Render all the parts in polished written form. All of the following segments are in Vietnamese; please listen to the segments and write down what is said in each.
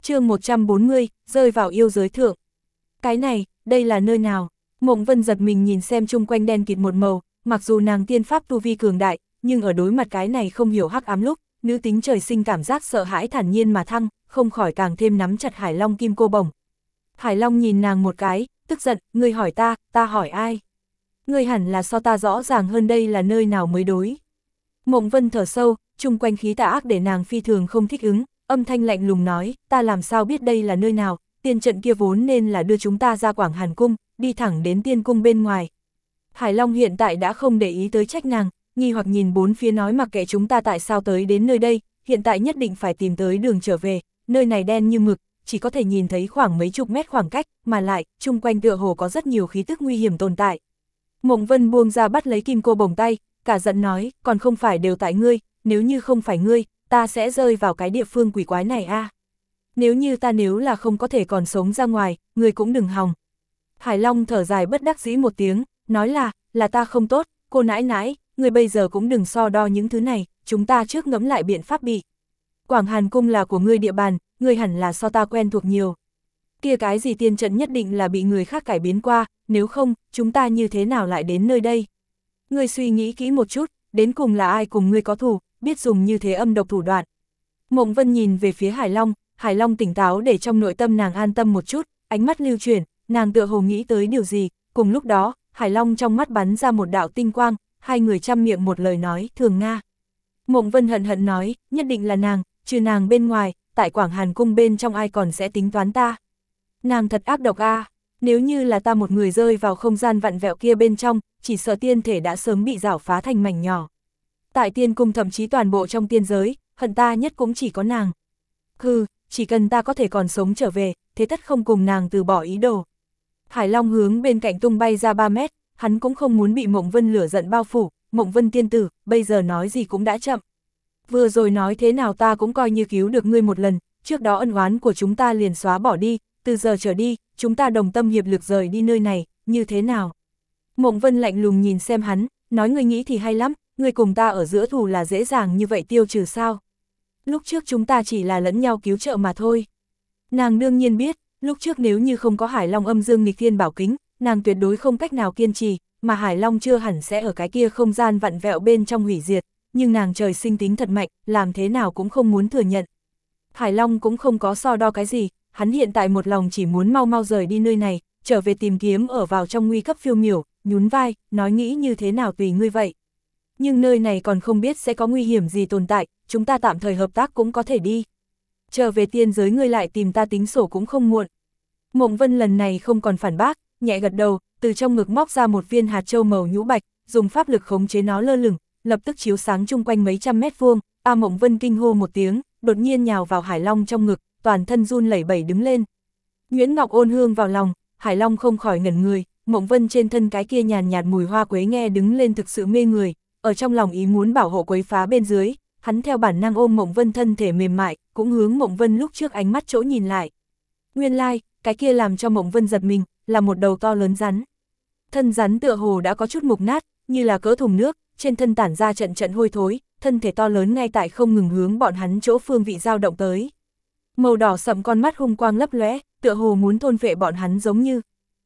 Chương 140, rơi vào yêu giới thượng. Cái này, đây là nơi nào? Mộng Vân giật mình nhìn xem chung quanh đen kịt một màu, mặc dù nàng tiên pháp tu vi cường đại, nhưng ở đối mặt cái này không hiểu hắc ám lúc, nữ tính trời sinh cảm giác sợ hãi thản nhiên mà thăng, không khỏi càng thêm nắm chặt Hải Long kim cô bổng. Hải Long nhìn nàng một cái, tức giận, ngươi hỏi ta hỏi ai? Ngươi hẳn là so ta rõ ràng hơn đây là nơi nào mới đối. Mộng Vân thở sâu, chung quanh khí tà ác để nàng phi thường không thích ứng, âm thanh lạnh lùng nói, ta làm sao biết đây là nơi nào, tiên trận kia vốn nên là đưa chúng ta ra Quảng Hàn Cung, đi thẳng đến tiên cung bên ngoài. Hải Long hiện tại đã không để ý tới trách nàng, nghi hoặc nhìn bốn phía nói mặc kệ chúng ta tại sao tới đến nơi đây, hiện tại nhất định phải tìm tới đường trở về, nơi này đen như mực, chỉ có thể nhìn thấy khoảng mấy chục mét khoảng cách, mà lại, chung quanh tựa hồ có rất nhiều khí tức nguy hiểm tồn tại. Mộng Vân buông ra bắt lấy kim cô bổng tay, cả giận nói, còn không phải đều tại ngươi, nếu như không phải ngươi, ta sẽ rơi vào cái địa phương quỷ quái này a. Nếu như ta nếu là không có thể còn sống ra ngoài, ngươi cũng đừng hòng. Hải Long thở dài bất đắc dĩ một tiếng, nói là ta không tốt, cô nãi nãi, ngươi bây giờ cũng đừng so đo những thứ này, chúng ta trước ngẫm lại biện pháp bị. Quảng Hàn Cung là của ngươi địa bàn, ngươi hẳn là so ta quen thuộc nhiều. Kia cái gì tiên trận nhất định là bị người khác cải biến qua, nếu không, chúng ta như thế nào lại đến nơi đây? Ngươi suy nghĩ kỹ một chút, đến cùng là ai cùng ngươi có thù, biết dùng như thế âm độc thủ đoạn. Mộng Vân nhìn về phía Hải Long tỉnh táo để trong nội tâm nàng an tâm một chút, ánh mắt lưu chuyển, nàng tựa hồ nghĩ tới điều gì, cùng lúc đó, Hải Long trong mắt bắn ra một đạo tinh quang, hai người chăm miệng một lời nói, Thường Nga. Mộng Vân hận hận nói, nhất định là nàng, trừ nàng bên ngoài, tại Quảng Hàn Cung bên trong ai còn sẽ tính toán ta. Nàng thật ác độc a, nếu như là ta một người rơi vào không gian vặn vẹo kia bên trong, chỉ sợ tiên thể đã sớm bị rảo phá thành mảnh nhỏ. Tại tiên cung thậm chí toàn bộ trong tiên giới, hận ta nhất cũng chỉ có nàng. Chỉ cần ta có thể còn sống trở về, thế tất không cùng nàng từ bỏ ý đồ. Hải Long hướng bên cạnh tung bay ra 3 mét, hắn cũng không muốn bị Mộng Vân lửa giận bao phủ, Mộng Vân tiên tử, bây giờ nói gì cũng đã chậm. Vừa rồi nói thế nào ta cũng coi như cứu được ngươi một lần, trước đó ân oán của chúng ta liền xóa bỏ đi, từ giờ trở đi, chúng ta đồng tâm hiệp lực rời đi nơi này, như thế nào? Mộng Vân lạnh lùng nhìn xem hắn, nói ngươi nghĩ thì hay lắm, ngươi cùng ta ở giữa thù là dễ dàng như vậy tiêu trừ sao? Lúc trước chúng ta chỉ là lẫn nhau cứu trợ mà thôi. Nàng đương nhiên biết, lúc trước nếu như không có Hải Long âm dương nghịch thiên bảo kính, nàng tuyệt đối không cách nào kiên trì, mà Hải Long chưa hẳn sẽ ở cái kia không gian vặn vẹo bên trong hủy diệt, nhưng nàng trời sinh tính thật mạnh, làm thế nào cũng không muốn thừa nhận. Hải Long cũng không có so đo cái gì, hắn hiện tại một lòng chỉ muốn mau mau rời đi nơi này, trở về tìm kiếm ở vào trong nguy cấp phiêu miểu, nhún vai, nói nghĩ như thế nào tùy ngươi vậy. Nhưng nơi này còn không biết sẽ có nguy hiểm gì tồn tại, chúng ta tạm thời hợp tác cũng có thể đi. Trở về tiên giới ngươi lại tìm ta tính sổ cũng không muộn. Mộng Vân lần này không còn phản bác, nhẹ gật đầu, từ trong ngực móc ra một viên hạt châu màu nhũ bạch, dùng pháp lực khống chế nó lơ lửng, lập tức chiếu sáng chung quanh mấy trăm mét vuông. Mộng Vân kinh hô một tiếng, đột nhiên nhào vào Hải Long trong ngực, toàn thân run lẩy bẩy đứng lên. Nguyễn Ngọc ôn hương vào lòng, Hải Long không khỏi ngẩn người, Mộng Vân trên thân cái kia nhàn nhạt mùi hoa quế nghe đứng lên thực sự mê người, ở trong lòng ý muốn bảo hộ quấy phá bên dưới, hắn theo bản năng ôm Mộng Vân thân thể mềm mại, cũng hướng Mộng Vân lúc trước ánh mắt chỗ nhìn lại. Nguyên lai, cái kia làm cho Mộng Vân giật mình, là một đầu to lớn rắn. Thân rắn tựa hồ đã có chút mục nát, như là cỡ thùng nước, trên thân tản ra trận trận hôi thối, thân thể to lớn ngay tại không ngừng hướng bọn hắn chỗ phương vị dao động tới. Màu đỏ sậm con mắt hung quang lấp lóe, tựa hồ muốn thôn phệ bọn hắn giống như.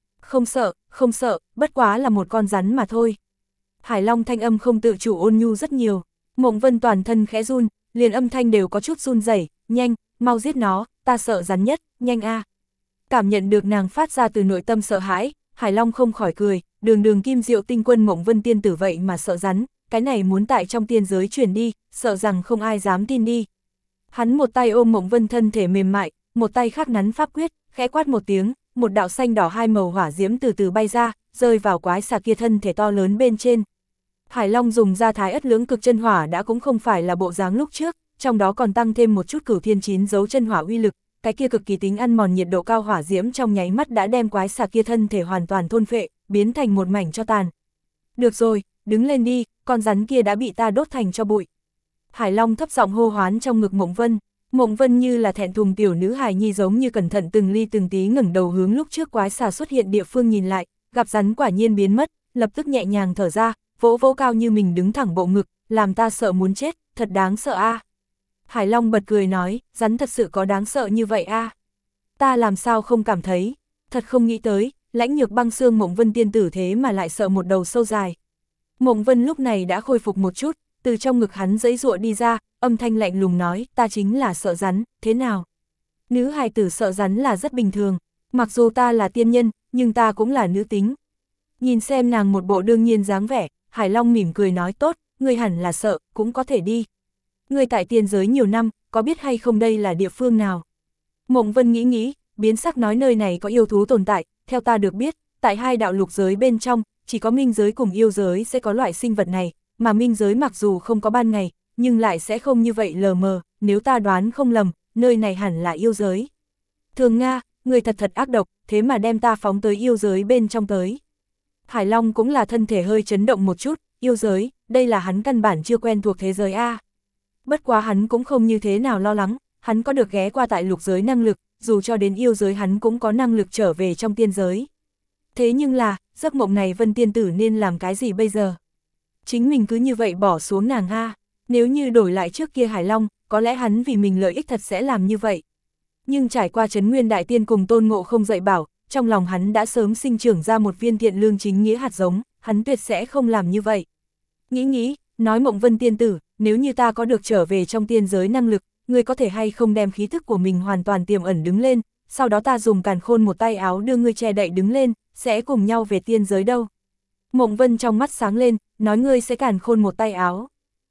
Không sợ, bất quá là một con rắn mà thôi. Hải Long thanh âm không tự chủ ôn nhu rất nhiều, Mộng Vân toàn thân khẽ run, liền âm thanh đều có chút run rẩy, nhanh, mau giết nó, ta sợ rắn nhất, nhanh a. Cảm nhận được nàng phát ra từ nội tâm sợ hãi, Hải Long không khỏi cười, đường kim diệu tinh quân Mộng Vân tiên tử vậy mà sợ rắn, cái này muốn tại trong tiên giới truyền đi, sợ rằng không ai dám tin đi. Hắn một tay ôm Mộng Vân thân thể mềm mại, một tay khác nắn pháp quyết, khẽ quát một tiếng, một đạo xanh đỏ hai màu hỏa diễm từ từ bay ra, rơi vào quái xà kia thân thể to lớn bên trên. Hải Long dùng ra thái ất lưỡng cực chân hỏa đã cũng không phải là bộ dáng lúc trước, trong đó còn tăng thêm một chút cửu thiên chín dấu chân hỏa uy lực, cái kia cực kỳ tính ăn mòn nhiệt độ cao hỏa diễm trong nháy mắt đã đem quái xà kia thân thể hoàn toàn thôn phệ, biến thành một mảnh tro tàn. Được rồi, đứng lên đi, con rắn kia đã bị ta đốt thành tro bụi. Hải Long thấp giọng hô hoán trong ngực Mộng Vân như là thẹn thùng tiểu nữ hài nhi giống như cẩn thận từng ly từng tí ngẩng đầu hướng lúc trước quái xà xuất hiện địa phương nhìn lại, gặp rắn quả nhiên biến mất, lập tức nhẹ nhàng thở ra, vỗ vỗ cao như mình đứng thẳng bộ ngực, làm ta sợ muốn chết, thật đáng sợ a. Hải Long bật cười nói, rắn thật sự có đáng sợ như vậy a? Ta làm sao không cảm thấy, thật không nghĩ tới, Lãnh Nhược Băng xương Mộng Vân tiên tử thế mà lại sợ một đầu sâu dài. Mộng Vân lúc này đã khôi phục một chút, từ trong ngực hắn giãy giụa đi ra, âm thanh lạnh lùng nói, ta chính là sợ rắn, thế nào? Nữ hài tử sợ rắn là rất bình thường, mặc dù ta là tiên nhân, nhưng ta cũng là nữ tính. Nhìn xem nàng một bộ đương nhiên dáng vẻ, Hải Long mỉm cười nói tốt, ngươi hẳn là sợ, cũng có thể đi. Ngươi tại tiên giới nhiều năm, có biết hay không đây là địa phương nào? Mộng Vân nghĩ, biến sắc nói nơi này có yêu thú tồn tại, theo ta được biết, tại hai đạo lục giới bên trong, chỉ có minh giới cùng yêu giới sẽ có loại sinh vật này, mà minh giới mặc dù không có ban ngày, nhưng lại sẽ không như vậy lờ mờ, nếu ta đoán không lầm, nơi này hẳn là yêu giới. Thường Nga, người thật ác độc, thế mà đem ta phóng tới yêu giới bên trong tới. Hải Long cũng là thân thể hơi chấn động một chút, yêu giới, đây là hắn căn bản chưa quen thuộc thế giới A. Bất quá hắn cũng không như thế nào lo lắng, hắn có được ghé qua tại lục giới năng lực, dù cho đến yêu giới hắn cũng có năng lực trở về trong tiên giới. Thế nhưng là, giấc mộng này Vân tiên tử nên làm cái gì bây giờ? Chính mình cứ như vậy bỏ xuống nàng A, nếu như đổi lại trước kia Hải Long, có lẽ hắn vì mình lợi ích thật sẽ làm như vậy. Nhưng trải qua Trấn Nguyên Đại Tiên cùng Tôn Ngộ Không dạy bảo, trong lòng hắn đã sớm sinh trưởng ra một viên thiện lương chính nghĩa hạt giống, hắn tuyệt sẽ không làm như vậy. Nghĩ, nói Mộng Vân tiên tử, nếu như ta có được trở về trong tiên giới năng lực, ngươi có thể hay không đem khí thức của mình hoàn toàn tiềm ẩn đứng lên, sau đó ta dùng càn khôn một tay áo đưa ngươi che đậy đứng lên, sẽ cùng nhau về tiên giới đâu. Mộng Vân trong mắt sáng lên, nói ngươi sẽ càn khôn một tay áo.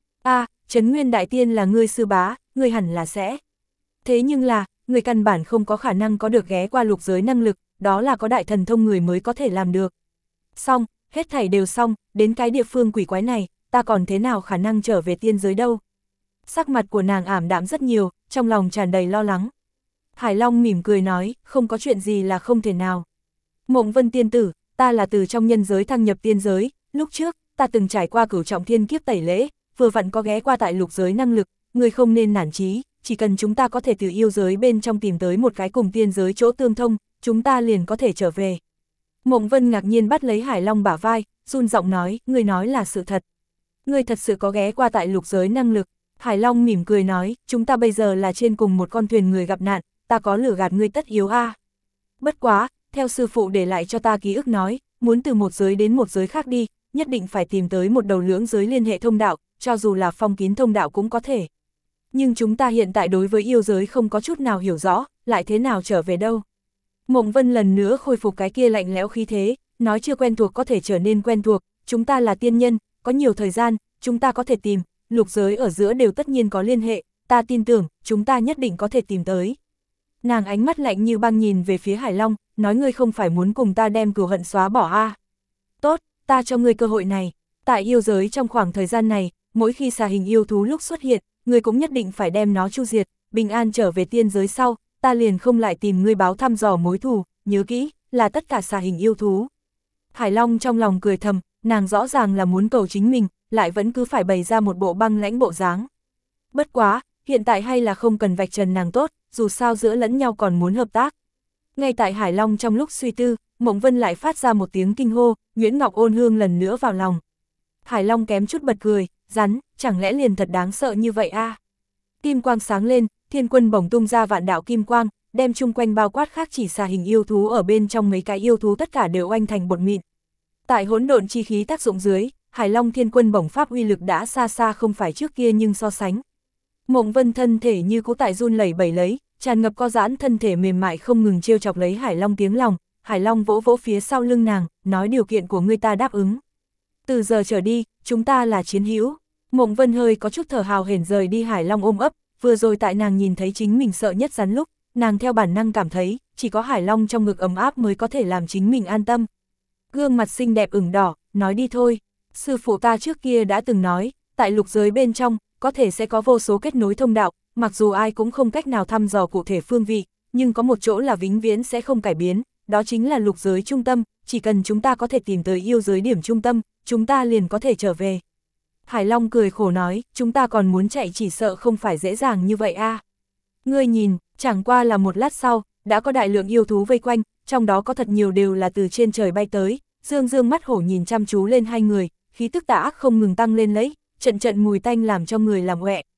Trấn Nguyên Đại Tiên là ngươi sư bá, ngươi hẳn là sẽ. Thế nhưng là, người căn bản không có khả năng có được ghé qua lục giới năng lực, đó là có đại thần thông người mới có thể làm được. Xong, hết thảy đều xong, đến cái địa phương quỷ quái này, ta còn thế nào khả năng trở về tiên giới đâu. Sắc mặt của nàng ảm đạm rất nhiều, trong lòng tràn đầy lo lắng. Hải Long mỉm cười nói, không có chuyện gì là không thể nào. Mộng Vân tiên tử, ta là từ trong nhân giới thăng nhập tiên giới, lúc trước, ta từng trải qua cửu trọng thiên kiếp tẩy lễ, vừa vặn có ghé qua tại lục giới năng lực, người không nên nản chí, chỉ cần chúng ta có thể từ yêu giới bên trong tìm tới một cái cùng tiên giới chỗ tương thông, chúng ta liền có thể trở về. Mộng Vân ngạc nhiên bắt lấy Hải Long bả vai, run giọng nói, ngươi nói là sự thật. Ngươi thật sự có ghé qua tại lục giới năng lực. Hải Long mỉm cười nói, chúng ta bây giờ là trên cùng một con thuyền người gặp nạn, ta có lừa gạt ngươi tất yếu a. Bất quá, theo sư phụ để lại cho ta ký ức nói, muốn từ một giới đến một giới khác đi, nhất định phải tìm tới một đầu lưỡng giới liên hệ thông đạo, cho dù là phong kín thông đạo cũng có thể. Nhưng chúng ta hiện tại đối với yêu giới không có chút nào hiểu rõ, lại thế nào trở về đâu. Mộng Vân lần nữa khôi phục cái kia lạnh lẽo khí thế, nói chưa quen thuộc có thể trở nên quen thuộc, chúng ta là tiên nhân, có nhiều thời gian, chúng ta có thể tìm, lục giới ở giữa đều tất nhiên có liên hệ, ta tin tưởng, chúng ta nhất định có thể tìm tới. Nàng ánh mắt lạnh như băng nhìn về phía Hải Long, nói ngươi không phải muốn cùng ta đem cừu hận xóa bỏ a? Tốt, ta cho ngươi cơ hội này, tại yêu giới trong khoảng thời gian này, mỗi khi xà hình yêu thú lúc xuất hiện, ngươi cũng nhất định phải đem nó chu diệt, bình an trở về tiên giới sau, ta liền không lại tìm ngươi báo thăm dò mối thù, nhớ kỹ, là tất cả xà hình yêu thú. Hải Long trong lòng cười thầm, nàng rõ ràng là muốn cầu chính mình, lại vẫn cứ phải bày ra một bộ băng lãnh bộ dáng. Bất quá, hiện tại hay là không cần vạch trần nàng tốt, dù sao giữa lẫn nhau còn muốn hợp tác. Ngay tại Hải Long trong lúc suy tư, Mộng Vân lại phát ra một tiếng kinh hô, Nguyễn Ngọc Ôn Hương lần nữa vào lòng. Hải Long kém chút bật cười, rắn, chẳng lẽ liền thật đáng sợ như vậy a? Kim quang sáng lên, thiên quân bổng tung ra vạn đạo kim quang, đem chung quanh bao quát khác chỉ xà hình yêu thú ở bên trong mấy cái yêu thú tất cả đều oanh thành bột mịn. Tại hỗn độn chi khí tác dụng dưới, Hải Long thiên quân bổng pháp uy lực đã xa xa không phải trước kia nhưng so sánh. Mộng Vân thân thể như cũ tại run lẩy bẩy lấy, tràn ngập co giãn thân thể mềm mại không ngừng trêu chọc lấy Hải Long tiếng lòng. Hải Long vỗ vỗ phía sau lưng nàng, nói điều kiện của ngươi ta đáp ứng. Từ giờ trở đi, chúng ta là chiến hữu. Mộng Vân hơi có chút thở hào hển rời đi Hải Long ôm ấp, vừa rồi tại nàng nhìn thấy chính mình sợ nhất rắn lúc, nàng theo bản năng cảm thấy, chỉ có Hải Long trong ngực ấm áp mới có thể làm chính mình an tâm. Gương mặt xinh đẹp ửng đỏ, nói đi thôi. Sư phụ ta trước kia đã từng nói, tại lục giới bên trong, có thể sẽ có vô số kết nối thông đạo, mặc dù ai cũng không cách nào thăm dò cụ thể phương vị, nhưng có một chỗ là vĩnh viễn sẽ không cải biến, đó chính là lục giới trung tâm, chỉ cần chúng ta có thể tìm tới yêu giới điểm trung tâm, chúng ta liền có thể trở về. Hải Long cười khổ nói, chúng ta còn muốn chạy chỉ sợ không phải dễ dàng như vậy a. Ngươi nhìn, chẳng qua là một lát sau, đã có đại lượng yêu thú vây quanh, trong đó có thật nhiều đều là từ trên trời bay tới, dương dương mắt hổ nhìn chăm chú lên hai người, khí tức tà ác không ngừng tăng lên lấy, trận trận mùi tanh làm cho người làm ọe,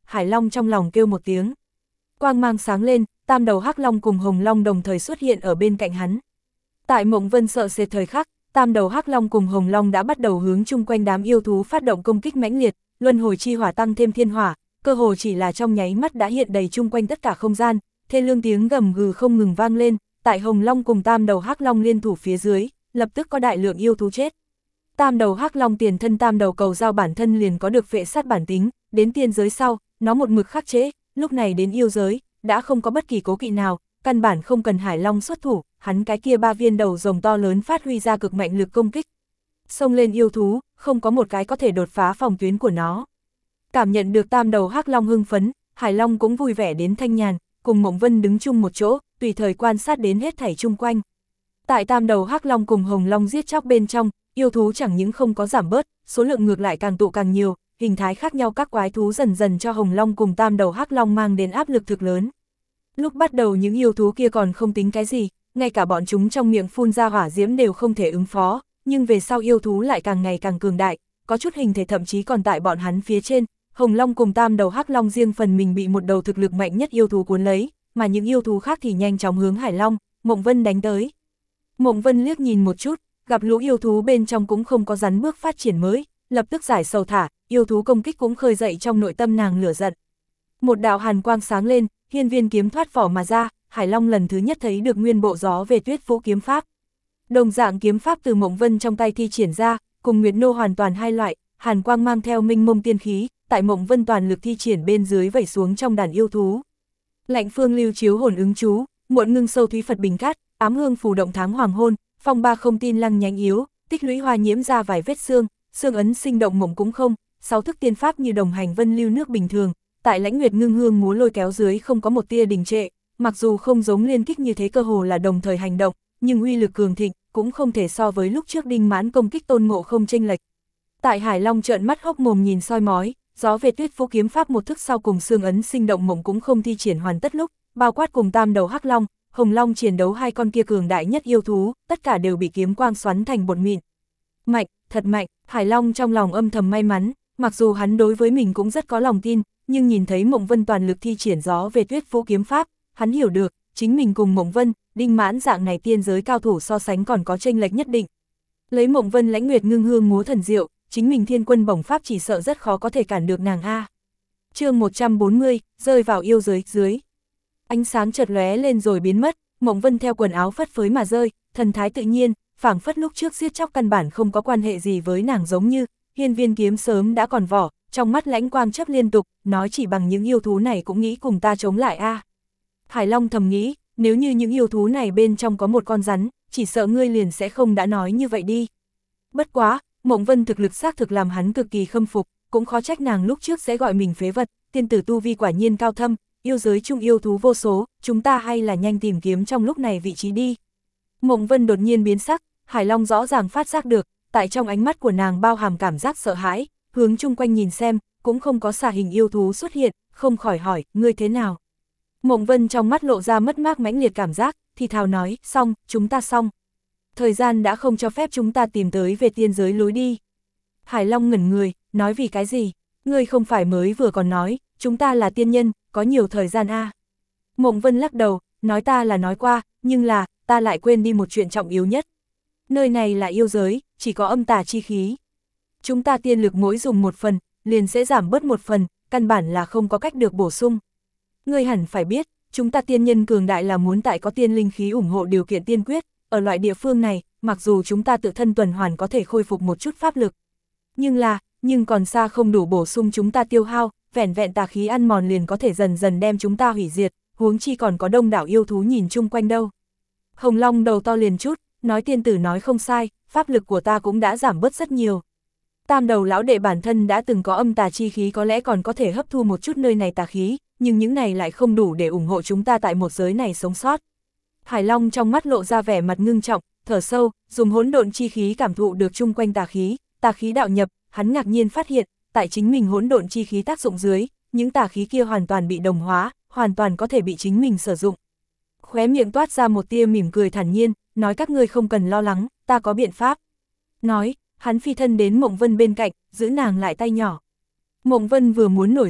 Hải Long trong lòng kêu một tiếng. Quang mang sáng lên, tam đầu hắc long cùng hồng long đồng thời xuất hiện ở bên cạnh hắn. Tại Mộng Vân sợ sệt thời khắc, tam đầu hắc long cùng hồng long đã bắt đầu hướng chung quanh đám yêu thú phát động công kích mãnh liệt, luân hồi chi hỏa tăng thêm thiên hỏa, cơ hồ chỉ là trong nháy mắt đã hiện đầy chung quanh tất cả không gian, thê lương tiếng gầm gừ không ngừng vang lên, tại hồng long cùng tam đầu hắc long liên thủ phía dưới, lập tức có đại lượng yêu thú chết. Tam đầu hắc long tiền thân tam đầu cầu dao bản thân liền có được phệ sát bản tính, đến tiên giới sau, nó một mực khắc chế, lúc này đến yêu giới, đã không có bất kỳ cố kỵ nào, căn bản không cần Hải Long xuất thủ, hắn cái kia 3 viên đầu rồng to lớn phát huy ra cực mạnh lực công kích. Xông lên yêu thú, không có một cái có thể đột phá phòng tuyến của nó. Cảm nhận được tam đầu hắc long hưng phấn, Hải Long cũng vui vẻ đến thanh nhàn, cùng Mộng Vân đứng chung một chỗ, tùy thời quan sát đến hết thảy chung quanh. Tại tam đầu hắc long cùng hồng long giết chóc bên trong, yêu thú chẳng những không có giảm bớt, số lượng ngược lại càng tụ càng nhiều, hình thái khác nhau các quái thú dần dần cho hồng long cùng tam đầu hắc long mang đến áp lực thực lớn. Lúc bắt đầu những yêu thú kia còn không tính cái gì, ngay cả bọn chúng trong miệng phun ra hỏa diễm đều không thể ứng phó, nhưng về sau yêu thú lại càng ngày càng cường đại, có chút hình thể thậm chí còn tại bọn hắn phía trên, hồng long cùng tam đầu hắc long riêng phần mình bị một đầu thực lực mạnh nhất yêu thú cuốn lấy, mà những yêu thú khác thì nhanh chóng hướng Hải Long, Mộng Vân đánh tới. Mộng Vân liếc nhìn một chút, gặp lũ yêu thú bên trong cũng không có rắn bước phát triển mới, lập tức giải sầu thả, yêu thú công kích cũng khơi dậy trong nội tâm nàng lửa giận. Một đạo hàn quang sáng lên, hiên viên kiếm thoát vỏ mà ra, Hải Long lần thứ nhất thấy được nguyên bộ gió về Tuyết Vũ kiếm pháp. Đồng dạng kiếm pháp từ Mộng Vân trong tay thi triển ra, cùng Nguyệt Nô hoàn toàn hai loại, hàn quang mang theo minh mông tiên khí, tại Mộng Vân toàn lực thi triển bên dưới vẩy xuống trong đàn yêu thú. Lạnh phương lưu chiếu hồn ứng chú, muộn ngưng sâu thúy Phật bình cát, ám hương phù động tháng hoàng hôn, phong ba không tin lăng nhánh yếu, tích lũy hoa nhiễm ra vài vết xương, xương ấn sinh động mộng cũng không, 6 thức tiên pháp như đồng hành vân lưu nước bình thường, tại Lãnh Nguyệt ngưng hương múa lôi kéo dưới không có một tia đình trệ, mặc dù không giống liên kích như thế cơ hồ là đồng thời hành động, nhưng uy lực cường thịnh, cũng không thể so với lúc trước Đinh Mãn công kích Tôn Ngộ Không chênh lệch. Tại Hải Long trợn mắt hốc mồm nhìn soi mói, gió về Tuyết Vũ kiếm pháp một thức sau cùng xương ấn sinh động mộng cũng không thi triển hoàn tất lúc, bao quát cùng tam đầu hắc long, hồng long chiến đấu hai con kia cường đại nhất yêu thú, tất cả đều bị kiếm quang xoắn thành bột mịn. Mạnh, thật mạnh, Hải Long trong lòng âm thầm may mắn, mặc dù hắn đối với mình cũng rất có lòng tin, nhưng nhìn thấy Mộng Vân toàn lực thi triển gió về Tuyết Vũ kiếm pháp, hắn hiểu được, chính mình cùng Mộng Vân, Đinh Mãn dạng này tiên giới cao thủ so sánh còn có chênh lệch nhất định. Lấy Mộng Vân Lãnh Nguyệt ngưng hương múa thần diệu, chính mình thiên quân bổng pháp chỉ sợ rất khó có thể cản được nàng a. Chương 140, rơi vào yêu giới dưới. Ánh sáng chợt lóe lên rồi biến mất, Mộng Vân theo quần áo phất phới mà rơi, thần thái tự nhiên, phảng phất lúc trước giết chóc căn bản không có quan hệ gì với nàng, giống như hiên viên kiếm sớm đã còn vỏ, trong mắt lãnh quang chớp liên tục, nói chỉ bằng những yêu thú này cũng nghĩ cùng ta chống lại a. Hải Long thầm nghĩ, nếu như những yêu thú này bên trong có một con rắn, chỉ sợ ngươi liền sẽ không đã nói như vậy đi. Bất quá, Mộng Vân thực lực xác thực làm hắn cực kỳ khâm phục, cũng khó trách nàng lúc trước sẽ gọi mình phế vật, tiên tử tu vi quả nhiên cao thâm, yêu giới chung yêu thú vô số, chúng ta hay là nhanh tìm kiếm trong lúc này vị trí đi. Mộng Vân đột nhiên biến sắc, Hải Long rõ ràng phát giác được, tại trong ánh mắt của nàng bao hàm cảm giác sợ hãi, hướng chung quanh nhìn xem, cũng không có xà hình yêu thú xuất hiện, không khỏi hỏi, ngươi thế nào? Mộng Vân trong mắt lộ ra mất mát mãnh liệt cảm giác, thì thào nói, xong, chúng ta xong. Thời gian đã không cho phép chúng ta tìm tới về tiên giới lối đi. Hải Long ngẩn người, nói vì cái gì? Ngươi không phải mới vừa còn nói, chúng ta là tiên nhân, có nhiều thời gian a. Mộng Vân lắc đầu, nói ta là nói qua, nhưng là, ta lại quên đi một chuyện trọng yếu nhất. Nơi này là yêu giới, chỉ có âm tà chi khí. Chúng ta tiên lực mỗi dùng một phần, liền sẽ giảm bớt một phần, căn bản là không có cách được bổ sung. Ngươi hẳn phải biết, chúng ta tiên nhân cường đại là muốn tại có tiên linh khí ủng hộ điều kiện tiên quyết, ở loại địa phương này, mặc dù chúng ta tự thân tuần hoàn có thể khôi phục một chút pháp lực. Nhưng còn xa không đủ bổ sung chúng ta tiêu hao, vẻn vẹn tà khí ăn mòn liền có thể dần dần đem chúng ta hủy diệt, huống chi còn có đông đảo yêu thú nhìn chung quanh đâu. Hồng Long đầu to liền chút, nói tiên tử nói không sai, pháp lực của ta cũng đã giảm bớt rất nhiều. Tam đầu lão đệ bản thân đã từng có âm tà chi khí, có lẽ còn có thể hấp thu một chút nơi này tà khí, nhưng những này lại không đủ để ủng hộ chúng ta tại một giới này sống sót. Hải Long trong mắt lộ ra vẻ mặt ngưng trọng, thở sâu, dùng hỗn độn chi khí cảm thụ được chung quanh tà khí đạo nhập, hắn ngạc nhiên phát hiện, tại chính mình hỗn độn chi khí tác dụng dưới, những tà khí kia hoàn toàn bị đồng hóa, hoàn toàn có thể bị chính mình sử dụng. Khóe miệng toát ra một tia mỉm cười thản nhiên, nói các ngươi không cần lo lắng, ta có biện pháp. Nói, hắn phi thân đến Mộng Vân bên cạnh, giữ nàng lại tay nhỏ. Mộng Vân vừa muốn nổi giận,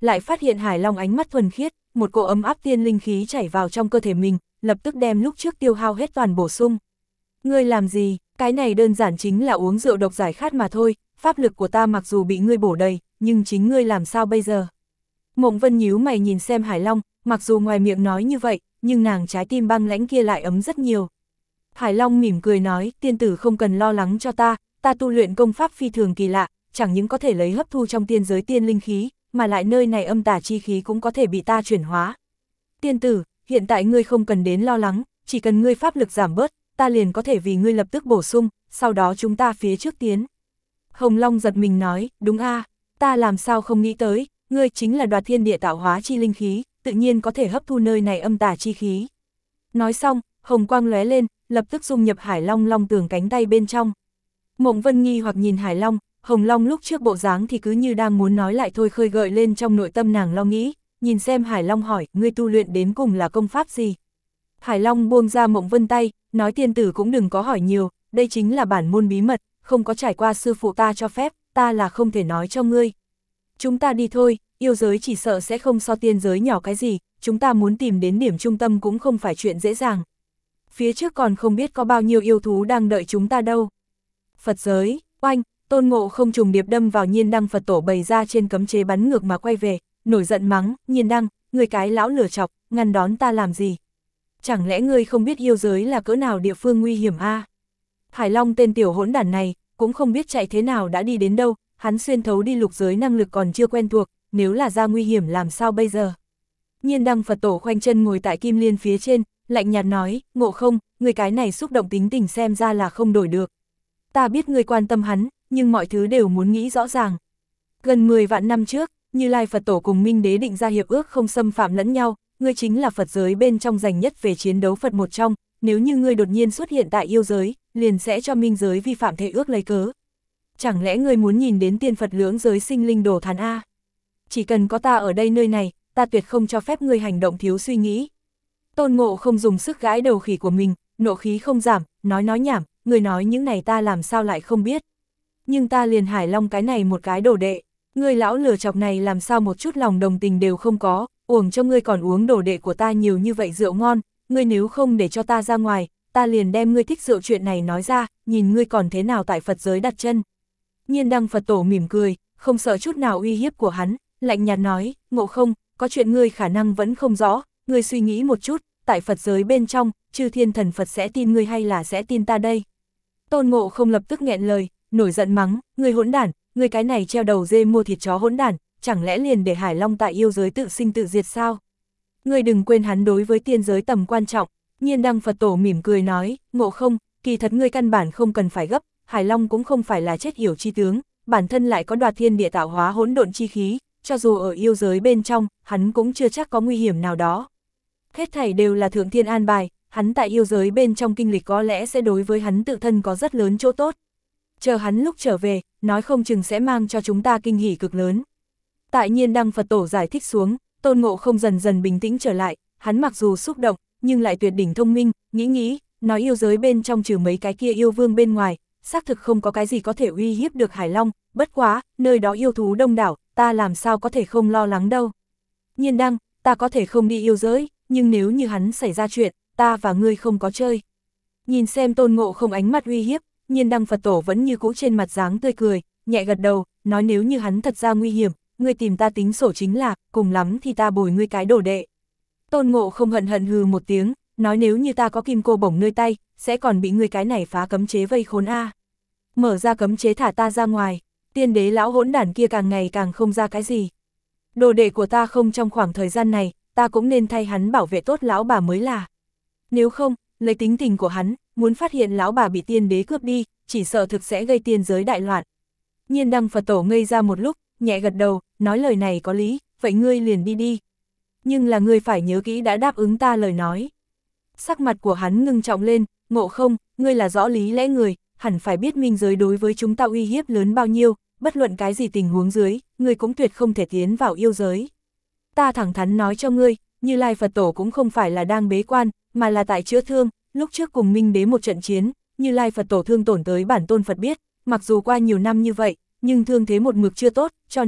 lại phát hiện Hải Long ánh mắt thuần khiết, một cỗ ấm áp tiên linh khí chảy vào trong cơ thể mình, lập tức đem lúc trước tiêu hao hết toàn bổ sung. Ngươi làm gì, cái này đơn giản chính là uống rượu độc giải khát mà thôi, pháp lực của ta mặc dù bị ngươi bổ đầy, nhưng chính ngươi làm sao bây giờ? Mộng Vân nhíu mày nhìn xem Hải Long, mặc dù ngoài miệng nói như vậy, nhưng nàng trái tim băng lãnh kia lại ấm rất nhiều. Hải Long mỉm cười nói, tiên tử không cần lo lắng cho ta tu luyện công pháp phi thường kỳ lạ, chẳng những có thể lấy hấp thu trong tiên giới tiên linh khí, mà lại nơi này âm tà chi khí cũng có thể bị ta chuyển hóa. Tiên tử, hiện tại ngươi không cần đến lo lắng, chỉ cần ngươi pháp lực giảm bớt, ta liền có thể vì ngươi lập tức bổ sung, sau đó chúng ta phía trước tiến. Hồng Long giật mình nói, đúng a, ta làm sao không nghĩ tới, ngươi chính là đoạt thiên địa tạo hóa chi linh khí, tự nhiên có thể hấp thu nơi này âm tà chi khí. Nói xong, hồng quang lóe lên, lập tức dung nhập Hải Long long tường cánh tay bên trong. Mộng Vân nghi hoặc nhìn Hải Long, Hồng Long lúc trước bộ dáng thì cứ như đang muốn nói lại thôi, khơi gợi lên trong nội tâm nàng lo nghĩ, nhìn xem Hải Long hỏi, ngươi tu luyện đến cùng là công pháp gì? Hải Long buông ra Mộng Vân tay, nói tiên tử cũng đừng có hỏi nhiều, đây chính là bản môn bí mật, không có trải qua sư phụ ta cho phép, ta là không thể nói cho ngươi. Chúng ta đi thôi, yêu giới chỉ sợ sẽ không so tiên giới nhỏ cái gì, chúng ta muốn tìm đến điểm trung tâm cũng không phải chuyện dễ dàng. Phía trước còn không biết có bao nhiêu yêu thú đang đợi chúng ta đâu. Phật giới, oanh, Tôn Ngộ không trùng điệp đâm vào Nhiên Đăng Phật tổ bày ra trên cấm chế bắn ngược mà quay về, nổi giận mắng, Nhiên Đăng, người cái lão lửa chọc, ngăn đón ta làm gì? Chẳng lẽ ngươi không biết yêu giới là cỡ nào địa phương nguy hiểm a? Hải Long tên tiểu hỗn đản này, cũng không biết chạy thế nào đã đi đến đâu, hắn xuyên thấu đi lục giới năng lực còn chưa quen thuộc, nếu là ra nguy hiểm làm sao bây giờ? Nhiên Đăng Phật tổ khoanh chân ngồi tại kim liên phía trên, lạnh nhạt nói, Ngộ không, người cái này xúc động tính tình xem ra là không đổi được. Ta biết ngươi quan tâm hắn, nhưng mọi thứ đều muốn nghĩ rõ ràng. Gần 10 vạn năm trước, Như Lai Phật tổ cùng Minh Đế định ra hiệp ước không xâm phạm lẫn nhau, ngươi chính là Phật giới bên trong giành nhất về chiến đấu Phật một trong, nếu như ngươi đột nhiên xuất hiện tại yêu giới, liền sẽ cho minh giới vi phạm thệ ước lấy cớ. Chẳng lẽ ngươi muốn nhìn đến tiên Phật lưỡng giới sinh linh đổ thán a? Chỉ cần có ta ở đây nơi này, ta tuyệt không cho phép ngươi hành động thiếu suy nghĩ. Tôn Ngộ không dùng sức gãi đầu khỉ của mình, nộ khí không giảm, nói nhảm, người nói những này ta làm sao lại không biết. Nhưng ta liền Hải Long cái này một cái đồ đệ, ngươi lão lừa chọc này làm sao một chút lòng đồng tình đều không có, uổng cho ngươi còn uống đồ đệ của ta nhiều như vậy rượu ngon, ngươi nếu không để cho ta ra ngoài, ta liền đem ngươi thích rượu chuyện này nói ra, nhìn ngươi còn thế nào tại Phật giới đặt chân. Nhiên Đăng Phật tổ mỉm cười, không sợ chút nào uy hiếp của hắn, lạnh nhạt nói, Ngộ không, có chuyện ngươi khả năng vẫn không rõ, ngươi suy nghĩ một chút, tại Phật giới bên trong, chư thiên thần Phật sẽ tin ngươi hay là sẽ tin ta đây? Tôn Ngộ không lập tức nghẹn lời, nổi giận mắng, ngươi hỗn đản, ngươi cái này treo đầu dê mua thịt chó hỗn đản, chẳng lẽ liền để Hải Long tại yêu giới tự sinh tự diệt sao? Ngươi đừng quên hắn đối với tiên giới tầm quan trọng. Nhiên Đăng Phật tổ mỉm cười nói, Ngộ không, kỳ thật ngươi căn bản không cần phải gấp, Hải Long cũng không phải là chết yểu chi tướng, bản thân lại có đoạt thiên địa tạo hóa hỗn độn chi khí, cho dù ở yêu giới bên trong, hắn cũng chưa chắc có nguy hiểm nào đó. Hết thảy đều là thượng thiên an bài, hắn tại yêu giới bên trong kinh lịch có lẽ sẽ đối với hắn tự thân có rất lớn chỗ tốt. Chờ hắn lúc trở về, nói không chừng sẽ mang cho chúng ta kinh hỉ cực lớn. Tại Nhiên Đăng Phật tổ giải thích xuống, Tôn Ngộ không dần dần bình tĩnh trở lại, hắn mặc dù xúc động, nhưng lại tuyệt đỉnh thông minh, nghĩ, nói yêu giới bên trong trừ mấy cái kia yêu vương bên ngoài, xác thực không có cái gì có thể uy hiếp được Hải Long, bất quá, nơi đó yêu thú đông đảo, ta làm sao có thể không lo lắng đâu. Nhiên Đăng, ta có thể không đi yêu giới, nhưng nếu như hắn xảy ra chuyện, ta và ngươi không có chơi. Nhìn xem Tôn Ngộ không ánh mắt uy hiếp, Nhiên Đăng Phật tổ vẫn như cũ trên mặt dáng tươi cười, nhẹ gật đầu, nói nếu như hắn thật ra nguy hiểm, ngươi tìm ta tính sổ chính là, cùng lắm thì ta bồi ngươi cái đồ đệ. Tôn Ngộ không hận hừ một tiếng, nói nếu như ta có kim cô bổng nơi tay, sẽ còn bị ngươi cái này phá cấm chế vây khốn a. Mở ra cấm chế thả ta ra ngoài, tiên đế lão hỗn đản kia càng ngày càng không ra cái gì. Đồ đệ của ta không trong khoảng thời gian này, ta cũng nên thay hắn bảo vệ tốt lão bà mới là. Nếu không, lấy tính tình của hắn, muốn phát hiện lão bà bị tiên đế cướp đi, chỉ sợ thực sẽ gây tiên giới đại loạn. Nhiên Đăng Phật tổ ngây ra một lúc, nhẹ gật đầu, nói lời này có lý, vậy ngươi liền đi. Nhưng là ngươi phải nhớ kỹ đã đáp ứng ta lời nói. Sắc mặt của hắn ngưng trọng lên, Ngộ không, ngươi là rõ lý lẽ người, hẳn phải biết minh giới đối với chúng ta uy hiếp lớn bao nhiêu, bất luận cái gì tình huống dưới, ngươi cũng tuyệt không thể tiến vào yêu giới. Ta thẳng thắn nói cho ngươi, Như Lai Phật tổ cũng không phải là đang bế quan, mà là tại chữa thương, lúc trước cùng Minh Đế một trận chiến, Như Lai Phật tổ thương tổn tới bản tôn Phật biết, mặc dù qua nhiều năm như vậy, nhưng thương thế một mực chưa tốt, cho nên,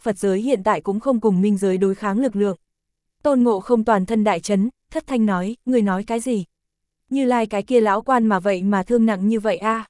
Phật giới hiện tại cũng không cùng minh giới đối kháng lực lượng. Tôn Ngộ Không toàn thân đại chấn, thất thanh nói, người nói cái gì? Như Lai cái kia lão quan mà vậy mà thương nặng như vậy a?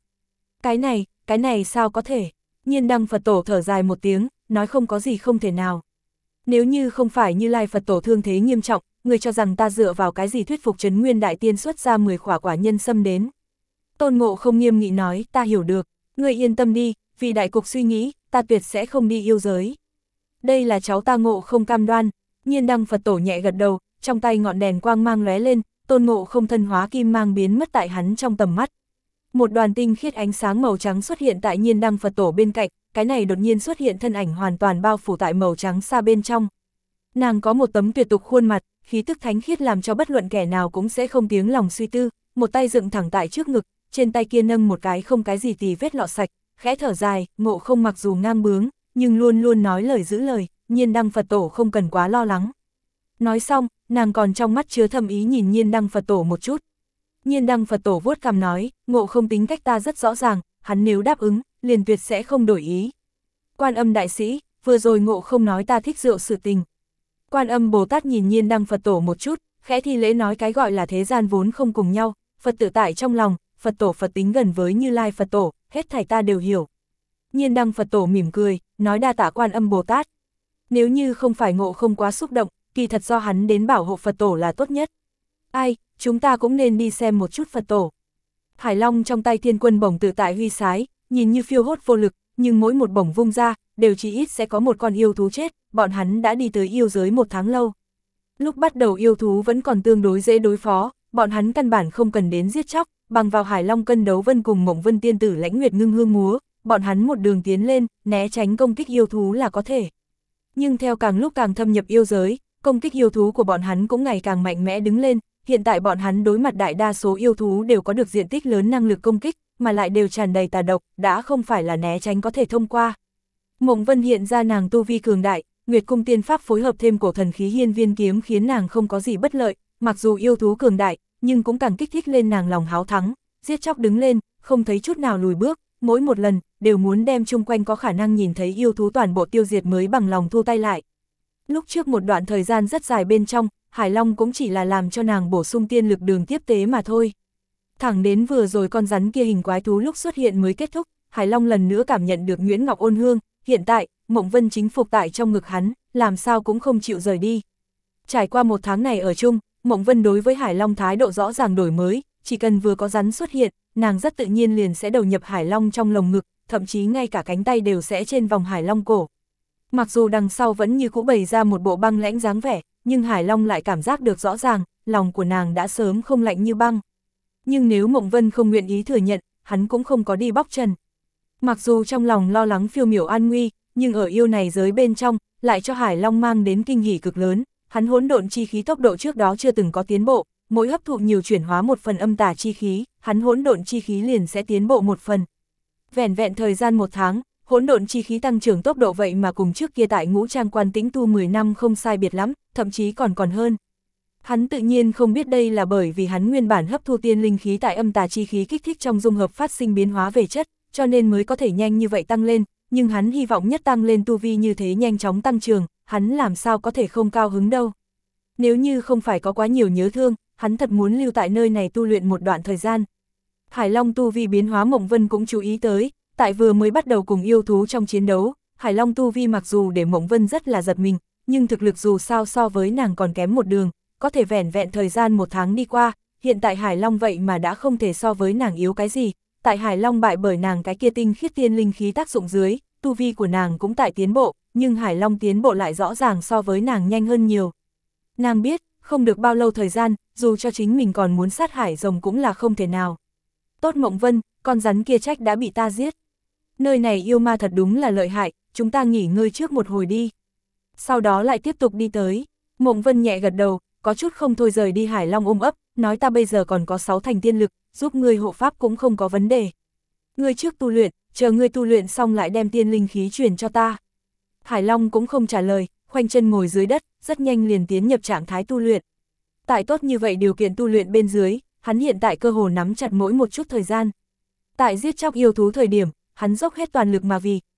Cái này sao có thể? Nhiên Đăng Phật Tổ thở dài một tiếng, nói không có gì không thể nào. Nếu như không phải Như Lai Phật Tổ thương thế nghiêm trọng, người cho rằng ta dựa vào cái gì thuyết phục Trấn Nguyên Đại Tiên xuất ra 10 khỏa quả nhân sâm đến. Tôn Ngộ Không nghiêm nghị nói, ta hiểu được, người yên tâm đi, vì đại cục suy nghĩ, ta tuyệt sẽ không đi yêu giới. Đây là cháu ta Ngộ Không cam đoan. Nhiên Đăng Phật Tổ nhẹ gật đầu, trong tay ngọn đèn quang mang lóe lên, Tôn Ngộ Không thân hóa kim mang biến mất tại hắn trong tầm mắt. Một đoàn tinh khiết ánh sáng màu trắng xuất hiện tại Nhiên Đăng Phật Tổ bên cạnh, cái này đột nhiên xuất hiện thân ảnh hoàn toàn bao phủ tại màu trắng xa bên trong. Nàng có một tấm tuyệt tục khuôn mặt, khí tức thánh khiết làm cho bất luận kẻ nào cũng sẽ không tiếng lòng suy tư, một tay dựng thẳng tại trước ngực, trên tay kia nâng một cái không cái gì tì vết lọ sạch, khẽ thở dài, Ngộ Không mặc dù ngang bướng, nhưng luôn luôn nói lời giữ lời, Nhiên Đăng Phật Tổ không cần quá lo lắng. Nói xong, nàng còn trong mắt chứa thâm ý nhìn Nhiên Đăng Phật Tổ một chút. Nhiên Đăng Phật Tổ vuốt cằm nói, Ngộ Không tính cách ta rất rõ ràng, hắn nếu đáp ứng, liền tuyệt sẽ không đổi ý. Quan Âm đại sĩ, vừa rồi Ngộ Không nói ta thích rượu sự tình. Quan Âm Bồ Tát nhìn Nhiên Đăng Phật Tổ một chút, khẽ thi lễ nói cái gọi là thế gian vốn không cùng nhau, Phật tự tại trong lòng, Phật Tổ Phật tính gần với Như Lai Phật Tổ, hết thảy ta đều hiểu. Nhiên Đăng Phật Tổ mỉm cười, nói đa tạ Quan Âm Bồ Tát. Nếu như không phải Ngộ Không quá xúc động, kỳ thật do hắn đến bảo hộ Phật Tổ là tốt nhất. Ai, chúng ta cũng nên đi xem một chút Phật Tổ. Hải Long trong tay Thiên Quân bổng tự tại huy sái, nhìn như phiêu hốt vô lực, nhưng mỗi một bổng vung ra, đều chỉ ít sẽ có một con yêu thú chết, bọn hắn đã đi tới yêu giới 1 tháng lâu. Lúc bắt đầu yêu thú vẫn còn tương đối dễ đối phó, bọn hắn căn bản không cần đến giết chóc, bằng vào Hải Long cân đấu vân cùng Mộng Vân tiên tử Lãnh Nguyệt ngưng hương múa, bọn hắn một đường tiến lên, né tránh công kích yêu thú là có thể. Nhưng theo càng lúc càng thâm nhập yêu giới, công kích yêu thú của bọn hắn cũng ngày càng mạnh mẽ đứng lên, hiện tại bọn hắn đối mặt đại đa số yêu thú đều có được diện tích lớn năng lực công kích, mà lại đều tràn đầy tà độc, đã không phải là né tránh có thể thông qua. Mộng Vân hiện ra nàng tu vi cường đại, Nguyệt cung tiên pháp phối hợp thêm cổ thần khí hiên viên kiếm khiến nàng không có gì bất lợi, mặc dù yêu thú cường đại, nhưng cũng càng kích thích lên nàng lòng háo thắng, giết chóc đứng lên, không thấy chút nào lùi bước, mỗi một lần, đều muốn đem chung quanh có khả năng nhìn thấy yêu thú toàn bộ tiêu diệt mới bằng lòng thu tay lại. Lúc trước một đoạn thời gian rất dài bên trong, Hải Long cũng chỉ là làm cho nàng bổ sung tiên lực đường tiếp tế mà thôi. Thẳng đến vừa rồi con rắn kia hình quái thú lúc xuất hiện mới kết thúc, Hải Long lần nữa cảm nhận được Nguyễn Ngọc ôn hương, hiện tại, Mộng Vân chính phục tại trong ngực hắn, làm sao cũng không chịu rời đi. Trải qua 1 tháng này ở chung, Mộng Vân đối với Hải Long thái độ rõ ràng đổi mới, chỉ cần vừa có rắn xuất hiện, nàng rất tự nhiên liền sẽ đầu nhập Hải Long trong lồng ngực, thậm chí ngay cả cánh tay đều sẽ trên vòng Hải Long cổ. Mặc dù đằng sau vẫn như cũ bày ra một bộ băng lãnh dáng vẻ, nhưng Hải Long lại cảm giác được rõ ràng, lòng của nàng đã sớm không lạnh như băng. Nhưng nếu Mộng Vân không nguyện ý thừa nhận, hắn cũng không có đi bóc trần. Mặc dù trong lòng lo lắng phiêu miểu an nguy, nhưng ở yêu này giới bên trong, lại cho Hải Long mang đến kinh hỉ cực lớn, hắn hỗn độn chi khí tốc độ trước đó chưa từng có tiến bộ, mỗi hấp thụ nhiều chuyển hóa một phần âm tà chi khí, hắn hỗn độn chi khí liền sẽ tiến bộ một phần. Vẻn vẹn thời gian 1 tháng, hỗn độn chi khí tăng trưởng tốc độ vậy mà cùng trước kia tại Ngũ Trang Quan tĩnh tu 10 năm không sai biệt lắm, thậm chí còn hơn. Hắn tự nhiên không biết đây là bởi vì hắn nguyên bản hấp thu tiên linh khí tại âm tà chi khí kích thích trong dung hợp phát sinh biến hóa về chất, cho nên mới có thể nhanh như vậy tăng lên, nhưng hắn hy vọng nhất tăng lên tu vi như thế nhanh chóng tăng trưởng, hắn làm sao có thể không cao hứng đâu. Nếu như không phải có quá nhiều nhớ thương, hắn thật muốn lưu tại nơi này tu luyện một đoạn thời gian. Hải Long tu vi biến hóa Mộng Vân cũng chú ý tới, tại vừa mới bắt đầu cùng yêu thú trong chiến đấu, Hải Long tu vi mặc dù để Mộng Vân rất là giật mình, nhưng thực lực dù sao so với nàng còn kém một đường, có thể vẻn vẹn thời gian 1 tháng đi qua, hiện tại Hải Long vậy mà đã không thể so với nàng yếu cái gì, tại Hải Long bại bởi nàng cái kia tinh khiết tiên linh khí tác dụng dưới, tu vi của nàng cũng tại tiến bộ, nhưng Hải Long tiến bộ lại rõ ràng so với nàng nhanh hơn nhiều. Nàng biết, không được bao lâu thời gian, dù cho chính mình còn muốn sát hải rồng cũng là không thể nào. Tốt Mộng Vân, con rắn kia trách đã bị ta giết. Nơi này yêu ma thật đúng là lợi hại, chúng ta nghỉ ngơi trước một hồi đi. Sau đó lại tiếp tục đi tới. Mộng Vân nhẹ gật đầu, có chút không thôi rời đi Hải Long ôm ấp, nói ta bây giờ còn có 6 thành tiên lực, giúp ngươi hộ pháp cũng không có vấn đề. Ngươi trước tu luyện, chờ ngươi tu luyện xong lại đem tiên linh khí truyền cho ta. Hải Long cũng không trả lời, khoanh chân ngồi dưới đất, rất nhanh liền tiến nhập trạng thái tu luyện. Tại tốt như vậy điều kiện tu luyện bên dưới, hắn hiện tại cơ hồ nắm chặt mỗi một chút thời gian. Tại giết chóc yêu thú thời điểm, hắn dốc hết toàn lực mà vì,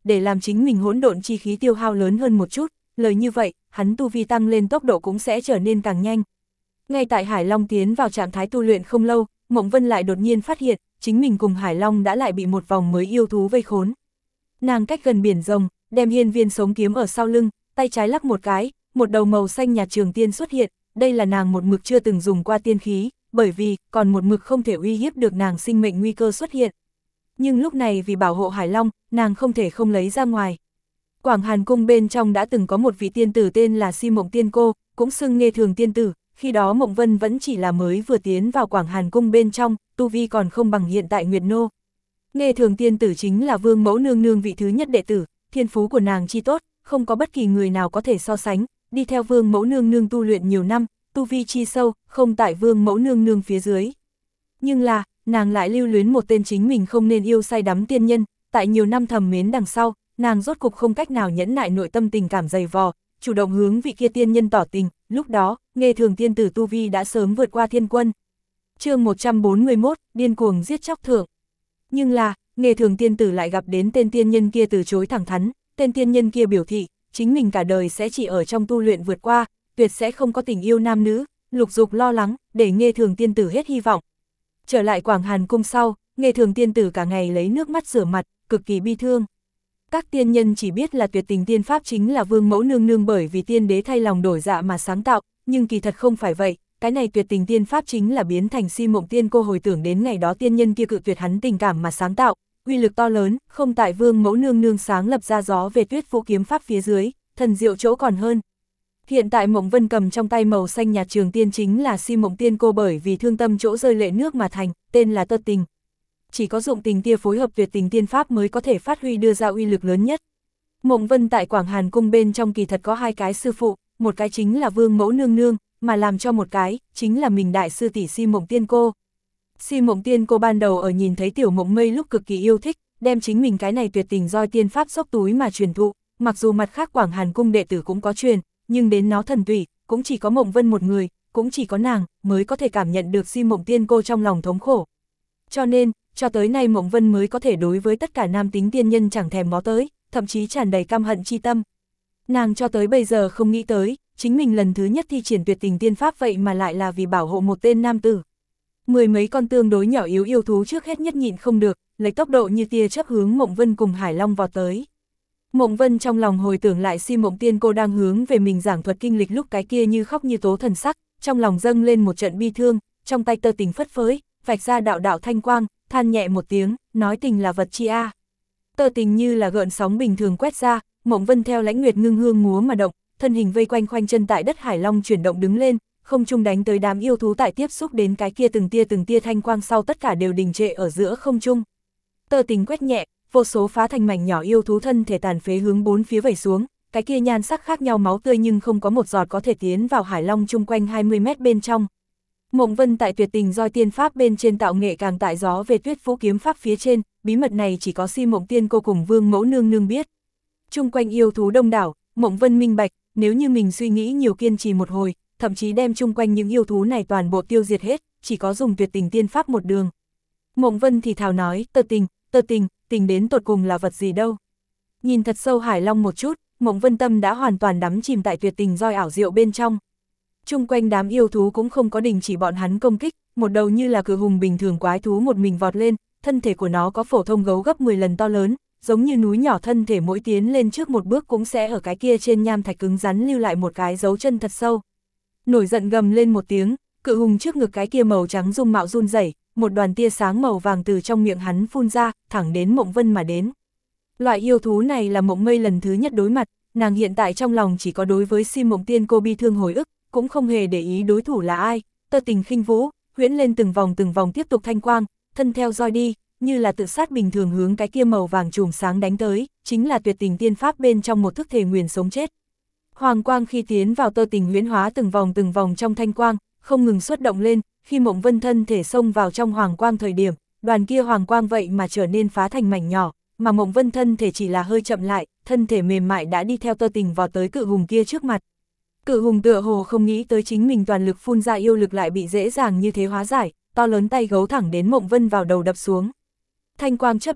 để làm chính mình hỗn độn chi khí tiêu hao lớn hơn một chút, lời như vậy, hắn tu vi tăng lên tốc độ cũng sẽ trở nên càng nhanh. Ngay tại Hải Long tiến vào trạng thái tu luyện không lâu, Mộng Vân lại đột nhiên phát hiện, chính mình cùng Hải Long đã lại bị một vòng mới yêu thú vây khốn. Nàng cách gần biển rồng, đem hiên viên sống kiếm ở sau lưng, tay trái lắc một cái, một đầu màu xanh nhạt trường tiên xuất hiện, đây là nàng một mực chưa từng dùng qua tiên khí, bởi vì còn một mực không thể uy hiếp được nàng sinh mệnh nguy cơ xuất hiện. Nhưng lúc này vì bảo hộ Hải Long, nàng không thể không lấy ra ngoài. Quảng Hàn Cung bên trong đã từng có một vị tiên tử tên là Si Mộng Tiên Cô, cũng xưng Nghê Thường Tiên Tử, khi đó Mộng Vân vẫn chỉ là mới vừa tiến vào Quảng Hàn Cung bên trong, tu vi còn không bằng hiện tại Nguyệt Nô. Nghê Thường Tiên Tử chính là Vương Mẫu Nương Nương vị thứ nhất đệ tử, thiên phú của nàng chi tốt, không có bất kỳ người nào có thể so sánh, đi theo Vương Mẫu Nương Nương tu luyện nhiều năm, tu vi chi sâu, không tại Vương Mẫu Nương Nương phía dưới. Nhưng là, nàng lại lưu luyến một tên chính mình không nên yêu say đắm tiên nhân, tại nhiều năm thầm mến đằng sau, nàng rốt cục không cách nào nhẫn nại nội tâm tình cảm dày vò, chủ động hướng vị kia tiên nhân tỏ tình, lúc đó, Nghê Thường Tiên Tử tu vi đã sớm vượt qua thiên quân. Chương 141, điên cuồng giết chóc thượng. Nhưng là, Nghê Thường Tiên Tử lại gặp đến tên tiên nhân kia từ chối thẳng thắn, tên tiên nhân kia biểu thị, chính mình cả đời sẽ chỉ ở trong tu luyện vượt qua, tuyệt sẽ không có tình yêu nam nữ, lục dục lo lắng, để Nghê Thường Tiên Tử hết hy vọng. Trở lại Quảng Hàn Cung sau, Nghê Thường Tiên Tử cả ngày lấy nước mắt rửa mặt, cực kỳ bi thương. Các tiên nhân chỉ biết là tuyệt tình tiên pháp chính là Vương Mẫu Nương Nương bởi vì tiên đế thay lòng đổi dạ mà sáng tạo, nhưng kỳ thật không phải vậy, cái này tuyệt tình tiên pháp chính là biến thành Si Mộng Tiên Cô hồi tưởng đến ngày đó tiên nhân kia cự tuyệt hắn tình cảm mà sáng tạo, uy lực to lớn, không tại Vương Mẫu Nương Nương sáng lập ra gió về Tuyết Vũ kiếm pháp phía dưới, thần diệu chỗ còn hơn. Hiện tại Mộng Vân cầm trong tay màu xanh nhạt trường tiên chính là Si Mộng Tiên Cô bởi vì thương tâm chỗ rơi lệ nước mà thành, tên là Tơ Tình. Chỉ có dụng tình tia phối hợp tuyệt tình tiên pháp mới có thể phát huy đưa ra uy lực lớn nhất. Mộng Vân tại Quảng Hàn Cung bên trong kỳ thật có hai cái sư phụ, một cái chính là Vương Mẫu Nương Nương, mà làm cho một cái, chính là mình đại sư tỷ Si Mộng Tiên Cô. Si Mộng Tiên Cô ban đầu ở nhìn thấy Tiểu Mộng Mây lúc cực kỳ yêu thích, đem chính mình cái này tuyệt tình roi tiên pháp xốc túi mà truyền thụ, mặc dù mặt khác Quảng Hàn Cung đệ tử cũng có truyền, nhưng đến nó thần tủy, cũng chỉ có Mộng Vân một người, cũng chỉ có nàng, mới có thể cảm nhận được Si Mộng Tiên Cô trong lòng thống khổ. Cho nên, cho tới nay Mộng Vân mới có thể đối với tất cả nam tính tiên nhân chẳng thèm ngó tới, thậm chí tràn đầy căm hận chi tâm. Nàng cho tới bây giờ không nghĩ tới, chính mình lần thứ nhất thi triển tuyệt tình tiên pháp vậy mà lại là vì bảo hộ một tên nam tử. Mười mấy con tương đối nhỏ yếu yêu thú trước hết nhất nhịn không được, lấy tốc độ như tia chớp hướng Mộng Vân cùng Hải Long vọt tới. Mộng Vân trong lòng hồi tưởng lại Si Mộng Tiên Cô đang hướng về mình giảng thuật kinh lịch lúc cái kia như khóc như tố thần sắc, trong lòng dâng lên một trận bi thương, trong tay tơ tình phất phới, vạch ra đạo đạo thanh quang, than nhẹ một tiếng, nói tình là vật chi a. Tơ tình như là gợn sóng bình thường quét ra, Mộng Vân theo lãnh nguyệt ngưng hương múa mà động, thân hình vây quanh khoanh chân tại đất Hải Long chuyển động đứng lên, không trung đánh tới đám yêu thú tại tiếp xúc đến cái kia từng tia thanh quang sau tất cả đều đình trệ ở giữa không trung. Tơ tình quét nhẹ, vô số phá thành mảnh nhỏ yêu thú thân thể tàn phế hướng bốn phía vẩy xuống, cái kia nhan sắc khác nhau máu tươi nhưng không có một giọt có thể tiến vào Hải Long chung quanh 20 mét bên trong. Mộng Vân tại tuyệt tình roi tiên pháp bên trên tạo nghệ càng tại gió về Tuyết Vũ kiếm pháp phía trên, bí mật này chỉ có Si Mộng Tiên Cô cùng Vương Mẫu Nương Nương biết. Chung quanh yêu thú đông đảo, Mộng Vân minh bạch, nếu như mình suy nghĩ nhiều kiên trì một hồi, thậm chí đem chung quanh những yêu thú này toàn bộ tiêu diệt hết, chỉ có dùng tuyệt tình tiên pháp một đường. Mộng Vân thì thào nói, tơ tình, tình đến tột cùng là vật gì đâu. Nhìn thật sâu Hải Long một chút, Mộng Vân tâm đã hoàn toàn đắm chìm tại tuyệt tình roi ảo diệu bên trong. Chung quanh đám yêu thú cũng không có đình chỉ bọn hắn công kích, một đầu như là cự hùng bình thường quái thú một mình vọt lên, thân thể của nó có phổ thông gấu gấp 10 lần to lớn, giống như núi nhỏ thân thể mỗi tiến lên trước một bước cũng sẽ ở cái kia trên nham thạch cứng rắn lưu lại một cái dấu chân thật sâu. Nổi giận gầm lên một tiếng, cự hùng trước ngực cái kia màu trắng dung mạo run rẩy, một đoàn tia sáng màu vàng từ trong miệng hắn phun ra, thẳng đến Mộng Vân mà đến. Loại yêu thú này là Mộng Mây lần thứ nhất đối mặt, nàng hiện tại trong lòng chỉ có đối với Si Mộng Tiên Cô bi thương hồi ức, cũng không hề để ý đối thủ là ai, tơ tình khinh vũ, huyễn lên từng vòng tiếp tục thanh quang, thân theo roi đi, như là tự sát bình thường hướng cái kia màu vàng chùm sáng đánh tới, chính là tuyệt tình tiên pháp bên trong một thức thể nguyền sống chết. Hoàng quang khi tiến vào tơ tình huyễn hóa từng vòng trong thanh quang, không ngừng xuất động lên, khi Mộng Vân thân thể xông vào trong hoàng quang thời điểm, đoàn kia hoàng quang vậy mà trở nên phá thành mảnh nhỏ, mà Mộng Vân thân thể chỉ là hơi chậm lại, thân thể mềm mại đã đi theo tơ tình vào tới cự hùng kia trước mặt. Cự hùng tựa hồ không nghĩ tới chính mình toàn lực phun ra yêu lực lại bị dễ dàng như thế hóa giải, to lớn tay gấu thẳng đến Mộng Vân vào đầu đập xuống. Thanh quang chớp động,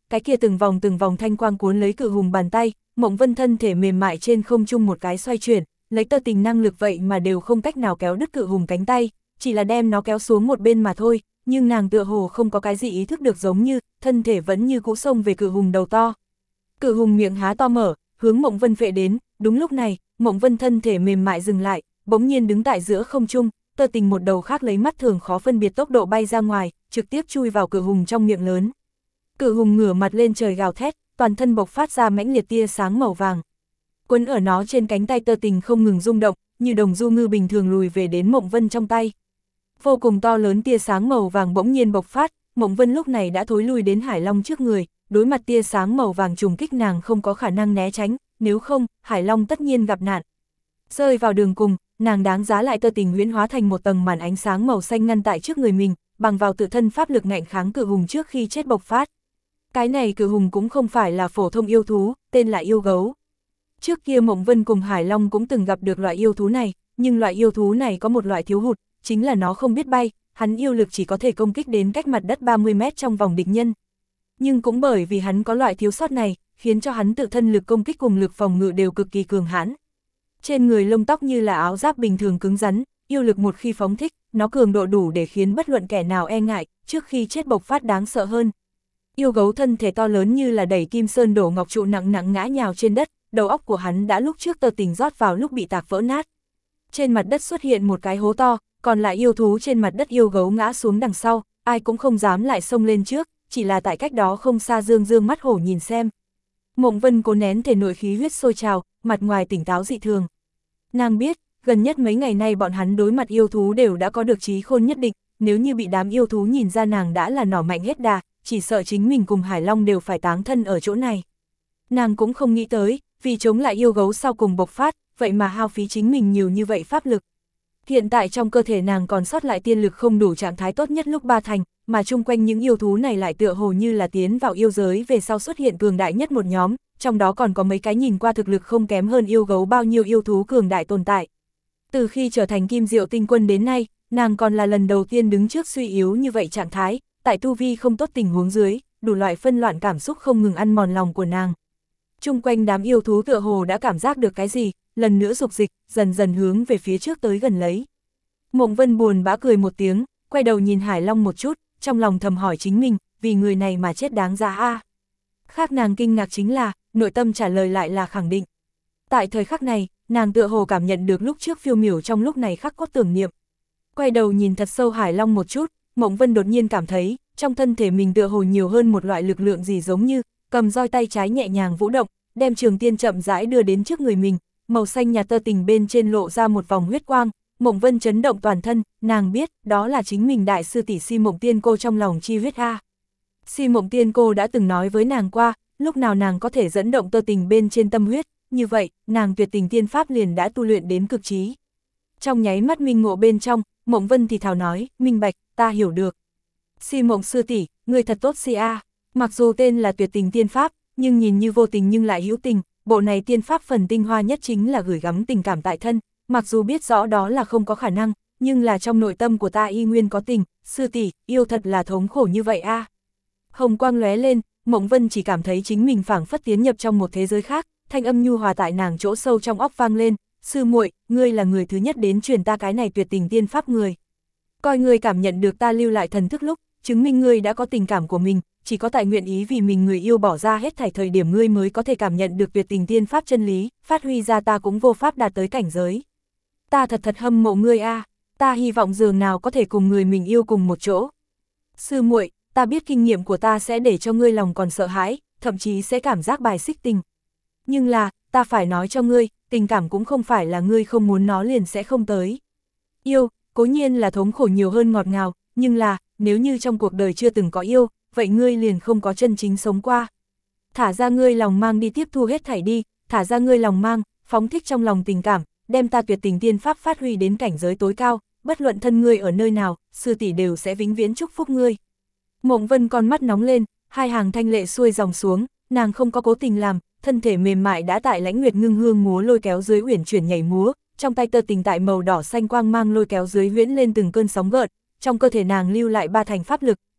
cái kia từng vòng thanh quang cuốn lấy cự hùng bàn tay, Mộng Vân thân thể mềm mại trên không trung một cái xoay chuyển, lấy tơ tình năng lực vậy mà đều không cách nào kéo đứt cự hùng cánh tay, chỉ là đem nó kéo xuống một bên mà thôi, nhưng nàng tựa hồ không có cái gì ý thức được, giống như thân thể vẫn như cũ xông về cự hùng đầu to. Cự hùng miệng há to mở, hướng Mộng Vân phệ đến, đúng lúc này, Mộng Vân thân thể mềm mại dừng lại, bỗng nhiên đứng tại giữa không trung, tơ tình một đầu khác lấy mắt thường khó phân biệt tốc độ bay ra ngoài, trực tiếp chui vào cự hùng trong miệng lớn. Cự hùng ngửa mặt lên trời gào thét, toàn thân bộc phát ra mãnh liệt tia sáng màu vàng. Quấn ở nó trên cánh tay tơ tình không ngừng rung động, như đồng du ngư bình thường lùi về đến Mộng Vân trong tay. Vô cùng to lớn tia sáng màu vàng bỗng nhiên bộc phát, Mộng Vân lúc này đã thối lui đến Hải Long trước người, đối mặt tia sáng màu vàng trùng kích nàng không có khả năng né tránh, nếu không, Hải Long tất nhiên gặp nạn. Rơi vào đường cùng, nàng đáng giá lại tơ tình huyễn hóa thành một tầng màn ánh sáng màu xanh ngăn tại trước người mình, bằng vào tự thân pháp lực ngạnh kháng cự hùng trước khi chết bộc phát. Cái này cự hùng cũng không phải là phổ thông yêu thú, tên là yêu gấu. Trước kia Mộng Vân cùng Hải Long cũng từng gặp được loại yêu thú này, nhưng loại yêu thú này có một loại thiếu hụt, chính là nó không biết bay, hắn yêu lực chỉ có thể công kích đến cách mặt đất 30 mét trong vòng địch nhân. Nhưng cũng bởi vì hắn có loại thiếu sót này, khiến cho hắn tự thân lực công kích cùng lực phòng ngự đều cực kỳ cường hãn. Trên người lông tóc như là áo giáp bình thường cứng rắn, yêu lực một khi phóng thích, nó cường độ đủ để khiến bất luận kẻ nào e ngại, trước khi chết bộc phát đáng sợ hơn. Yêu gấu thân thể to lớn như là đẩy kim sơn đổ ngọc trụ nặng nặng ngã nhào trên đất, đầu óc của hắn đã lúc trước tơ tình rót vào lúc bị tạc vỡ nát. Trên mặt đất xuất hiện một cái hố to, còn lại yêu thú trên mặt đất yêu gấu ngã xuống đằng sau, ai cũng không dám lại xông lên trước, chỉ là tại cách đó không xa dương dương mắt hổ nhìn xem. Mộng Vân cố nén thể nội khí huyết sôi trào, mặt ngoài tỉnh táo dị thường. Nàng biết, gần nhất mấy ngày nay bọn hắn đối mặt yêu thú đều đã có được trí khôn nhất định, nếu như bị đám yêu thú nhìn ra nàng đã là nỏ mạnh hết đà, chỉ sợ chính mình cùng Hải Long đều phải táng thân ở chỗ này. Nàng cũng không nghĩ tới, vì chống lại yêu gấu sau cùng bộc phát, vậy mà hao phí chính mình nhiều như vậy pháp lực. Hiện tại trong cơ thể nàng còn sót lại tiên lực không đủ trạng thái tốt nhất lúc 3 thành, mà chung quanh những yêu thú này lại tựa hồ như là tiến vào yêu giới về sau xuất hiện cường đại nhất một nhóm, trong đó còn có mấy cái nhìn qua thực lực không kém hơn yêu gấu bao nhiêu yêu thú cường đại tồn tại. Từ khi trở thành Kim Diệu Tinh Quân đến nay, nàng còn là lần đầu tiên đứng trước suy yếu như vậy trạng thái, tại tu vi không tốt tình huống dưới, đủ loại phân loạn cảm xúc không ngừng ăn mòn lòng của nàng. Chung quanh đám yêu thú tựa hồ đã cảm giác được cái gì, lần nữa dục dịch, dần dần hướng về phía trước tới gần lấy. Mộng Vân buồn bã cười một tiếng, quay đầu nhìn Hải Long một chút, trong lòng thầm hỏi chính mình, vì người này mà chết đáng giá a. Khác nàng kinh ngạc chính là, nội tâm trả lời lại là khẳng định. Tại thời khắc này, nàng tựa hồ cảm nhận được lúc trước phiêu miểu trong lúc này khắc cốt tưởng niệm. Quay đầu nhìn thật sâu Hải Long một chút, Mộng Vân đột nhiên cảm thấy, trong thân thể mình tựa hồ nhiều hơn một loại lực lượng gì giống như, cầm roi tay trái nhẹ nhàng vũ động, đem trường tiên chậm rãi đưa đến trước người mình, màu xanh nhạt tơ tình bên trên lộ ra một vòng huyết quang. Mộng Vân chấn động toàn thân, nàng biết, đó là chính mình đại sư tỷ Si Mộng Tiên Cô trong lòng chi huyết a. Si Mộng Tiên Cô đã từng nói với nàng qua, lúc nào nàng có thể dẫn động tơ tình bên trên tâm huyết, như vậy, nàng tuyệt tình tiên pháp liền đã tu luyện đến cực trí. Trong nháy mắt minh ngộ bên trong, Mộng Vân thì thào nói, minh bạch, ta hiểu được. Si Mộng sư tỷ, người thật tốt si a. Mặc dù tên là tuyệt tình tiên pháp, nhưng nhìn như vô tình nhưng lại hữu tình, bộ này tiên pháp phần tinh hoa nhất chính là gửi gắm tình cảm tại thân, mặc dù biết rõ đó là không có khả năng, nhưng là trong nội tâm của ta y nguyên có tình, sư tỷ, yêu thật là thống khổ như vậy a. Hồng quang lóe lên, Mộng Vân chỉ cảm thấy chính mình phảng phất tiến nhập trong một thế giới khác, thanh âm nhu hòa tại nàng chỗ sâu trong óc vang lên, sư muội, ngươi là người thứ nhất đến truyền ta cái này tuyệt tình tiên pháp người. Coi ngươi cảm nhận được ta lưu lại thần thức lúc, chứng minh ngươi đã có tình cảm của mình, chỉ có tại nguyện ý vì mình người yêu bỏ ra hết thảy thời điểm ngươi mới có thể cảm nhận được tuyệt tình tiên pháp chân lý, phát huy ra ta cũng vô pháp đạt tới cảnh giới. Ta thật thật hâm mộ ngươi a, ta hy vọng dường nào có thể cùng người mình yêu cùng một chỗ. Sư muội, ta biết kinh nghiệm của ta sẽ để cho ngươi lòng còn sợ hãi, thậm chí sẽ cảm giác bài xích tình. Nhưng là, ta phải nói cho ngươi, tình cảm cũng không phải là ngươi không muốn nó liền sẽ không tới. Yêu, cố nhiên là thống khổ nhiều hơn ngọt ngào, nhưng là, nếu như trong cuộc đời chưa từng có yêu, vậy ngươi liền không có chân chính sống qua. Thả ra ngươi lòng mang đi tiếp thu hết thảy đi, thả ra ngươi lòng mang, phóng thích trong lòng tình cảm, đem ta tuyệt tình tiên pháp phát huy đến cảnh giới tối cao, bất luận thân ngươi ở nơi nào, sư tỷ đều sẽ vĩnh viễn chúc phúc ngươi. Mộng Vân con mắt nóng lên, hai hàng thanh lệ xuôi dòng xuống, nàng không có cố tình làm, thân thể mềm mại đã tại Lãnh Nguyệt Ngưng Hương múa lôi kéo dưới uyển chuyển nhảy múa, trong tay tơ tình tại màu đỏ xanh quang mang lôi kéo dưới huyễn lên từng cơn sóng gợn, trong cơ thể nàng lưu lại 3 thành pháp lực,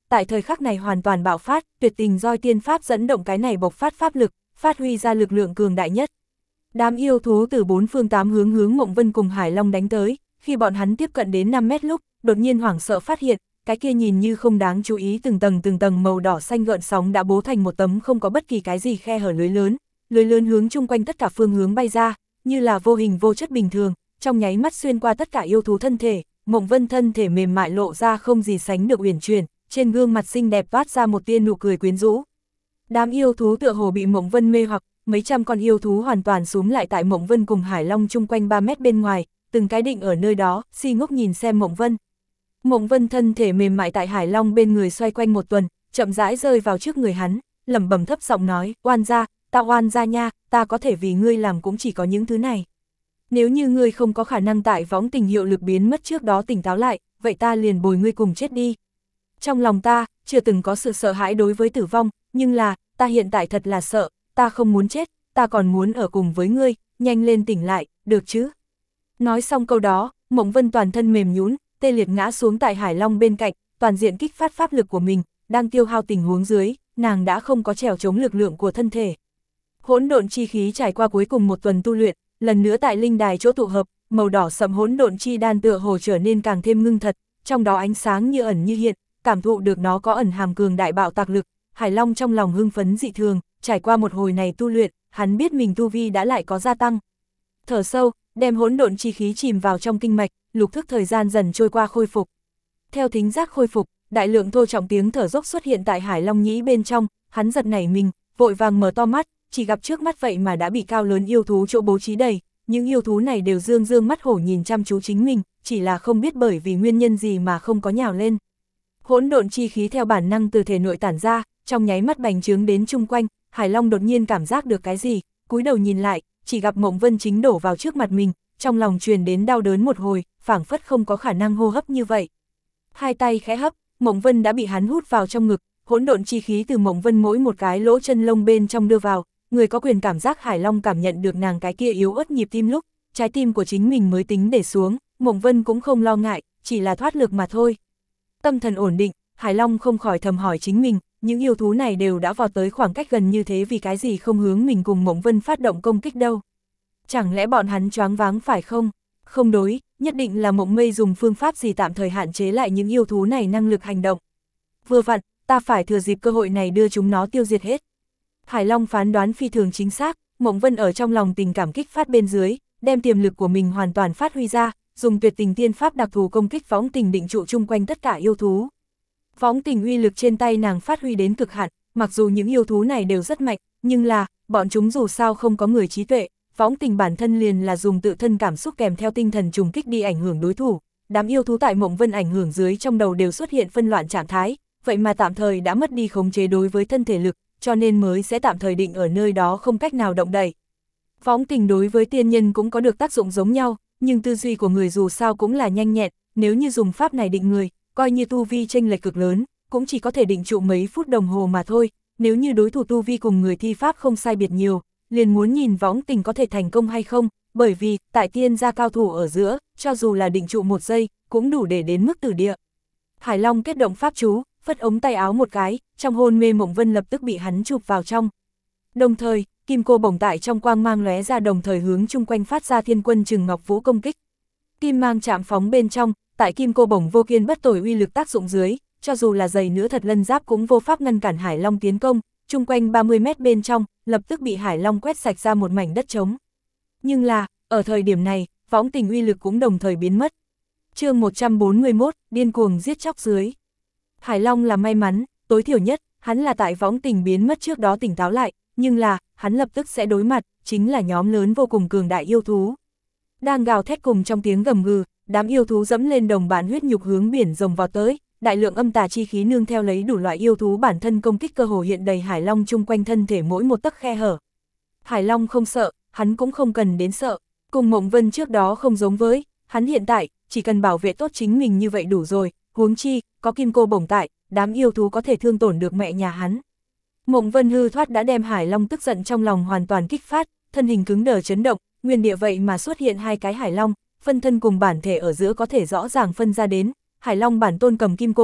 tại thời khắc này hoàn toàn bạo phát, tuyệt tình roi tiên pháp dẫn động cái này bộc phát pháp lực, phát huy ra lực lượng cường đại nhất. Đám yêu thú từ bốn phương tám hướng hướng Mộng Vân cùng Hải Long đánh tới, khi bọn hắn tiếp cận đến 5 mét lúc, đột nhiên hoảng sợ phát hiện, cái kia nhìn như không đáng chú ý từng tầng màu đỏ xanh gợn sóng đã bố thành một tấm không có bất kỳ cái gì khe hở lưới lớn hướng chung quanh tất cả phương hướng bay ra, như là vô hình vô chất bình thường, trong nháy mắt xuyên qua tất cả yêu thú thân thể. Mộng Vân thân thể mềm mại lộ ra không gì sánh được uyển chuyển, trên gương mặt xinh đẹp toát ra một tia nụ cười quyến rũ. Đám yêu thú tựa hồ bị Mộng Vân mê hoặc, mấy trăm con yêu thú hoàn toàn súm lại tại Mộng Vân cùng Hải Long chung quanh 3 mét bên ngoài, từng cái định ở nơi đó, si ngốc nhìn xem Mộng Vân. Mộng Vân thân thể mềm mại tại Hải Long bên người xoay quanh một tuần, chậm rãi rơi vào trước người hắn, lẩm bẩm thấp giọng nói, oan gia, ta oan gia nha, ta có thể vì ngươi làm cũng chỉ có những thứ này. Nếu như ngươi không có khả năng tại võng tình hiệu lực biến mất trước đó tỉnh táo lại, vậy ta liền bồi ngươi cùng chết đi. Trong lòng ta, chưa từng có sự sợ hãi đối với tử vong, nhưng là, ta hiện tại thật là sợ, ta không muốn chết, ta còn muốn ở cùng với ngươi, nhanh lên tỉnh lại, được chứ? Nói xong câu đó, Mộng Vân toàn thân mềm nhũn, tê liệt ngã xuống tại Hải Long bên cạnh, toàn diện kích phát pháp lực của mình, đang tiêu hao tình huống dưới, nàng đã không có trèo chống lực lượng của thân thể. Hỗn độn chi khí trải qua cuối cùng một tuần tu luyện, lần nữa tại linh đài chỗ tụ hợp, màu đỏ sẫm hỗn độn chi đan tựa hồ trở nên càng thêm ngưng thật, trong đó ánh sáng như ẩn như hiện, cảm thụ được nó có ẩn hàm cường đại bạo tạc lực. Hải Long trong lòng hưng phấn dị thường, trải qua một hồi này tu luyện, hắn biết mình tu vi đã lại có gia tăng. Thở sâu, đem hỗn độn chi khí chìm vào trong kinh mạch, lục thức thời gian dần trôi qua khôi phục. Theo thính giác khôi phục, đại lượng thô trọng tiếng thở dốc xuất hiện tại Hải Long nhĩ bên trong, hắn giật nảy mình, vội vàng mở to mắt, chỉ gặp trước mắt vậy mà đã bị cao lớn yêu thú chỗ bố trí đầy, những yêu thú này đều dương dương mắt hổ nhìn chăm chú chính mình, chỉ là không biết bởi vì nguyên nhân gì mà không có nhào lên. Hỗn độn chi khí theo bản năng từ thể nội tản ra, trong nháy mắt bành trướng đến chung quanh, Hải Long đột nhiên cảm giác được cái gì, cúi đầu nhìn lại, chỉ gặp Mộng Vân chính đổ vào trước mặt mình, trong lòng truyền đến đau đớn một hồi, phảng phất không có khả năng hô hấp như vậy. Hai tay khẽ hấp, Mộng Vân đã bị hắn hút vào trong ngực, hỗn độn chi khí từ Mộng Vân mỗi một cái lỗ chân lông bên trong đưa vào, người có quyền cảm giác Hải Long cảm nhận được nàng cái kia yếu ớt nhịp tim lúc, trái tim của chính mình mới tính để xuống, Mộng Vân cũng không lo ngại, chỉ là thoát lực mà thôi. Tâm thần ổn định, Hải Long không khỏi thầm hỏi chính mình, những yêu thú này đều đã vào tới khoảng cách gần như thế vì cái gì không hướng mình cùng Mộng Vân phát động công kích đâu. Chẳng lẽ bọn hắn choáng váng phải không? Không đối, nhất định là Mộng Mây dùng phương pháp gì tạm thời hạn chế lại những yêu thú này năng lực hành động. Vừa vặn, ta phải thừa dịp cơ hội này đưa chúng nó tiêu diệt hết. Hải Long phán đoán phi thường chính xác, Mộng Vân ở trong lòng tình cảm kích phát bên dưới, đem tiềm lực của mình hoàn toàn phát huy ra, dùng tuyệt tình tiên pháp đặc thù công kích võng tình định trụ chung quanh tất cả yêu thú. Võng tình uy lực trên tay nàng phát huy đến cực hạn, mặc dù những yêu thú này đều rất mạnh, nhưng là, bọn chúng dù sao không có người trí tuệ, võng tình bản thân liền là dùng tự thân cảm xúc kèm theo tinh thần trùng kích đi ảnh hưởng đối thủ. Đám yêu thú tại Mộng Vân ảnh hưởng dưới trong đầu đều xuất hiện phân loạn trạng thái, vậy mà tạm thời đã mất đi khống chế đối với thân thể lực, cho nên mới sẽ tạm thời định ở nơi đó không cách nào động đậy. Võng tình đối với tiên nhân cũng có được tác dụng giống nhau, nhưng tư duy của người dù sao cũng là nhanh nhẹn, nếu như dùng pháp này định người, coi như tu vi chênh lệch cực lớn, cũng chỉ có thể định trụ mấy phút đồng hồ mà thôi, nếu như đối thủ tu vi cùng người thi pháp không sai biệt nhiều, liền muốn nhìn võng tình có thể thành công hay không, bởi vì, tại tiên gia cao thủ ở giữa, cho dù là định trụ 1 giây, cũng đủ để đến mức tử địa. Hải Long kết động pháp chú, phất ống tay áo một cái, trong hôn mê Mộng Vân lập tức bị hắn chụp vào trong. Đồng thời, kim cô bổng tại trong quang mang lóe ra đồng thời hướng chung quanh phát ra thiên quân Trừng Ngọc Vũ công kích. Kim mang chạm phóng bên trong, tại kim cô bổng vô kiên bất tồi uy lực tác dụng dưới, cho dù là dày nữa thật lân giáp cũng vô pháp ngăn cản Hải Long tiến công, chung quanh 30 mét bên trong, lập tức bị Hải Long quét sạch ra một mảnh đất trống. Nhưng là, ở thời điểm này, võng tình uy lực cũng đồng thời biến mất. Chương 141, điên cuồng giết chóc dưới. Hải Long là may mắn, tối thiểu nhất, hắn là tại võng tình biến mất trước đó tỉnh táo lại, nhưng là, hắn lập tức sẽ đối mặt, chính là nhóm lớn vô cùng cường đại yêu thú. Đang gào thét cùng trong tiếng gầm gừ, đám yêu thú dẫm lên đồng bản huyết nhục hướng biển rồng vào tới, đại lượng âm tà chi khí nương theo lấy đủ loại yêu thú bản thân công kích cơ hồ hiện đầy Hải Long chung quanh thân thể mỗi một tấc khe hở. Hải Long không sợ, hắn cũng không cần đến sợ, cùng Mộng Vân trước đó không giống với, hắn hiện tại, chỉ cần bảo vệ tốt chính mình như vậy đủ rồi, huống chi, có kim cô bổng tại, đám yêu thú có thể thương tổn được mẹ nhà hắn. Mộng Vân hư thoát đã đem Hải Long tức giận trong lòng hoàn toàn kích phát, thân hình cứng đờ chấn động, nguyên địa vậy mà xuất hiện 2 cái Hải Long, phân thân cùng bản thể ở giữa có thể rõ ràng phân ra đến, Hải Long bản tôn cầm kim cô bổng,